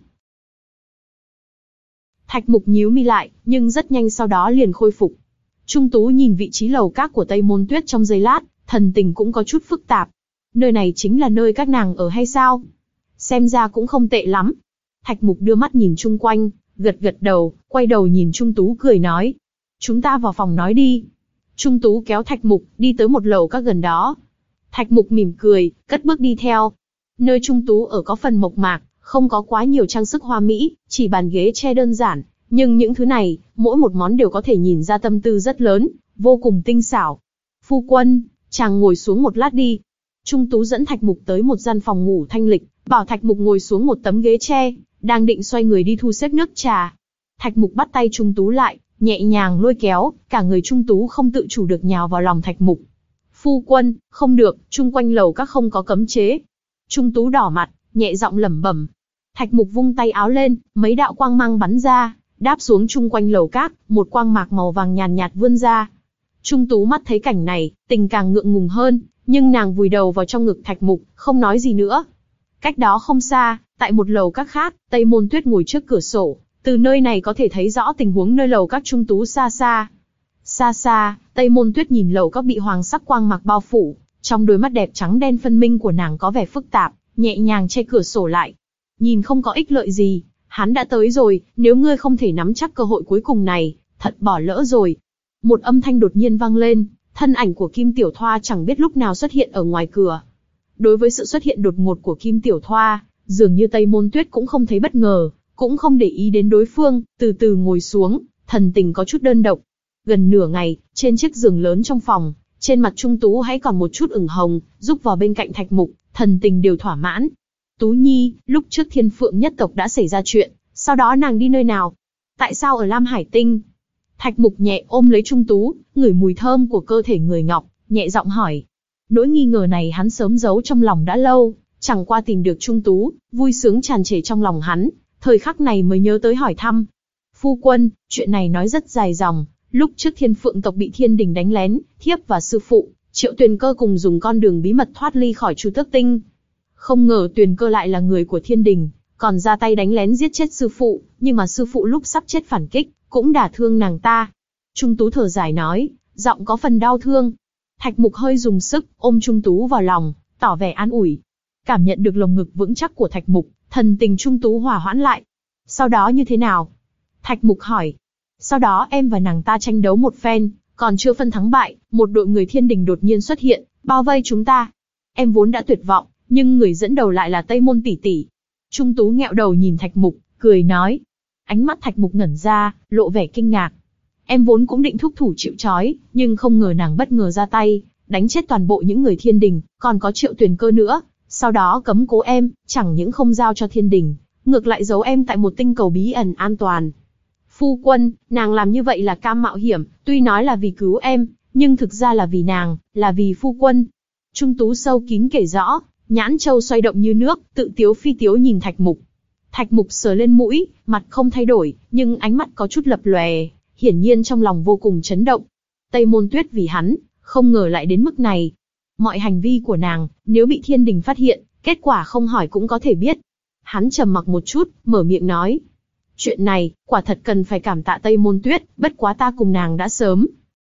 Thạch Mục nhíu mi lại, nhưng rất nhanh sau đó liền khôi phục. Trung Tú nhìn vị trí lầu các của Tây Môn Tuyết trong giây lát, thần tình cũng có chút phức tạp. Nơi này chính là nơi các nàng ở hay sao? Xem ra cũng không tệ lắm. Thạch Mục đưa mắt nhìn chung quanh, gật gật đầu, quay đầu nhìn Trung Tú cười nói. Chúng ta vào phòng nói đi. Trung Tú kéo Thạch Mục, đi tới một lầu các gần đó. Thạch Mục mỉm cười, cất bước đi theo. Nơi Trung Tú ở có phần mộc mạc, không có quá nhiều trang sức hoa mỹ, chỉ bàn ghế tre đơn giản. Nhưng những thứ này, mỗi một món đều có thể nhìn ra tâm tư rất lớn, vô cùng tinh xảo. Phu quân, chàng ngồi xuống một lát đi. Trung Tú dẫn Thạch Mục tới một gian phòng ngủ thanh lịch, bảo Thạch Mục ngồi xuống một tấm ghế tre, đang định xoay người đi thu xếp nước trà. Thạch Mục bắt tay Trung Tú lại, nhẹ nhàng lôi kéo, cả người Trung Tú không tự chủ được nhào vào lòng Thạch Mục. Phu quân, không được, chung quanh lầu các không có cấm chế. Trung Tú đỏ mặt, nhẹ giọng lẩm bẩm. Thạch Mục vung tay áo lên, mấy đạo quang mang bắn ra, đáp xuống chung quanh lầu các, một quang mạc màu vàng nhàn nhạt, nhạt vươn ra. Trung Tú mắt thấy cảnh này, tình càng ngượng ngùng hơn, nhưng nàng vùi đầu vào trong ngực Thạch Mục, không nói gì nữa. Cách đó không xa, tại một lầu các khác, Tây Môn Tuyết ngồi trước cửa sổ, từ nơi này có thể thấy rõ tình huống nơi lầu các Trung Tú xa xa. Xa xa, Tây Môn Tuyết nhìn lầu các bị hoàng sắc quang mạc bao phủ, trong đôi mắt đẹp trắng đen phân minh của nàng có vẻ phức tạp, nhẹ nhàng che cửa sổ lại. Nhìn không có ích lợi gì, hắn đã tới rồi, nếu ngươi không thể nắm chắc cơ hội cuối cùng này, thật bỏ lỡ rồi. Một âm thanh đột nhiên vang lên, thân ảnh của Kim Tiểu Thoa chẳng biết lúc nào xuất hiện ở ngoài cửa. Đối với sự xuất hiện đột ngột của Kim Tiểu Thoa, dường như Tây Môn Tuyết cũng không thấy bất ngờ, cũng không để ý đến đối phương, từ từ ngồi xuống, thần tình có chút đơn độc. Gần nửa ngày, trên chiếc giường lớn trong phòng, trên mặt Trung Tú hãy còn một chút ửng hồng, rúc vào bên cạnh Thạch Mục, thần tình đều thỏa mãn. Tú Nhi, lúc trước Thiên Phượng nhất tộc đã xảy ra chuyện, sau đó nàng đi nơi nào? Tại sao ở Lam Hải Tinh? Thạch Mục nhẹ ôm lấy Trung Tú, ngửi mùi thơm của cơ thể người ngọc, nhẹ giọng hỏi. Nỗi nghi ngờ này hắn sớm giấu trong lòng đã lâu, chẳng qua tìm được Trung Tú, vui sướng tràn trề trong lòng hắn, thời khắc này mới nhớ tới hỏi thăm. Phu quân, chuyện này nói rất dài dòng, lúc trước Thiên Phượng tộc bị Thiên Đình đánh lén, thiếp và sư phụ, Triệu Tuyền Cơ cùng dùng con đường bí mật thoát ly khỏi Chu Tước Tinh. Không ngờ Tuyền Cơ lại là người của Thiên Đình, còn ra tay đánh lén giết chết sư phụ, nhưng mà sư phụ lúc sắp chết phản kích, cũng đả thương nàng ta. Trung Tú thở dài nói, giọng có phần đau thương. Thạch Mục hơi dùng sức, ôm Trung Tú vào lòng, tỏ vẻ an ủi. Cảm nhận được lồng ngực vững chắc của Thạch Mục, thần tình Trung Tú hòa hoãn lại. Sau đó như thế nào? Thạch Mục hỏi. Sau đó em và nàng ta tranh đấu một phen, còn chưa phân thắng bại, một đội người Thiên Đình đột nhiên xuất hiện, bao vây chúng ta. Em vốn đã tuyệt vọng, nhưng người dẫn đầu lại là Tây Môn tỷ tỷ. Trung Tú nghẹo đầu nhìn Thạch Mục, cười nói. Ánh mắt Thạch Mục ngẩn ra, lộ vẻ kinh ngạc. Em vốn cũng định thúc thủ chịu trói, nhưng không ngờ nàng bất ngờ ra tay, đánh chết toàn bộ những người Thiên Đình, còn có Triệu Tuyền Cơ nữa. Sau đó cấm cố em, chẳng những không giao cho Thiên Đình, ngược lại giấu em tại một tinh cầu bí ẩn an toàn. Phu quân, nàng làm như vậy là cam mạo hiểm, tuy nói là vì cứu em, nhưng thực ra là vì nàng, là vì phu quân. Trung Tú sâu kín kể rõ, nhãn châu xoay động như nước, tự tiếu phi tiếu nhìn Thạch Mục. Thạch Mục sờ lên mũi, mặt không thay đổi, nhưng ánh mắt có chút lập lòe, hiển nhiên trong lòng vô cùng chấn động. Tây Môn Tuyết vì hắn, không ngờ lại đến mức này. Mọi hành vi của nàng, nếu bị Thiên Đình phát hiện, kết quả không hỏi cũng có thể biết. Hắn trầm mặc một chút, mở miệng nói. Chuyện này, quả thật cần phải cảm tạ Tây Môn Tuyết, bất quá ta cùng nàng đã sớm.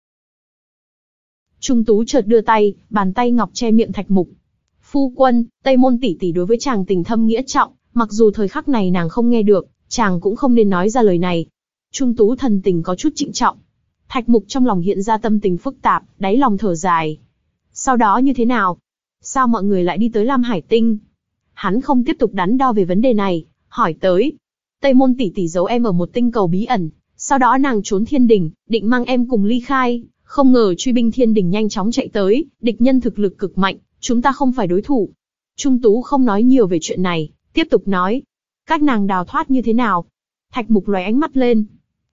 Trung Tú chợt đưa tay, bàn tay ngọc che miệng Thạch Mục. Phu quân, Tây Môn tỷ tỷ đối với chàng tình thâm nghĩa trọng, mặc dù thời khắc này nàng không nghe được, chàng cũng không nên nói ra lời này. Trung Tú thần tình có chút trịnh trọng. Thạch Mục trong lòng hiện ra tâm tình phức tạp, đáy lòng thở dài. Sau đó như thế nào? Sao mọi người lại đi tới Lam Hải Tinh? Hắn không tiếp tục đắn đo về vấn đề này, hỏi tới. Tây Môn tỷ tỷ giấu em ở một tinh cầu bí ẩn, sau đó nàng trốn Thiên Đình, định mang em cùng ly khai, không ngờ truy binh Thiên Đình nhanh chóng chạy tới, địch nhân thực lực cực mạnh, chúng ta không phải đối thủ. Trung Tú không nói nhiều về chuyện này, tiếp tục nói. Các nàng đào thoát như thế nào? Thạch Mục lóe ánh mắt lên.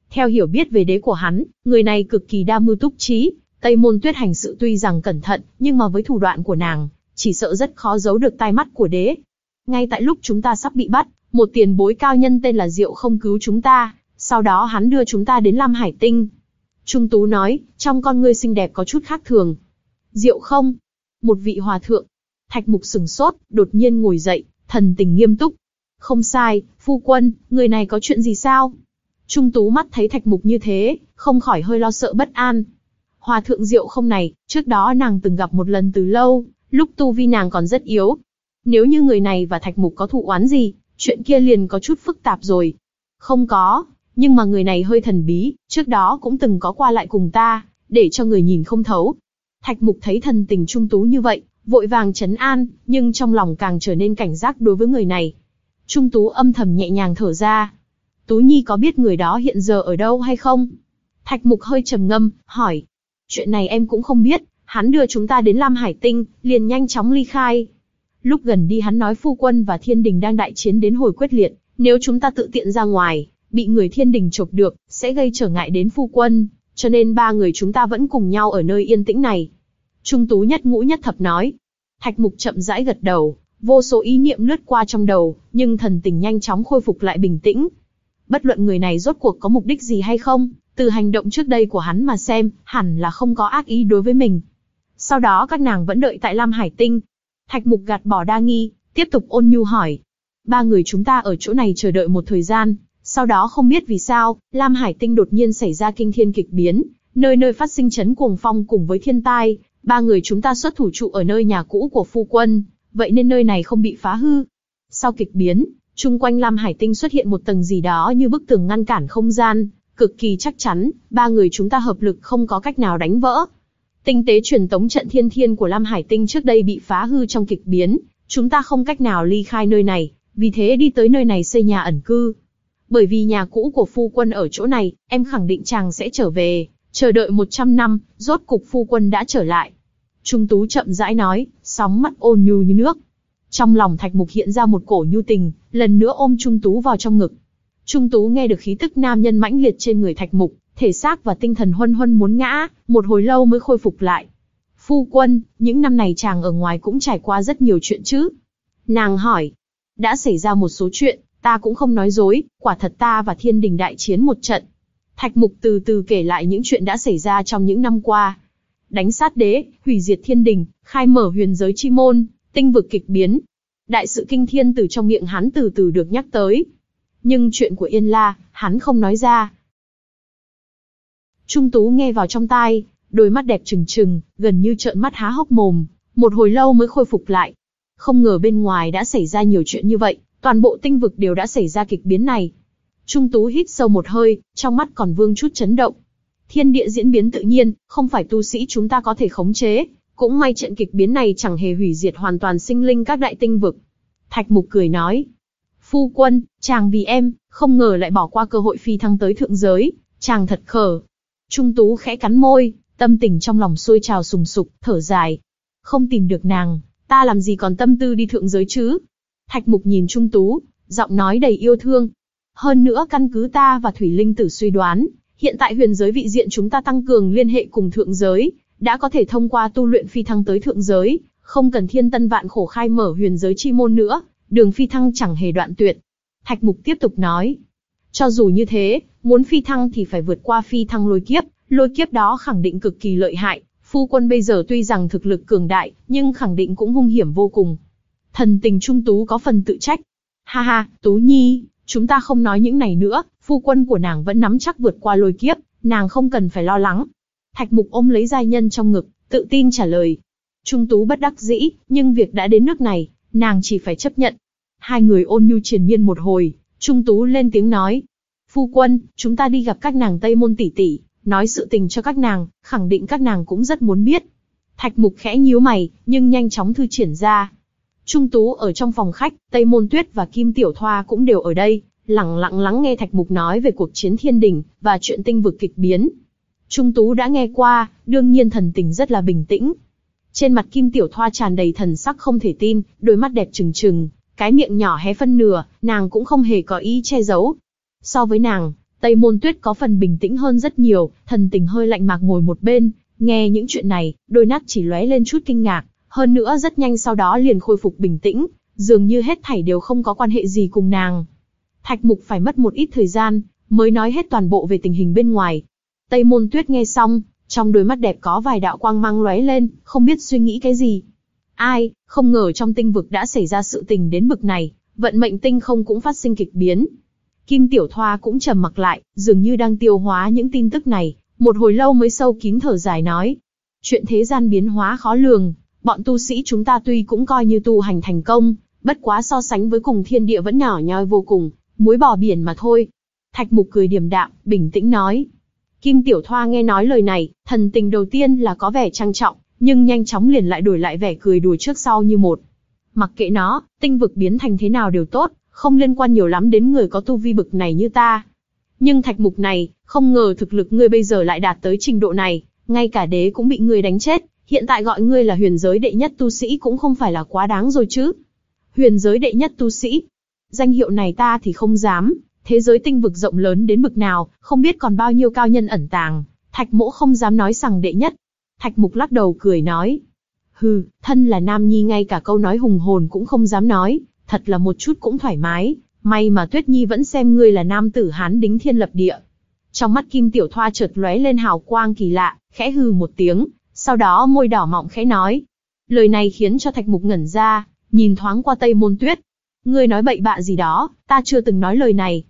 Theo hiểu biết về đế của hắn, người này cực kỳ đa mưu túc trí. Tây Môn Tuyết hành sự tuy rằng cẩn thận, nhưng mà với thủ đoạn của nàng, chỉ sợ rất khó giấu được tai mắt của đế. Ngay tại lúc chúng ta sắp bị bắt, một tiền bối cao nhân tên là Diệu Không cứu chúng ta, sau đó hắn đưa chúng ta đến Lam Hải Tinh. Trung Tú nói, trong con ngươi xinh đẹp có chút khác thường. Diệu Không? Một vị hòa thượng. Thạch Mục sừng sốt, đột nhiên ngồi dậy, thần tình nghiêm túc. Không sai, phu quân, người này có chuyện gì sao? Trung Tú mắt thấy Thạch Mục như thế, không khỏi hơi lo sợ bất an. Hòa thượng Diệu Không này, trước đó nàng từng gặp một lần từ lâu, lúc tu vi nàng còn rất yếu. Nếu như người này và Thạch Mục có thù oán gì, chuyện kia liền có chút phức tạp rồi. Không có, nhưng mà người này hơi thần bí, trước đó cũng từng có qua lại cùng ta, để cho người nhìn không thấu. Thạch Mục thấy thần tình Trung Tú như vậy, vội vàng trấn an, nhưng trong lòng càng trở nên cảnh giác đối với người này. Trung Tú âm thầm nhẹ nhàng thở ra. Tú Nhi có biết người đó hiện giờ ở đâu hay không? Thạch Mục hơi trầm ngâm, hỏi. Chuyện này em cũng không biết, hắn đưa chúng ta đến Lam Hải Tinh, liền nhanh chóng ly khai. Lúc gần đi hắn nói phu quân và thiên đình đang đại chiến đến hồi quyết liệt, nếu chúng ta tự tiện ra ngoài, bị người thiên đình chộp được, sẽ gây trở ngại đến phu quân, cho nên ba người chúng ta vẫn cùng nhau ở nơi yên tĩnh này. Trung Tú nhất ngũ nhất thập nói. Thạch Mục chậm rãi gật đầu, vô số ý niệm lướt qua trong đầu, nhưng thần tình nhanh chóng khôi phục lại bình tĩnh. Bất luận người này rốt cuộc có mục đích gì hay không, từ hành động trước đây của hắn mà xem, hẳn là không có ác ý đối với mình. Sau đó các nàng vẫn đợi tại Lam Hải Tinh. Thạch Mục gạt bỏ đa nghi, tiếp tục ôn nhu hỏi. Ba người chúng ta ở chỗ này chờ đợi một thời gian, sau đó không biết vì sao, Lam Hải Tinh đột nhiên xảy ra kinh thiên kịch biến, nơi nơi phát sinh chấn cuồng phong cùng với thiên tai, ba người chúng ta xuất thủ trụ ở nơi nhà cũ của phu quân, vậy nên nơi này không bị phá hư. Sau kịch biến, chung quanh Lam Hải Tinh xuất hiện một tầng gì đó như bức tường ngăn cản không gian, cực kỳ chắc chắn, ba người chúng ta hợp lực không có cách nào đánh vỡ. Tinh tế truyền tống trận thiên thiên của Lam Hải Tinh trước đây bị phá hư trong kịch biến, chúng ta không cách nào ly khai nơi này, vì thế đi tới nơi này xây nhà ẩn cư. Bởi vì nhà cũ của phu quân ở chỗ này, em khẳng định chàng sẽ trở về, chờ đợi một trăm năm, rốt cục phu quân đã trở lại. Trung Tú chậm rãi nói, sóng mắt ôn nhu như nước. Trong lòng Thạch Mục hiện ra một cổ nhu tình, lần nữa ôm Trung Tú vào trong ngực. Trung Tú nghe được khí tức nam nhân mãnh liệt trên người Thạch Mục, thể xác và tinh thần huân huân muốn ngã, một hồi lâu mới khôi phục lại. Phu quân, những năm này chàng ở ngoài cũng trải qua rất nhiều chuyện chứ? Nàng hỏi. Đã xảy ra một số chuyện, ta cũng không nói dối, quả thật ta và thiên đình đại chiến một trận. Thạch Mục từ từ kể lại những chuyện đã xảy ra trong những năm qua. Đánh sát đế, hủy diệt thiên đình, khai mở huyền giới chi môn, tinh vực kịch biến. Đại sự kinh thiên từ trong miệng hắn từ từ được nhắc tới. Nhưng chuyện của Yên La, hắn không nói ra. Trung Tú nghe vào trong tai, đôi mắt đẹp trừng trừng, gần như trợn mắt há hốc mồm, một hồi lâu mới khôi phục lại. Không ngờ bên ngoài đã xảy ra nhiều chuyện như vậy, toàn bộ tinh vực đều đã xảy ra kịch biến này. Trung Tú hít sâu một hơi, trong mắt còn vương chút chấn động. Thiên địa diễn biến tự nhiên, không phải tu sĩ chúng ta có thể khống chế, cũng may trận kịch biến này chẳng hề hủy diệt hoàn toàn sinh linh các đại tinh vực. Thạch Mục cười nói. Phu quân, chàng vì em, không ngờ lại bỏ qua cơ hội phi thăng tới thượng giới, chàng thật khờ. Trung Tú khẽ cắn môi, tâm tình trong lòng sôi trào sùng sục, thở dài. Không tìm được nàng, ta làm gì còn tâm tư đi thượng giới chứ? Thạch Mục nhìn Trung Tú, giọng nói đầy yêu thương. Hơn nữa căn cứ ta và Thủy Linh Tử suy đoán, hiện tại huyền giới vị diện chúng ta tăng cường liên hệ cùng thượng giới, đã có thể thông qua tu luyện phi thăng tới thượng giới, không cần thiên tân vạn khổ khai mở huyền giới chi môn nữa, đường phi thăng chẳng hề đoạn tuyệt. Thạch Mục tiếp tục nói. Cho dù như thế, muốn phi thăng thì phải vượt qua phi thăng lôi kiếp, lôi kiếp đó khẳng định cực kỳ lợi hại, phu quân bây giờ tuy rằng thực lực cường đại, nhưng khẳng định cũng hung hiểm vô cùng. Thần tình Trung Tú có phần tự trách. Ha ha, Tú Nhi, chúng ta không nói những này nữa, phu quân của nàng vẫn nắm chắc vượt qua lôi kiếp, nàng không cần phải lo lắng. Thạch Mục ôm lấy giai nhân trong ngực, tự tin trả lời. Trung Tú bất đắc dĩ, nhưng việc đã đến nước này, nàng chỉ phải chấp nhận. Hai người ôn nhu triền miên một hồi, Trung Tú lên tiếng nói. Phu quân, chúng ta đi gặp các nàng Tây Môn tỷ tỷ, nói sự tình cho các nàng, khẳng định các nàng cũng rất muốn biết. Thạch Mục khẽ nhíu mày, nhưng nhanh chóng thư triển ra. Trung Tú ở trong phòng khách, Tây Môn Tuyết và Kim Tiểu Thoa cũng đều ở đây, lặng lặng lắng nghe Thạch Mục nói về cuộc chiến thiên đình, và chuyện tinh vực kịch biến. Trung Tú đã nghe qua, đương nhiên thần tình rất là bình tĩnh. Trên mặt Kim Tiểu Thoa tràn đầy thần sắc không thể tin, đôi mắt đẹp trừng trừng, cái miệng nhỏ hé phân nửa, nàng cũng không hề có ý che giấu. So với nàng, Tây Môn Tuyết có phần bình tĩnh hơn rất nhiều, thần tình hơi lạnh mạc ngồi một bên, nghe những chuyện này, đôi mắt chỉ lóe lên chút kinh ngạc, hơn nữa rất nhanh sau đó liền khôi phục bình tĩnh, dường như hết thảy đều không có quan hệ gì cùng nàng. Thạch Mục phải mất một ít thời gian, mới nói hết toàn bộ về tình hình bên ngoài. Tây Môn Tuyết nghe xong, trong đôi mắt đẹp có vài đạo quang mang lóe lên, không biết suy nghĩ cái gì. Ai, không ngờ trong tinh vực đã xảy ra sự tình đến bực này, vận mệnh tinh không cũng phát sinh kịch biến. Kim Tiểu Thoa cũng trầm mặc lại, dường như đang tiêu hóa những tin tức này, một hồi lâu mới sâu kín thở dài nói. Chuyện thế gian biến hóa khó lường, bọn tu sĩ chúng ta tuy cũng coi như tu hành thành công, bất quá so sánh với cùng thiên địa vẫn nhỏ nhoi vô cùng, muối bỏ biển mà thôi. Thạch Mục cười điềm đạm, bình tĩnh nói. Kim Tiểu Thoa nghe nói lời này, thần tình đầu tiên là có vẻ trang trọng, nhưng nhanh chóng liền lại đổi lại vẻ cười đùa trước sau như một. Mặc kệ nó, tinh vực biến thành thế nào đều tốt, không liên quan nhiều lắm đến người có tu vi bực này như ta. Nhưng Thạch Mục này, không ngờ thực lực ngươi bây giờ lại đạt tới trình độ này, ngay cả đế cũng bị ngươi đánh chết, hiện tại gọi ngươi là huyền giới đệ nhất tu sĩ cũng không phải là quá đáng rồi chứ. Huyền giới đệ nhất tu sĩ, danh hiệu này ta thì không dám, thế giới tinh vực rộng lớn đến bực nào, không biết còn bao nhiêu cao nhân ẩn tàng, Thạch Mỗ không dám nói rằng đệ nhất. Thạch Mục lắc đầu cười nói. Hừ, thân là nam nhi ngay cả câu nói hùng hồn cũng không dám nói, thật là một chút cũng thoải mái, may mà Tuyết Nhi vẫn xem ngươi là nam tử hán đính thiên lập địa. Trong mắt Kim Tiểu Thoa chợt lóe lên hào quang kỳ lạ, khẽ hừ một tiếng, sau đó môi đỏ mọng khẽ nói. Lời này khiến cho Thạch Mục ngẩn ra, nhìn thoáng qua Tây Môn Tuyết. Ngươi nói bậy bạ gì đó, ta chưa từng nói lời này.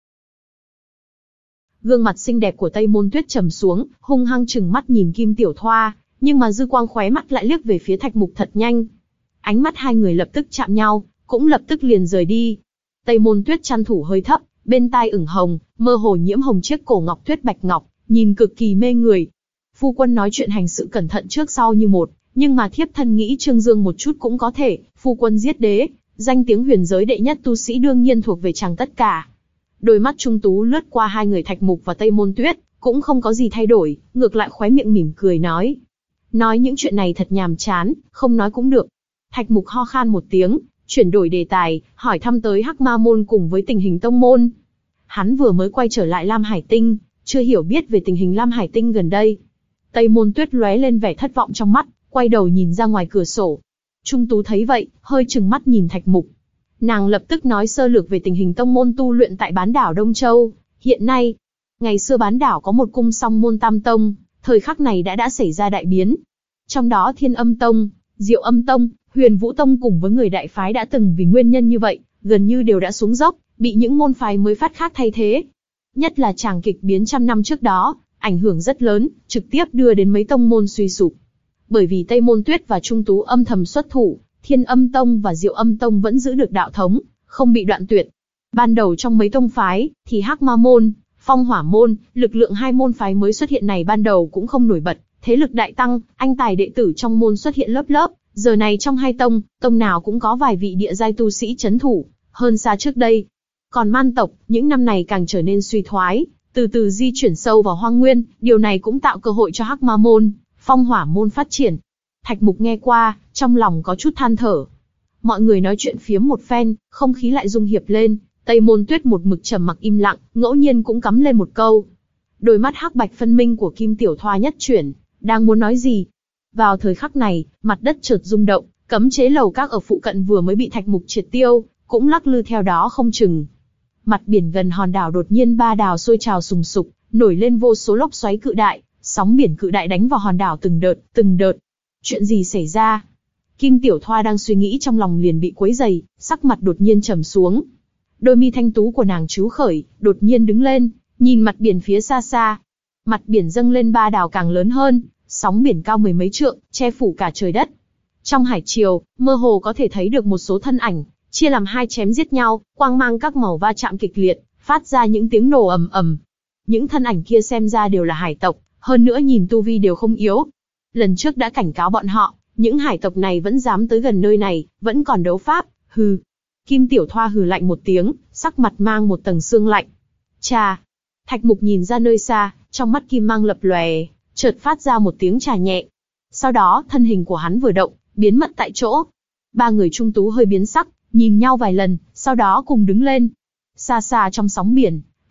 Gương mặt xinh đẹp của Tây Môn Tuyết trầm xuống, hung hăng trừng mắt nhìn Kim Tiểu Thoa, nhưng mà dư quang khóe mắt lại liếc về phía Thạch Mục thật nhanh. Ánh mắt hai người lập tức chạm nhau, cũng lập tức liền rời đi. Tây Môn Tuyết chăn thủ hơi thấp, bên tai ửng hồng, mơ hồ nhiễm hồng chiếc cổ ngọc tuyết bạch ngọc, nhìn cực kỳ mê người. Phu quân nói chuyện hành sự cẩn thận trước sau như một, nhưng mà thiếp thân nghĩ Trương Dương một chút cũng có thể, phu quân giết đế, danh tiếng huyền giới đệ nhất tu sĩ đương nhiên thuộc về chàng tất cả. Đôi mắt trung tú lướt qua hai người Thạch Mục và Tây Môn Tuyết, cũng không có gì thay đổi, ngược lại khóe miệng mỉm cười nói. Nói những chuyện này thật nhàm chán, không nói cũng được. Thạch Mục ho khan một tiếng, chuyển đổi đề tài, hỏi thăm tới Hắc Ma Môn cùng với tình hình tông môn. Hắn vừa mới quay trở lại Lam Hải Tinh, chưa hiểu biết về tình hình Lam Hải Tinh gần đây. Tây Môn Tuyết lóe lên vẻ thất vọng trong mắt, quay đầu nhìn ra ngoài cửa sổ. Trung Tú thấy vậy, hơi trừng mắt nhìn Thạch Mục. Nàng lập tức nói sơ lược về tình hình tông môn tu luyện tại bán đảo Đông Châu. Hiện nay, ngày xưa bán đảo có một cung song môn tam tông, thời khắc này đã đã xảy ra đại biến. Trong đó Thiên Âm Tông, Diệu Âm Tông, Huyền Vũ Tông cùng với người đại phái đã từng vì nguyên nhân như vậy, gần như đều đã xuống dốc, bị những môn phái mới phát khác thay thế. Nhất là tràng kịch biến trăm năm trước đó, ảnh hưởng rất lớn, trực tiếp đưa đến mấy tông môn suy sụp. Bởi vì Tây Môn Tuyết và Trung Tú âm thầm xuất thủ, Thiên Âm Tông và Diệu Âm Tông vẫn giữ được đạo thống, không bị đoạn tuyệt. Ban đầu trong mấy tông phái, thì Hắc Ma Môn, Phong Hỏa Môn, lực lượng hai môn phái mới xuất hiện này ban đầu cũng không nổi bật, thế lực đại tăng, anh tài đệ tử trong môn xuất hiện lớp lớp. Giờ này trong hai tông, tông nào cũng có vài vị địa giai tu sĩ chấn thủ, hơn xa trước đây. Còn man tộc, những năm này càng trở nên suy thoái, từ từ di chuyển sâu vào hoang nguyên, điều này cũng tạo cơ hội cho Hắc Ma Môn, Phong Hỏa Môn phát triển. Thạch Mục nghe qua, trong lòng có chút than thở. Mọi người nói chuyện phiếm một phen, không khí lại rung hiệp lên, Tây Môn Tuyết một mực trầm mặc im lặng, ngẫu nhiên cũng cắm lên một câu. Đôi mắt hắc bạch phân minh của Kim Tiểu Thoa nhất chuyển, đang muốn nói gì. Vào thời khắc này, mặt đất chợt rung động, cấm chế lầu các ở phụ cận vừa mới bị Thạch Mục triệt tiêu, cũng lắc lư theo đó không chừng. Mặt biển gần hòn đảo đột nhiên ba đảo sôi trào sùng sục, nổi lên vô số lốc xoáy cự đại, sóng biển cự đại đánh vào hòn đảo từng đợt, từng đợt. Chuyện gì xảy ra? Kim Tiểu Thoa đang suy nghĩ trong lòng liền bị quấy dày, sắc mặt đột nhiên trầm xuống. Đôi mi thanh tú của nàng trú khởi, đột nhiên đứng lên, nhìn mặt biển phía xa xa. Mặt biển dâng lên ba đảo càng lớn hơn, sóng biển cao mười mấy trượng, che phủ cả trời đất. Trong hải triều, mơ hồ có thể thấy được một số thân ảnh, chia làm hai chém giết nhau, quang mang các màu va chạm kịch liệt, phát ra những tiếng nổ ầm ầm. Những thân ảnh kia xem ra đều là hải tộc, hơn nữa nhìn tu vi đều không yếu. Lần trước đã cảnh cáo bọn họ, những hải tộc này vẫn dám tới gần nơi này, vẫn còn đấu pháp, hừ. Kim Tiểu Thoa hừ lạnh một tiếng, sắc mặt mang một tầng sương lạnh. Chà! Thạch Mục nhìn ra nơi xa, trong mắt kim mang lập lòe, chợt phát ra một tiếng chà nhẹ. Sau đó, thân hình của hắn vừa động, biến mất tại chỗ. Ba người Trung Tú hơi biến sắc, nhìn nhau vài lần, sau đó cùng đứng lên. Xa xa trong sóng biển,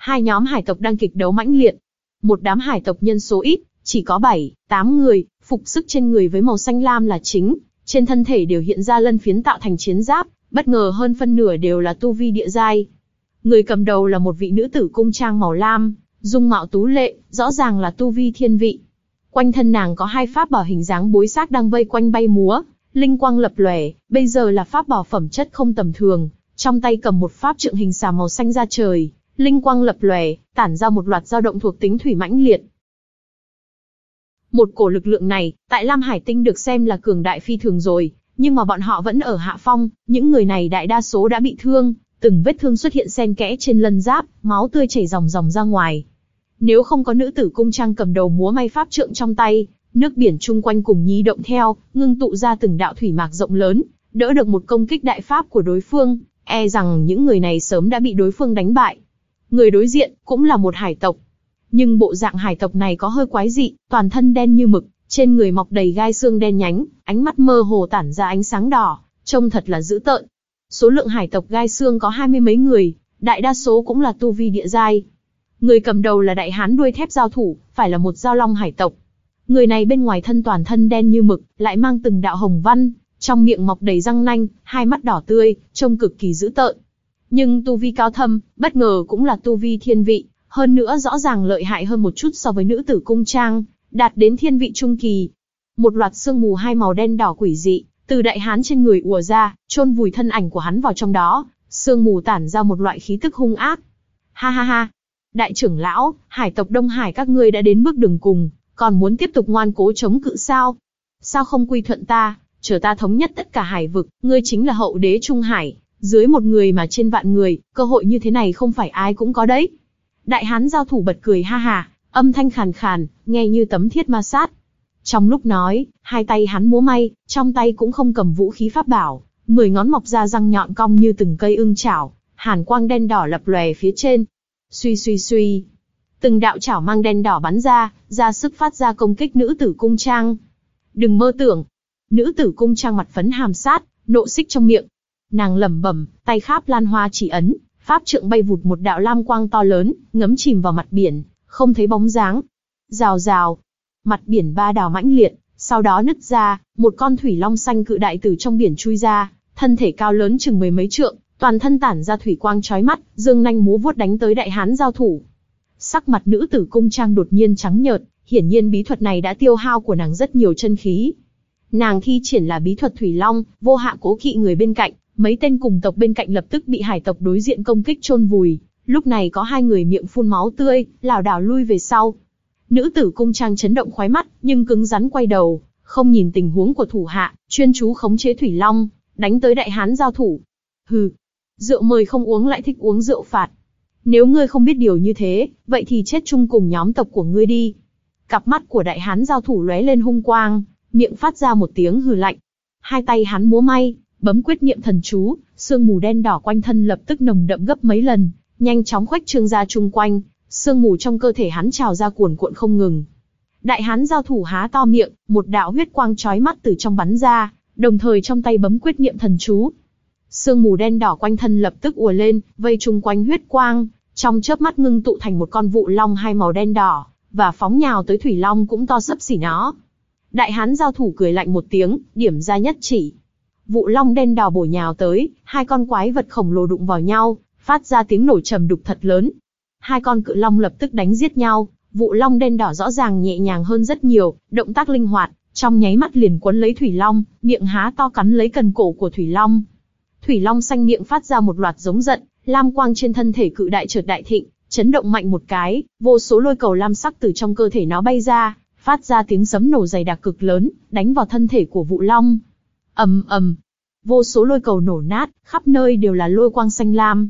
hai nhóm hải tộc đang kịch đấu mãnh liệt. Một đám hải tộc nhân số ít, chỉ có bảy, tám người, phục sức trên người với màu xanh lam là chính, trên thân thể đều hiện ra lân phiến tạo thành chiến giáp, bất ngờ hơn phân nửa đều là tu vi địa giai. Người cầm đầu là một vị nữ tử cung trang màu lam, dung mạo tú lệ, rõ ràng là tu vi thiên vị. Quanh thân nàng có hai pháp bảo hình dáng bối xác đang vây quanh bay múa, linh quang lập lòe, bây giờ là pháp bảo phẩm chất không tầm thường, trong tay cầm một pháp trượng hình xà màu xanh da trời, linh quang lập lòe, tản ra một loạt dao động thuộc tính thủy mãnh liệt. Một cổ lực lượng này, tại Lam Hải Tinh được xem là cường đại phi thường rồi, nhưng mà bọn họ vẫn ở hạ phong, những người này đại đa số đã bị thương, từng vết thương xuất hiện xen kẽ trên lân giáp, máu tươi chảy ròng ròng ra ngoài. Nếu không có nữ tử cung trang cầm đầu múa may pháp trượng trong tay, nước biển chung quanh cùng nhi động theo, ngưng tụ ra từng đạo thủy mạc rộng lớn, đỡ được một công kích đại pháp của đối phương, e rằng những người này sớm đã bị đối phương đánh bại. Người đối diện cũng là một hải tộc, nhưng bộ dạng hải tộc này có hơi quái dị, toàn thân đen như mực, trên người mọc đầy gai xương đen nhánh, ánh mắt mơ hồ tản ra ánh sáng đỏ, trông thật là dữ tợn. Số lượng hải tộc gai xương có hai mươi mấy người, đại đa số cũng là tu vi địa giai. Người cầm đầu là đại hán đuôi thép giao thủ, phải là một giao long hải tộc. Người này bên ngoài thân toàn thân đen như mực, lại mang từng đạo hồng văn, trong miệng mọc đầy răng nanh, hai mắt đỏ tươi, trông cực kỳ dữ tợn. Nhưng tu vi cao thâm, bất ngờ cũng là tu vi thiên vị, hơn nữa rõ ràng lợi hại hơn một chút so với nữ tử cung trang, đạt đến thiên vị trung kỳ. Một loạt sương mù hai màu đen đỏ quỷ dị, từ đại hán trên người ùa ra, chôn vùi thân ảnh của hắn vào trong đó, sương mù tản ra một loại khí tức hung ác. Ha ha ha! Đại trưởng lão, hải tộc Đông Hải các ngươi đã đến bước đường cùng, còn muốn tiếp tục ngoan cố chống cự sao? Sao không quy thuận ta, chờ ta thống nhất tất cả hải vực, ngươi chính là hậu đế Trung Hải, dưới một người mà trên vạn người, cơ hội như thế này không phải ai cũng có đấy. Đại hán giao thủ bật cười ha ha, âm thanh khàn khàn, nghe như tấm thiết ma sát. Trong lúc nói, hai tay hắn múa may, trong tay cũng không cầm vũ khí pháp bảo, mười ngón mọc ra răng nhọn cong như từng cây ưng chảo, hàn quang đen đỏ lập lòe phía trên. Suy suy suy, từng đạo chảo mang đen đỏ bắn ra, ra sức phát ra công kích nữ tử cung trang. Đừng mơ tưởng. Nữ tử cung trang mặt phấn hàm sát, nộ xích trong miệng. Nàng lẩm bẩm, tay kháp lan hoa chỉ ấn, pháp trượng bay vụt một đạo lam quang to lớn, ngấm chìm vào mặt biển, không thấy bóng dáng. Rào rào, mặt biển ba đảo mãnh liệt, sau đó nứt ra, một con thủy long xanh cự đại từ trong biển chui ra, thân thể cao lớn chừng mười mấy trượng, toàn thân tản ra thủy quang chói mắt, dương nanh múa vuốt đánh tới đại hán giao thủ. Sắc mặt nữ tử cung trang đột nhiên trắng nhợt, hiển nhiên bí thuật này đã tiêu hao của nàng rất nhiều chân khí. Nàng thi triển là bí thuật thủy long, vô hạ cố kỵ người bên cạnh, mấy tên cùng tộc bên cạnh lập tức bị hải tộc đối diện công kích chôn vùi. Lúc này có hai người miệng phun máu tươi, lảo đảo lui về sau. Nữ tử cung trang chấn động khóe mắt, nhưng cứng rắn quay đầu, không nhìn tình huống của thủ hạ, chuyên chú khống chế thủy long, đánh tới đại hán giao thủ. Hừ, rượu mời không uống lại thích uống rượu phạt. Nếu ngươi không biết điều như thế, vậy thì chết chung cùng nhóm tộc của ngươi đi. Cặp mắt của đại hán giao thủ lóe lên hung quang, miệng phát ra một tiếng hừ lạnh. Hai tay hắn múa may, bấm quyết niệm thần chú, sương mù đen đỏ quanh thân lập tức nồng đậm gấp mấy lần, nhanh chóng khuếch trương ra chung quanh, sương mù trong cơ thể hắn trào ra cuồn cuộn không ngừng. Đại hán giao thủ há to miệng, một đạo huyết quang chói mắt từ trong bắn ra, đồng thời trong tay bấm quyết niệm thần chú. Sương mù đen đỏ quanh thân lập tức ùa lên, vây chung quanh huyết quang, trong chớp mắt ngưng tụ thành một con vụ long hai màu đen đỏ, và phóng nhào tới thủy long cũng to xấp xỉ nó. Đại hán giao thủ cười lạnh một tiếng, điểm ra nhất chỉ. Vụ long đen đỏ bổ nhào tới, hai con quái vật khổng lồ đụng vào nhau, phát ra tiếng nổ trầm đục thật lớn. Hai con cự long lập tức đánh giết nhau, vụ long đen đỏ rõ ràng nhẹ nhàng hơn rất nhiều, động tác linh hoạt, trong nháy mắt liền quấn lấy thủy long, miệng há to cắn lấy cần cổ của thủy long. Thủy long xanh miệng phát ra một loạt giống giận, lam quang trên thân thể cự đại chợt đại thịnh, chấn động mạnh một cái, vô số lôi cầu lam sắc từ trong cơ thể nó bay ra, phát ra tiếng sấm nổ dày đặc cực lớn, đánh vào thân thể của vụ long. Ầm ầm, vô số lôi cầu nổ nát, khắp nơi đều là lôi quang xanh lam.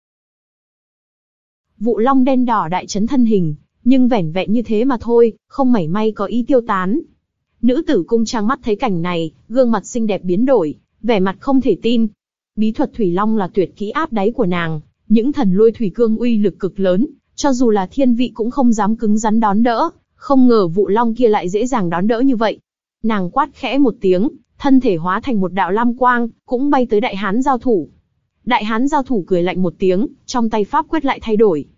Vụ long đen đỏ đại chấn thân hình, nhưng vẻn vẹn như thế mà thôi, không mảy may có ý tiêu tán. Nữ tử cung trang mắt thấy cảnh này, gương mặt xinh đẹp biến đổi, vẻ mặt không thể tin. Bí thuật thủy long là tuyệt kỹ áp đáy của nàng, những thần lôi thủy cương uy lực cực lớn, cho dù là thiên vị cũng không dám cứng rắn đón đỡ, không ngờ vụ long kia lại dễ dàng đón đỡ như vậy. Nàng quát khẽ một tiếng, thân thể hóa thành một đạo lam quang, cũng bay tới đại hán giao thủ. Đại hán giao thủ cười lạnh một tiếng, trong tay pháp quyết lại thay đổi.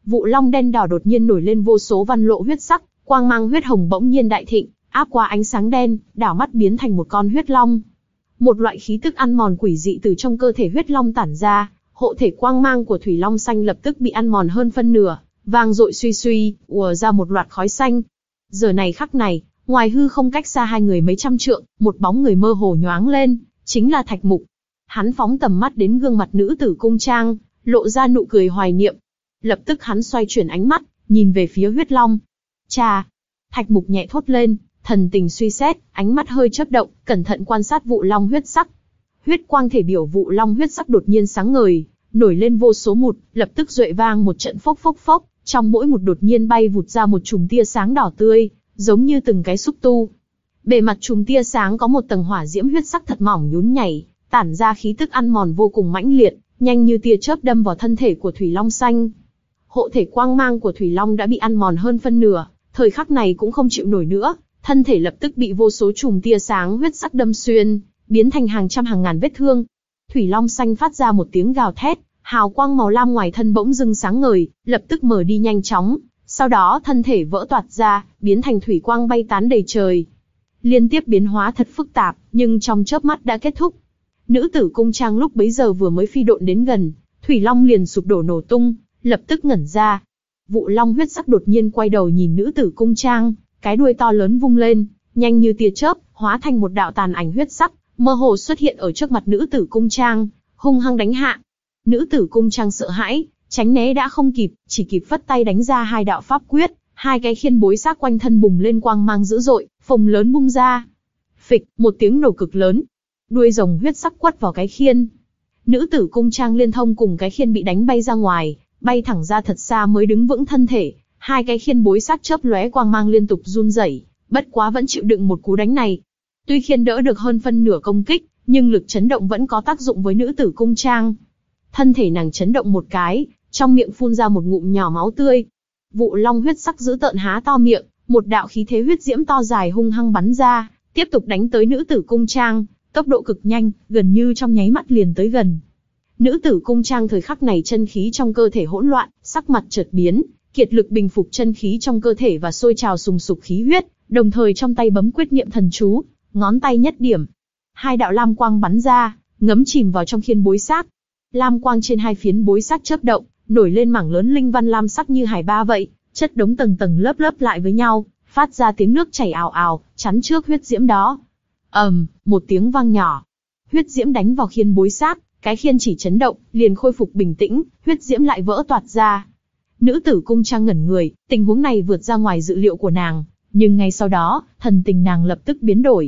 vụ long đen đỏ đột nhiên nổi lên vô số văn lộ huyết sắc, quang mang huyết hồng bỗng nhiên đại thịnh, áp qua ánh sáng đen, đảo mắt biến thành một con huyết long. Một loại khí tức ăn mòn quỷ dị từ trong cơ thể huyết long tản ra, hộ thể quang mang của thủy long xanh lập tức bị ăn mòn hơn phân nửa, vang dội suy suy, ùa ra một loạt khói xanh. Giờ này khắc này, ngoài hư không cách xa hai người mấy trăm trượng, một bóng người mơ hồ nhoáng lên, chính là Thạch Mục. Hắn phóng tầm mắt đến gương mặt nữ tử cung trang, lộ ra nụ cười hoài niệm. Lập tức hắn xoay chuyển ánh mắt, nhìn về phía huyết long. Chà! Thạch Mục nhẹ thốt lên, thần tình suy xét, ánh mắt hơi chớp động, cẩn thận quan sát vụ long huyết sắc. Huyết quang thể biểu vụ long huyết sắc đột nhiên sáng ngời, nổi lên vô số mụt, lập tức duệ vang một trận phốc phốc phốc, trong mỗi một đột nhiên bay vụt ra một chùm tia sáng đỏ tươi, giống như từng cái xúc tu. Bề mặt chùm tia sáng có một tầng hỏa diễm huyết sắc thật mỏng nhún nhảy, tản ra khí tức ăn mòn vô cùng mãnh liệt, nhanh như tia chớp đâm vào thân thể của thủy long xanh. Hộ thể quang mang của thủy long đã bị ăn mòn hơn phân nửa, thời khắc này cũng không chịu nổi nữa, thân thể lập tức bị vô số chùm tia sáng huyết sắc đâm xuyên, biến thành hàng trăm hàng ngàn vết thương. Thủy long xanh phát ra một tiếng gào thét, hào quang màu lam ngoài thân bỗng dưng sáng ngời, lập tức mở đi nhanh chóng, sau đó thân thể vỡ toạc ra, biến thành thủy quang bay tán đầy trời. Liên tiếp biến hóa thật phức tạp, nhưng trong chớp mắt đã kết thúc. Nữ tử cung trang lúc bấy giờ vừa mới phi độn đến gần, thủy long liền sụp đổ nổ tung, lập tức ngẩn ra. Vụ long huyết sắc đột nhiên quay đầu nhìn nữ tử cung trang, cái đuôi to lớn vung lên, nhanh như tia chớp, hóa thành một đạo tàn ảnh huyết sắc, mơ hồ xuất hiện ở trước mặt nữ tử cung trang, hung hăng đánh hạ. Nữ tử cung trang sợ hãi, tránh né đã không kịp, chỉ kịp phất tay đánh ra hai đạo pháp quyết, hai cái khiên bối xác quanh thân bùng lên quang mang dữ dội, phồng lớn bung ra. Phịch, một tiếng nổ cực lớn, đuôi rồng huyết sắc quất vào cái khiên. Nữ tử cung trang liên thông cùng cái khiên bị đánh bay ra ngoài, bay thẳng ra thật xa mới đứng vững thân thể. Hai cái khiên bối xác chớp lóe quang mang liên tục run rẩy, bất quá vẫn chịu đựng một cú đánh này. Tuy khiên đỡ được hơn phân nửa công kích, nhưng lực chấn động vẫn có tác dụng với nữ tử cung trang. Thân thể nàng chấn động một cái, trong miệng phun ra một ngụm nhỏ máu tươi. Vụ long huyết sắc dữ tợn há to miệng, một đạo khí thế huyết diễm to dài hung hăng bắn ra, tiếp tục đánh tới nữ tử cung trang, tốc độ cực nhanh, gần như trong nháy mắt liền tới gần. Nữ tử cung trang thời khắc này chân khí trong cơ thể hỗn loạn, sắc mặt chợt biến, kiệt lực bình phục chân khí trong cơ thể và sôi trào sùng sục khí huyết, đồng thời trong tay bấm quyết niệm thần chú, ngón tay nhất điểm. Hai đạo lam quang bắn ra, ngấm chìm vào trong khiên bối xác. Lam quang trên hai phiến bối xác chớp động, nổi lên mảng lớn linh văn lam sắc như hải ba vậy, chất đống tầng tầng lớp lớp lại với nhau, phát ra tiếng nước chảy ào ào, chắn trước huyết diễm đó. ầm, um, một tiếng vang nhỏ, huyết diễm đánh vào khiên bối xác, cái khiên chỉ chấn động, liền khôi phục bình tĩnh, huyết diễm lại vỡ toạc ra. Nữ tử cung trang ngẩn người, tình huống này vượt ra ngoài dự liệu của nàng, nhưng ngay sau đó, thần tình nàng lập tức biến đổi.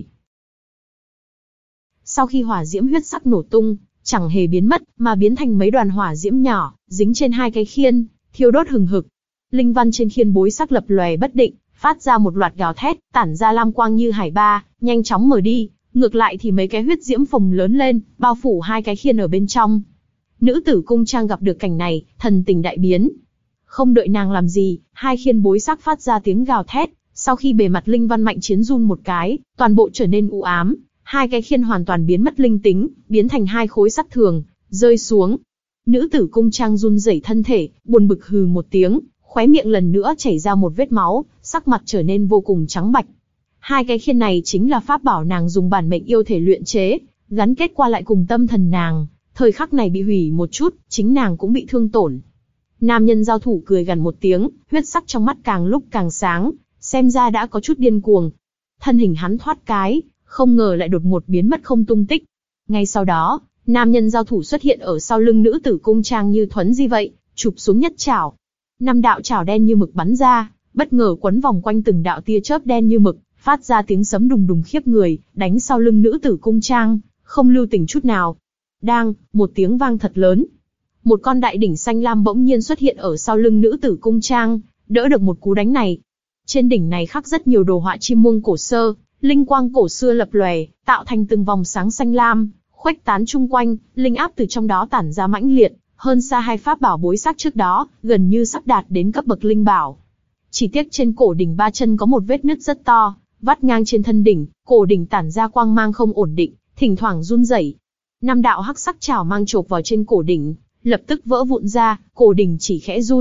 Sau khi hỏa diễm huyết sắc nổ tung, chẳng hề biến mất, mà biến thành mấy đoàn hỏa diễm nhỏ, dính trên hai cái khiên, thiêu đốt hừng hực. Linh văn trên khiên bối sắc lập lòe bất định, phát ra một loạt gào thét, tản ra lam quang như hải ba, nhanh chóng mở đi. Ngược lại thì mấy cái huyết diễm phồng lớn lên, bao phủ hai cái khiên ở bên trong. Nữ tử cung trang gặp được cảnh này, thần tình đại biến. Không đợi nàng làm gì, hai khiên bối sắc phát ra tiếng gào thét, sau khi bề mặt linh văn mạnh chiến run một cái, toàn bộ trở nên u ám, hai cái khiên hoàn toàn biến mất linh tính, biến thành hai khối sắt thường, rơi xuống. Nữ tử cung trang run rẩy thân thể, buồn bực hừ một tiếng, khóe miệng lần nữa chảy ra một vết máu, sắc mặt trở nên vô cùng trắng bạch. Hai cái khiên này chính là pháp bảo nàng dùng bản mệnh yêu thể luyện chế, gắn kết qua lại cùng tâm thần nàng, thời khắc này bị hủy một chút, chính nàng cũng bị thương tổn. Nam nhân giao thủ cười gằn một tiếng, huyết sắc trong mắt càng lúc càng sáng, xem ra đã có chút điên cuồng. Thân hình hắn thoát cái, không ngờ lại đột ngột biến mất không tung tích. Ngay sau đó, nam nhân giao thủ xuất hiện ở sau lưng nữ tử cung trang như thuấn di vậy, chụp xuống nhất chảo. Năm đạo chảo đen như mực bắn ra, bất ngờ quấn vòng quanh từng đạo tia chớp đen như mực, phát ra tiếng sấm đùng đùng khiếp người, đánh sau lưng nữ tử cung trang, không lưu tình chút nào. Đang, một tiếng vang thật lớn. Một con đại đỉnh xanh lam bỗng nhiên xuất hiện ở sau lưng nữ tử cung trang, đỡ được một cú đánh này. Trên đỉnh này khắc rất nhiều đồ họa chim muông cổ sơ, linh quang cổ xưa lập lòe, tạo thành từng vòng sáng xanh lam, khuếch tán chung quanh, linh áp từ trong đó tản ra mãnh liệt, hơn xa hai pháp bảo bối xác trước đó, gần như sắp đạt đến cấp bậc linh bảo. Chỉ tiếc trên cổ đỉnh ba chân có một vết nứt rất to, vắt ngang trên thân đỉnh, cổ đỉnh tản ra quang mang không ổn định, thỉnh thoảng run rẩy. Năm đạo hắc sắc chảo mang chộp vào trên cổ đỉnh, lập tức vỡ vụn ra, cổ đỉnh chỉ khẽ run,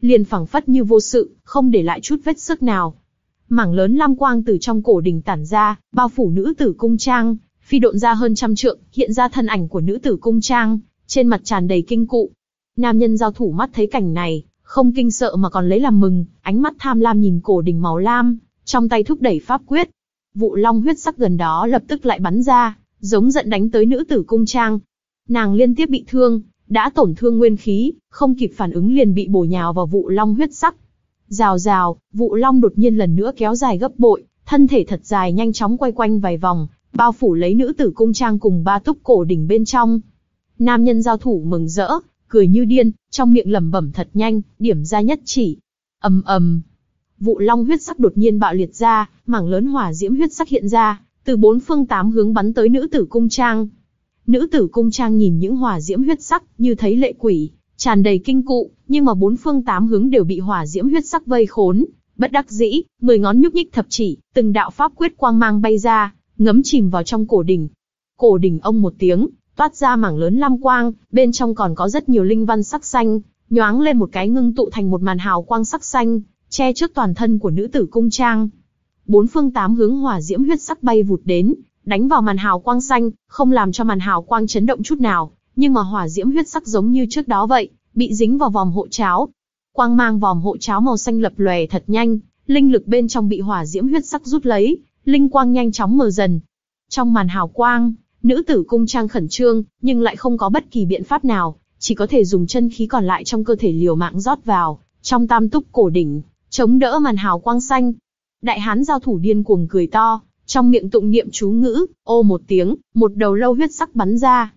liền phảng phất như vô sự, không để lại chút vết xước nào. Mảng lớn lam quang từ trong cổ đỉnh tản ra, bao phủ nữ tử cung trang, phi độn ra hơn trăm trượng, hiện ra thân ảnh của nữ tử cung trang, trên mặt tràn đầy kinh cụ. Nam nhân giao thủ mắt thấy cảnh này, không kinh sợ mà còn lấy làm mừng, ánh mắt tham lam nhìn cổ đỉnh màu lam, trong tay thúc đẩy pháp quyết. Vụ long huyết sắc gần đó lập tức lại bắn ra, giống giận đánh tới nữ tử cung trang. Nàng liên tiếp bị thương, đã tổn thương nguyên khí, không kịp phản ứng liền bị bổ nhào vào vụ long huyết sắc. Rào rào, vụ long đột nhiên lần nữa kéo dài gấp bội, thân thể thật dài nhanh chóng quay quanh vài vòng, bao phủ lấy nữ tử cung trang cùng ba túc cổ đỉnh bên trong. Nam nhân giao thủ mừng rỡ, cười như điên, trong miệng lẩm bẩm thật nhanh, điểm ra nhất chỉ. Ầm ầm, vụ long huyết sắc đột nhiên bạo liệt ra, mảng lớn hỏa diễm huyết sắc hiện ra, từ bốn phương tám hướng bắn tới nữ tử cung trang. Nữ tử cung trang nhìn những hỏa diễm huyết sắc, như thấy lệ quỷ, tràn đầy kinh cụ, nhưng mà bốn phương tám hướng đều bị hỏa diễm huyết sắc vây khốn. Bất đắc dĩ, mười ngón nhúc nhích thập chỉ, từng đạo pháp quyết quang mang bay ra, ngấm chìm vào trong cổ đỉnh. Cổ đỉnh ông một tiếng, toát ra mảng lớn lam quang, bên trong còn có rất nhiều linh văn sắc xanh, nhoáng lên một cái ngưng tụ thành một màn hào quang sắc xanh, che trước toàn thân của nữ tử cung trang. Bốn phương tám hướng hỏa diễm huyết sắc bay vụt đến, đánh vào màn hào quang xanh, không làm cho màn hào quang chấn động chút nào, nhưng mà hỏa diễm huyết sắc giống như trước đó vậy, bị dính vào vòm hộ cháo. Quang mang vòm hộ cháo màu xanh lập lòe thật nhanh, linh lực bên trong bị hỏa diễm huyết sắc rút lấy, linh quang nhanh chóng mờ dần. Trong màn hào quang, nữ tử cung trang khẩn trương, nhưng lại không có bất kỳ biện pháp nào, chỉ có thể dùng chân khí còn lại trong cơ thể liều mạng rót vào trong tam túc cổ đỉnh, chống đỡ màn hào quang xanh. Đại hán giao thủ điên cuồng cười to, trong miệng tụng niệm chú ngữ, ô một tiếng, một đầu lâu huyết sắc bắn ra.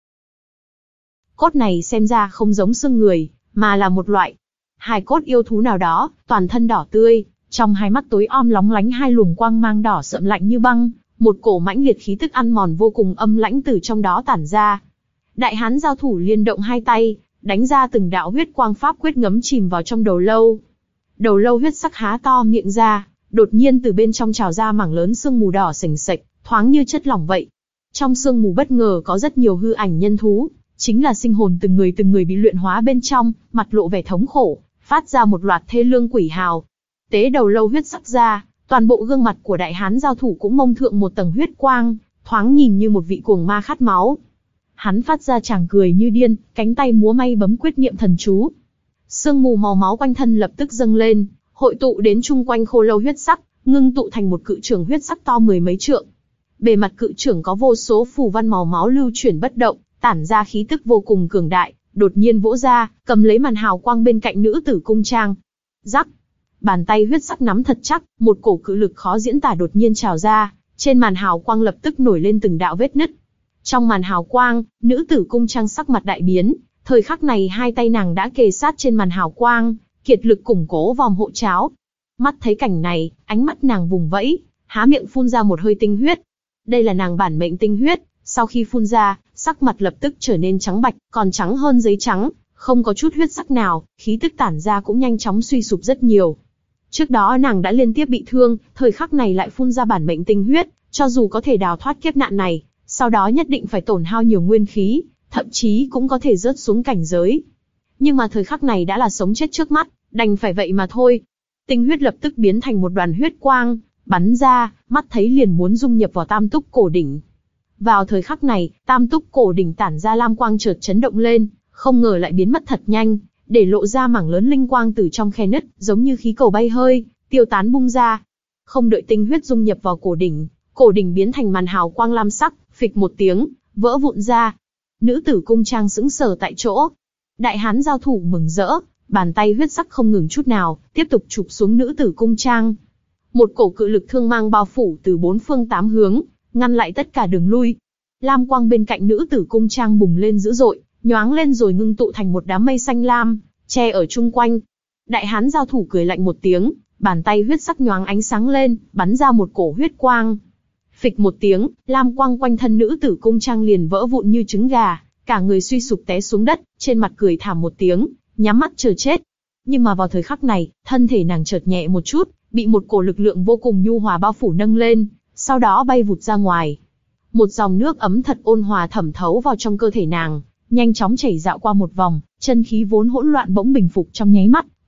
Cốt này xem ra không giống xương người, mà là một loại hài cốt yêu thú nào đó, toàn thân đỏ tươi, trong hai mắt tối om lóng lánh hai luồng quang mang đỏ sậm lạnh như băng, một cổ mãnh liệt khí tức ăn mòn vô cùng âm lãnh từ trong đó tản ra. Đại hán giao thủ liên động hai tay, đánh ra từng đạo huyết quang pháp quyết ngấm chìm vào trong đầu lâu. Đầu lâu huyết sắc há to miệng ra, đột nhiên từ bên trong trào ra mảng lớn sương mù đỏ sềnh sệch, thoáng như chất lỏng vậy. Trong sương mù bất ngờ có rất nhiều hư ảnh nhân thú, chính là sinh hồn từng người từng người bị luyện hóa bên trong, mặt lộ vẻ thống khổ, phát ra một loạt thê lương quỷ hào. Tế đầu lâu huyết sắc ra, toàn bộ gương mặt của đại hán giao thủ cũng mông thượng một tầng huyết quang, thoáng nhìn như một vị cuồng ma khát máu. Hắn phát ra chàng cười như điên, cánh tay múa may bấm quyết niệm thần chú. Sương mù màu máu quanh thân lập tức dâng lên, hội tụ đến chung quanh khô lâu huyết sắc, ngưng tụ thành một cự trưởng huyết sắc to mười mấy trượng. Bề mặt cự trưởng có vô số phù văn màu máu lưu chuyển bất động, tản ra khí tức vô cùng cường đại, đột nhiên vỗ ra, cầm lấy màn hào quang bên cạnh nữ tử cung trang. Rắc, bàn tay huyết sắc nắm thật chắc, một cổ cự lực khó diễn tả đột nhiên trào ra, trên màn hào quang lập tức nổi lên từng đạo vết nứt. Trong màn hào quang, nữ tử cung trang sắc mặt đại biến, thời khắc này hai tay nàng đã kề sát trên màn hào quang, kiệt lực củng cố vòm hộ cháo. Mắt thấy cảnh này, ánh mắt nàng vùng vẫy, há miệng phun ra một hơi tinh huyết. Đây là nàng bản mệnh tinh huyết, sau khi phun ra, sắc mặt lập tức trở nên trắng bạch, còn trắng hơn giấy trắng, không có chút huyết sắc nào, khí tức tản ra cũng nhanh chóng suy sụp rất nhiều. Trước đó nàng đã liên tiếp bị thương, thời khắc này lại phun ra bản mệnh tinh huyết, cho dù có thể đào thoát kiếp nạn này, sau đó nhất định phải tổn hao nhiều nguyên khí, thậm chí cũng có thể rớt xuống cảnh giới. Nhưng mà thời khắc này đã là sống chết trước mắt, đành phải vậy mà thôi. Tinh huyết lập tức biến thành một đoàn huyết quang, bắn ra, mắt thấy liền muốn dung nhập vào tam túc cổ đỉnh. Vào thời khắc này, tam túc cổ đỉnh tản ra lam quang chợt chấn động lên, không ngờ lại biến mất thật nhanh, để lộ ra mảng lớn linh quang từ trong khe nứt, giống như khí cầu bay hơi, tiêu tán bung ra. Không đợi tinh huyết dung nhập vào cổ đỉnh, cổ đỉnh biến thành màn hào quang lam sắc, phịch một tiếng, vỡ vụn ra. Nữ tử cung trang sững sờ tại chỗ. Đại hán giao thủ mừng rỡ, bàn tay huyết sắc không ngừng chút nào, tiếp tục chụp xuống nữ tử cung trang. Một cổ cự lực thương mang bao phủ từ bốn phương tám hướng, ngăn lại tất cả đường lui. Lam quang bên cạnh nữ tử cung trang bùng lên dữ dội, nhoáng lên rồi ngưng tụ thành một đám mây xanh lam, che ở chung quanh. Đại hán giao thủ cười lạnh một tiếng, bàn tay huyết sắc nhoáng ánh sáng lên, bắn ra một cổ huyết quang. Phịch một tiếng, lam quang quanh thân nữ tử cung trang liền vỡ vụn như trứng gà, cả người suy sụp té xuống đất, trên mặt cười thảm một tiếng, nhắm mắt chờ chết. Nhưng mà vào thời khắc này, thân thể nàng chợt nhẹ một chút, bị một cổ lực lượng vô cùng nhu hòa bao phủ nâng lên, sau đó bay vụt ra ngoài. Một dòng nước ấm thật ôn hòa thẩm thấu vào trong cơ thể nàng, nhanh chóng chảy dạo qua một vòng, chân khí vốn hỗn loạn bỗng bình phục trong nháy mắt,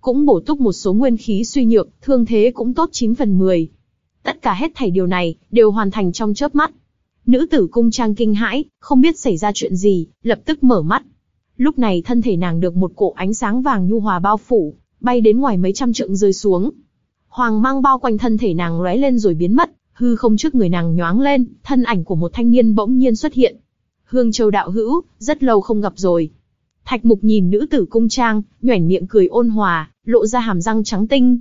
cũng bổ túc một số nguyên khí suy nhược, thương thế cũng tốt chín phần mười. Tất cả hết thảy điều này, đều hoàn thành trong chớp mắt. Nữ tử cung trang kinh hãi, không biết xảy ra chuyện gì, lập tức mở mắt. Lúc này thân thể nàng được một cỗ ánh sáng vàng nhu hòa bao phủ, bay đến ngoài mấy trăm trượng rơi xuống. Hoàng mang bao quanh thân thể nàng lóe lên rồi biến mất, hư không trước người nàng nhoáng lên, thân ảnh của một thanh niên bỗng nhiên xuất hiện. Hương Châu đạo hữu, rất lâu không gặp rồi. Thạch Mục nhìn nữ tử cung trang, nhoẻn miệng cười ôn hòa, lộ ra hàm răng trắng tinh.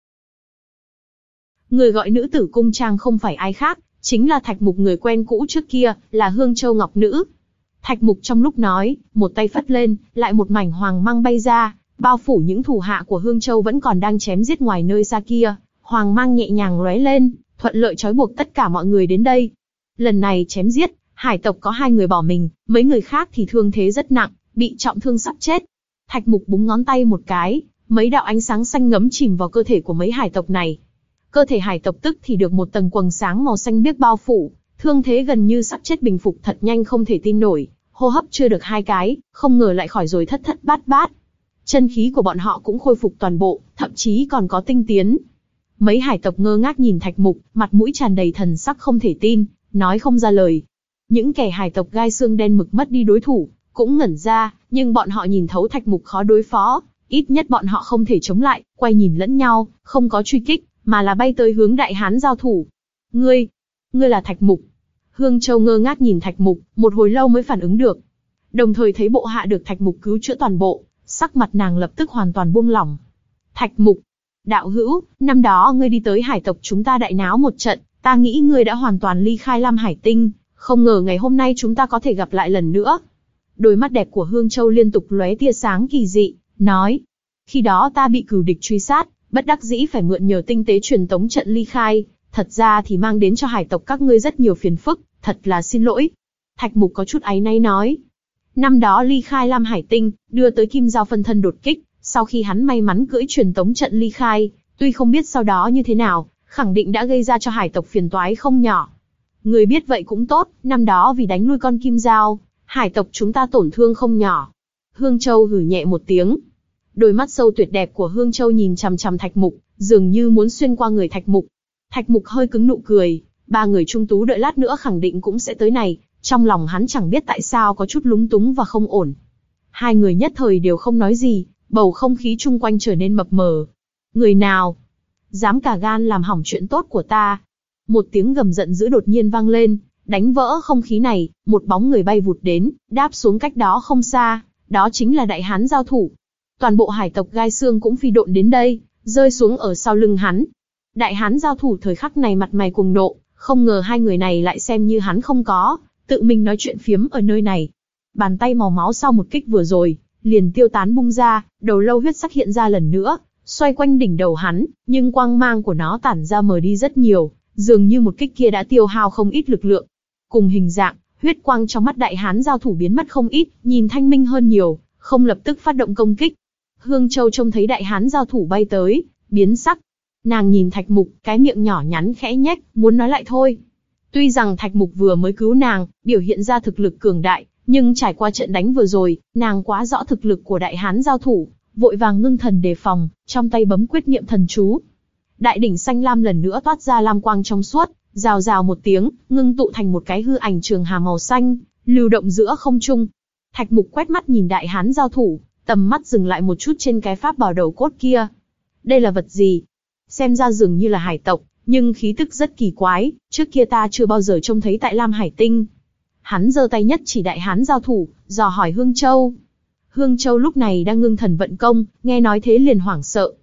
Người gọi nữ tử cung trang không phải ai khác, chính là Thạch Mục người quen cũ trước kia, là Hương Châu Ngọc Nữ. Thạch Mục trong lúc nói, một tay phất lên, lại một mảnh hoàng mang bay ra, bao phủ những thủ hạ của Hương Châu vẫn còn đang chém giết ngoài nơi xa kia. Hoàng mang nhẹ nhàng lóe lên, thuận lợi trói buộc tất cả mọi người đến đây. Lần này chém giết, hải tộc có hai người bỏ mình, mấy người khác thì thương thế rất nặng, bị trọng thương sắp chết. Thạch Mục búng ngón tay một cái, mấy đạo ánh sáng xanh ngấm chìm vào cơ thể của mấy hải tộc này. Cơ thể hải tộc tức thì được một tầng quầng sáng màu xanh biếc bao phủ, thương thế gần như sắp chết bình phục thật nhanh không thể tin nổi, hô hấp chưa được hai cái, không ngờ lại khỏi rồi thất thất bát bát. Chân khí của bọn họ cũng khôi phục toàn bộ, thậm chí còn có tinh tiến. Mấy hải tộc ngơ ngác nhìn Thạch Mục, mặt mũi tràn đầy thần sắc không thể tin, nói không ra lời. Những kẻ hải tộc gai xương đen mực mất đi đối thủ, cũng ngẩn ra, nhưng bọn họ nhìn thấu Thạch Mục khó đối phó, ít nhất bọn họ không thể chống lại, quay nhìn lẫn nhau, không có truy kích, mà là bay tới hướng Đại Hán giao thủ. Ngươi, ngươi là Thạch Mục. Hương Châu ngơ ngác nhìn Thạch Mục, một hồi lâu mới phản ứng được. Đồng thời thấy bộ hạ được Thạch Mục cứu chữa toàn bộ, sắc mặt nàng lập tức hoàn toàn buông lỏng. Thạch Mục, đạo hữu, năm đó ngươi đi tới hải tộc chúng ta đại náo một trận, ta nghĩ ngươi đã hoàn toàn ly khai Lam Hải Tinh, không ngờ ngày hôm nay chúng ta có thể gặp lại lần nữa. Đôi mắt đẹp của Hương Châu liên tục lóe tia sáng kỳ dị, nói. Khi đó ta bị cừu địch truy sát, bất đắc dĩ phải mượn nhờ tinh tế truyền tống trận ly khai, thật ra thì mang đến cho hải tộc các ngươi rất nhiều phiền phức, thật là xin lỗi. Thạch Mục có chút áy náy nói. Năm đó ly khai Lam Hải Tinh, đưa tới Kim Giao phân thân đột kích, sau khi hắn may mắn cưỡi truyền tống trận ly khai, tuy không biết sau đó như thế nào, khẳng định đã gây ra cho hải tộc phiền toái không nhỏ. Người biết vậy cũng tốt, năm đó vì đánh lui con Kim Giao, hải tộc chúng ta tổn thương không nhỏ. Hương Châu hử nhẹ một tiếng. Đôi mắt sâu tuyệt đẹp của Hương Châu nhìn chằm chằm Thạch Mục, dường như muốn xuyên qua người Thạch Mục. Thạch Mục hơi cứng nụ cười, ba người trung tú đợi lát nữa khẳng định cũng sẽ tới này, trong lòng hắn chẳng biết tại sao có chút lúng túng và không ổn. Hai người nhất thời đều không nói gì, bầu không khí chung quanh trở nên mập mờ. Người nào dám cả gan làm hỏng chuyện tốt của ta? Một tiếng gầm giận dữ đột nhiên vang lên, đánh vỡ không khí này, một bóng người bay vụt đến, đáp xuống cách đó không xa, đó chính là Đại Hán giao thủ. Toàn bộ hải tộc gai xương cũng phi độn đến đây, rơi xuống ở sau lưng hắn. Đại Hán giao thủ thời khắc này mặt mày cuồng nộ, không ngờ hai người này lại xem như hắn không có, tự mình nói chuyện phiếm ở nơi này. Bàn tay màu máu sau một kích vừa rồi, liền tiêu tán bung ra, đầu lâu huyết sắc hiện ra lần nữa, xoay quanh đỉnh đầu hắn, nhưng quang mang của nó tản ra mờ đi rất nhiều, dường như một kích kia đã tiêu hao không ít lực lượng. Cùng hình dạng, huyết quang trong mắt Đại Hán giao thủ biến mất không ít, nhìn thanh minh hơn nhiều, không lập tức phát động công kích. Hương Châu trông thấy Đại Hán giao thủ bay tới, biến sắc. Nàng nhìn Thạch Mục, cái miệng nhỏ nhắn khẽ nhếch, muốn nói lại thôi. Tuy rằng Thạch Mục vừa mới cứu nàng, biểu hiện ra thực lực cường đại, nhưng trải qua trận đánh vừa rồi, nàng quá rõ thực lực của Đại Hán giao thủ, vội vàng ngưng thần đề phòng, trong tay bấm quyết niệm thần chú. Đại đỉnh xanh lam lần nữa toát ra lam quang trong suốt, rào rào một tiếng, ngưng tụ thành một cái hư ảnh trường hà màu xanh, lưu động giữa không trung. Thạch Mục quét mắt nhìn Đại Hán giao thủ, tầm mắt dừng lại một chút trên cái pháp bảo đầu cốt kia. Đây là vật gì? Xem ra dường như là hải tộc, nhưng khí tức rất kỳ quái, trước kia ta chưa bao giờ trông thấy tại Lam Hải Tinh. Hắn giơ tay nhất chỉ Đại Hán giao thủ, dò hỏi Hương Châu. Hương Châu lúc này đang ngưng thần vận công, nghe nói thế liền hoảng sợ.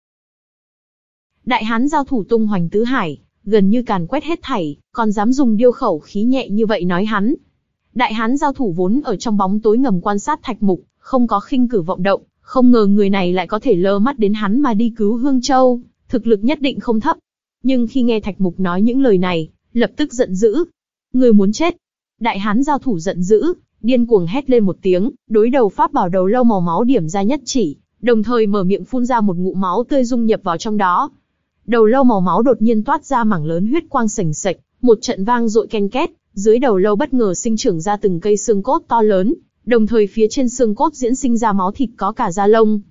Đại Hán giao thủ tung hoành tứ hải, gần như càn quét hết thảy, còn dám dùng điêu khẩu khí nhẹ như vậy nói hắn. Đại Hán giao thủ vốn ở trong bóng tối ngầm quan sát Thạch Mục, không có khinh cử vọng động, không ngờ người này lại có thể lơ mắt đến hắn mà đi cứu Hương Châu, thực lực nhất định không thấp. Nhưng khi nghe Thạch Mục nói những lời này, lập tức giận dữ. Người muốn chết. Đại Hán giao thủ giận dữ, điên cuồng hét lên một tiếng, đối đầu pháp bảo đầu lâu màu máu điểm ra nhất chỉ, đồng thời mở miệng phun ra một ngụm máu tươi dung nhập vào trong đó. Đầu lâu màu máu đột nhiên toát ra mảng lớn huyết quang sành sạch, một trận vang dội ken két, dưới đầu lâu bất ngờ sinh trưởng ra từng cây xương cốt to lớn, đồng thời phía trên xương cốt diễn sinh ra máu thịt có cả da lông.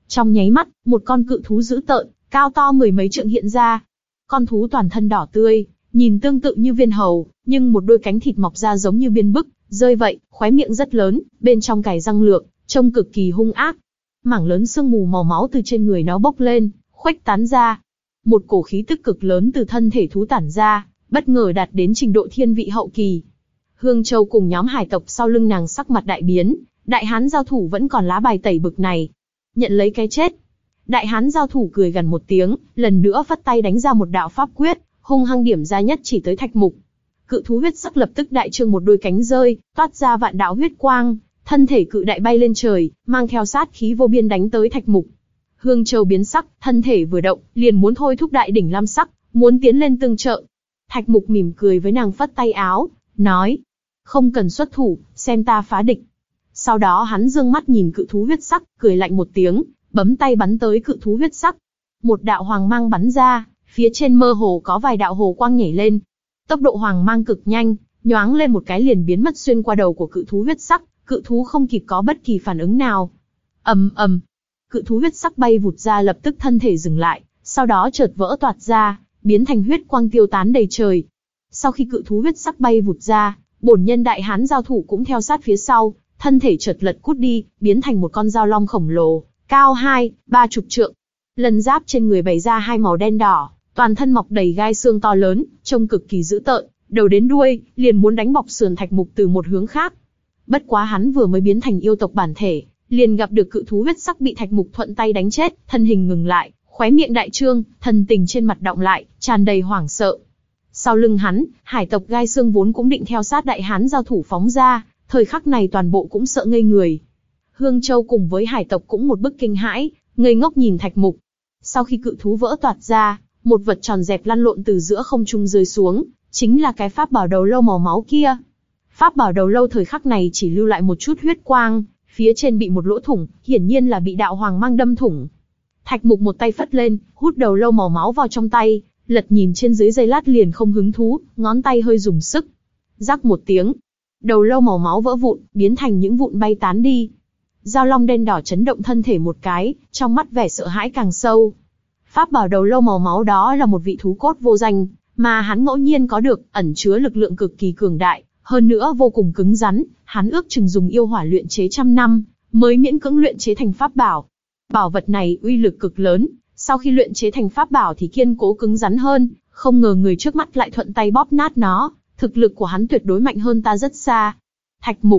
Trong nháy mắt, một con cự thú dữ tợn, cao to mười mấy trượng hiện ra. Con thú toàn thân đỏ tươi, nhìn tương tự như viên hầu, nhưng một đôi cánh thịt mọc ra giống như biên bức, rơi vậy, khóe miệng rất lớn, bên trong cài răng lược, trông cực kỳ hung ác. Mảng lớn sương mù màu máu từ trên người nó bốc lên, khuếch tán ra. Một cổ khí tức cực lớn từ thân thể thú tản ra, bất ngờ đạt đến trình độ thiên vị hậu kỳ. Hương Châu cùng nhóm hải tộc sau lưng nàng sắc mặt đại biến, đại hán giao thủ vẫn còn lá bài tẩy bực này. Nhận lấy cái chết. Đại hán giao thủ cười gần một tiếng, lần nữa vắt tay đánh ra một đạo pháp quyết, hung hăng điểm ra nhất chỉ tới Thạch Mục. Cự thú huyết sắc lập tức đại trương một đôi cánh rơi, toát ra vạn đạo huyết quang, thân thể cự đại bay lên trời, mang theo sát khí vô biên đánh tới Thạch Mục. Hương Châu biến sắc, thân thể vừa động, liền muốn thôi thúc đại đỉnh lam sắc, muốn tiến lên tương trợ. Thạch Mục mỉm cười với nàng phất tay áo, nói: không cần xuất thủ, xem ta phá địch. Sau đó hắn dương mắt nhìn cự thú huyết sắc, cười lạnh một tiếng, bấm tay bắn tới cự thú huyết sắc. Một đạo hoàng mang bắn ra, phía trên mơ hồ có vài đạo hồ quang nhảy lên. Tốc độ hoàng mang cực nhanh, nhoáng lên một cái liền biến mất xuyên qua đầu của cự thú huyết sắc, cự thú không kịp có bất kỳ phản ứng nào. Ầm ầm, cự thú huyết sắc bay vụt ra lập tức thân thể dừng lại, sau đó chợt vỡ toạc ra, biến thành huyết quang tiêu tán đầy trời. Sau khi cự thú huyết sắc bay vụt ra, bổn nhân đại hán giao thủ cũng theo sát phía sau, thân thể chợt lật cút đi, biến thành một con dao long khổng lồ, cao hai, ba chục trượng. Lân giáp trên người bày ra hai màu đen đỏ, toàn thân mọc đầy gai xương to lớn, trông cực kỳ dữ tợn, đầu đến đuôi, liền muốn đánh bọc sườn Thạch Mục từ một hướng khác. Bất quá hắn vừa mới biến thành yêu tộc bản thể, liền gặp được cự thú huyết sắc bị Thạch Mục thuận tay đánh chết, thân hình ngừng lại, khóe miệng đại trương, thần tình trên mặt đọng lại, tràn đầy hoảng sợ. Sau lưng hắn, hải tộc gai xương vốn cũng định theo sát đại hán giao thủ phóng ra, thời khắc này toàn bộ cũng sợ ngây người. Hương Châu cùng với hải tộc cũng một bức kinh hãi, ngây ngốc nhìn Thạch Mục. Sau khi cự thú vỡ toạc ra, một vật tròn dẹp lăn lộn từ giữa không trung rơi xuống, chính là cái pháp bảo đầu lâu màu máu kia. Pháp bảo đầu lâu thời khắc này chỉ lưu lại một chút huyết quang, phía trên bị một lỗ thủng, hiển nhiên là bị đạo hoàng mang đâm thủng. Thạch Mục một tay phất lên, hút đầu lâu màu máu vào trong tay, lật nhìn trên dưới giây lát liền không hứng thú, ngón tay hơi dùng sức. Rắc một tiếng, đầu lâu màu máu vỡ vụn, biến thành những vụn bay tán đi. Dao long đen đỏ chấn động thân thể một cái, trong mắt vẻ sợ hãi càng sâu. Pháp bảo đầu lâu màu máu đó là một vị thú cốt vô danh, mà hắn ngẫu nhiên có được, ẩn chứa lực lượng cực kỳ cường đại, hơn nữa vô cùng cứng rắn, hắn ước chừng dùng yêu hỏa luyện chế trăm năm, mới miễn cưỡng luyện chế thành pháp bảo. Bảo vật này uy lực cực lớn, sau khi luyện chế thành pháp bảo thì kiên cố cứng rắn hơn, không ngờ người trước mắt lại thuận tay bóp nát nó, thực lực của hắn tuyệt đối mạnh hơn ta rất xa. Thạch Mục,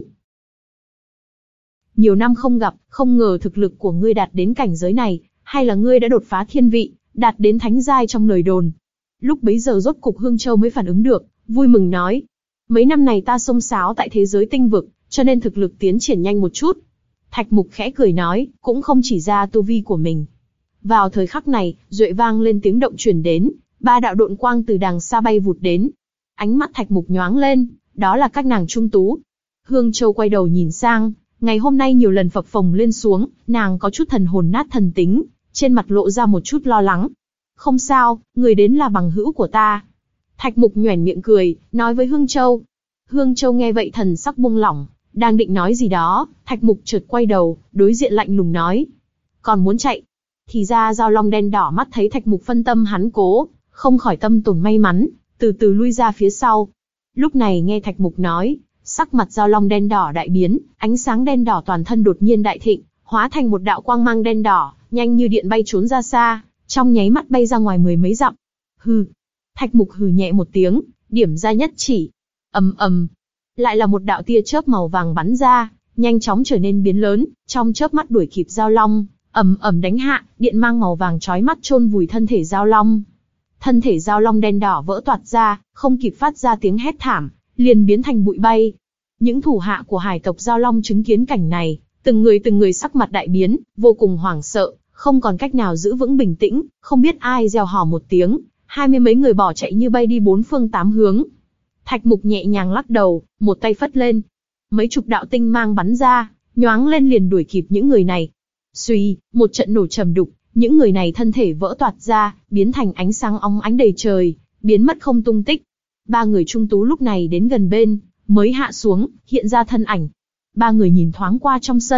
nhiều năm không gặp, không ngờ thực lực của ngươi đạt đến cảnh giới này, hay là ngươi đã đột phá thiên vị, đạt đến thánh giai trong lời đồn. Lúc bấy giờ rốt cục Hương Châu mới phản ứng được, vui mừng nói: mấy năm này ta xông xáo tại thế giới tinh vực, cho nên thực lực tiến triển nhanh một chút. Thạch Mục khẽ cười nói, cũng không chỉ ra tu vi của mình. Vào thời khắc này, duệ vang lên tiếng động truyền đến, ba đạo độn quang từ đàng xa bay vụt đến. Ánh mắt Thạch Mục nhoáng lên, đó là các nàng trung tú. Hương Châu quay đầu nhìn sang, ngày hôm nay nhiều lần phập phồng lên xuống, nàng có chút thần hồn nát thần tính, trên mặt lộ ra một chút lo lắng. Không sao, người đến là bằng hữu của ta. Thạch Mục nhoẻn miệng cười, nói với Hương Châu. Hương Châu nghe vậy thần sắc buông lỏng, đang định nói gì đó, Thạch Mục chợt quay đầu, đối diện lạnh lùng nói: còn muốn chạy? Thì ra dao long đen đỏ mắt thấy Thạch Mục phân tâm hắn cố, không khỏi tâm tổn may mắn, từ từ lui ra phía sau. Lúc này nghe Thạch Mục nói, sắc mặt dao long đen đỏ đại biến, ánh sáng đen đỏ toàn thân đột nhiên đại thịnh, hóa thành một đạo quang mang đen đỏ, nhanh như điện bay trốn ra xa, trong nháy mắt bay ra ngoài mười mấy dặm. Hừ. Thạch Mục hừ nhẹ một tiếng, điểm ra nhất chỉ. Ầm ầm, lại là một đạo tia chớp màu vàng bắn ra, nhanh chóng trở nên biến lớn, trong chớp mắt đuổi kịp dao long, ầm ầm đánh hạ, điện mang màu vàng chói mắt chôn vùi thân thể dao long. Thân thể dao long đen đỏ vỡ toạc ra, không kịp phát ra tiếng hét thảm, liền biến thành bụi bay. Những thủ hạ của hải tộc dao long chứng kiến cảnh này, từng người từng người sắc mặt đại biến, vô cùng hoảng sợ, không còn cách nào giữ vững bình tĩnh, không biết ai reo hò một tiếng, hai mươi mấy người bỏ chạy như bay đi bốn phương tám hướng. Thạch Mục nhẹ nhàng lắc đầu, một tay phất lên, mấy chục đạo tinh mang bắn ra, nhoáng lên liền đuổi kịp những người này. Suy, một trận nổ trầm đục, những người này thân thể vỡ toạc ra, biến thành ánh sáng óng ánh đầy trời, biến mất không tung tích. Ba người trung tú lúc này đến gần bên, mới hạ xuống, hiện ra thân ảnh. Ba người nhìn thoáng qua trong sân,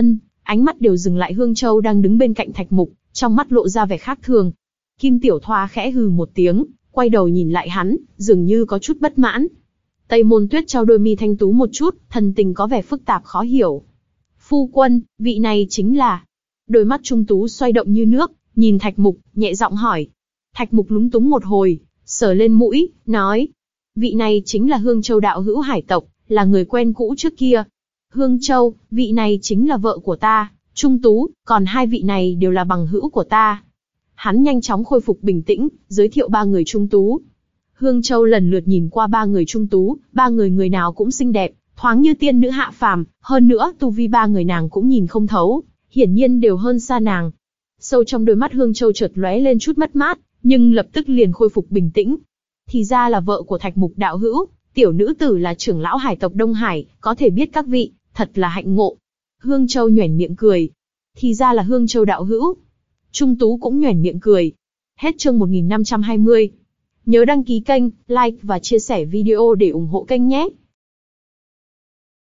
ánh mắt đều dừng lại Hương Châu đang đứng bên cạnh Thạch Mục, trong mắt lộ ra vẻ khác thường. Kim Tiểu Thoa khẽ hừ một tiếng, quay đầu nhìn lại hắn, dường như có chút bất mãn. Tây Môn Tuyết trao đôi mi thanh tú một chút, thần tình có vẻ phức tạp khó hiểu. Phu quân, vị này chính là... Đôi mắt trung tú xoay động như nước, nhìn Thạch Mục, nhẹ giọng hỏi. Thạch Mục lúng túng một hồi, sờ lên mũi, nói. Vị này chính là Hương Châu đạo hữu hải tộc, là người quen cũ trước kia. Hương Châu, vị này chính là vợ của ta, Trung Tú, còn hai vị này đều là bằng hữu của ta. Hắn nhanh chóng khôi phục bình tĩnh, giới thiệu ba người Trung Tú. Hương Châu lần lượt nhìn qua ba người Trung Tú, ba người người nào cũng xinh đẹp, thoáng như tiên nữ hạ phàm, hơn nữa tu vi ba người nàng cũng nhìn không thấu, hiển nhiên đều hơn xa nàng. Sâu trong đôi mắt Hương Châu chợt lóe lên chút mất mát, nhưng lập tức liền khôi phục bình tĩnh. Thì ra là vợ của Thạch Mục đạo hữu, tiểu nữ tử là trưởng lão hải tộc Đông Hải, có thể biết các vị, thật là hạnh ngộ. Hương Châu nhoẻn miệng cười. Thì ra là Hương Châu đạo hữu. Trung Tú cũng nhoẻn miệng cười. Hết chương một nghìn năm trăm hai mươi. Nhớ đăng ký kênh, like và chia sẻ video để ủng hộ kênh nhé.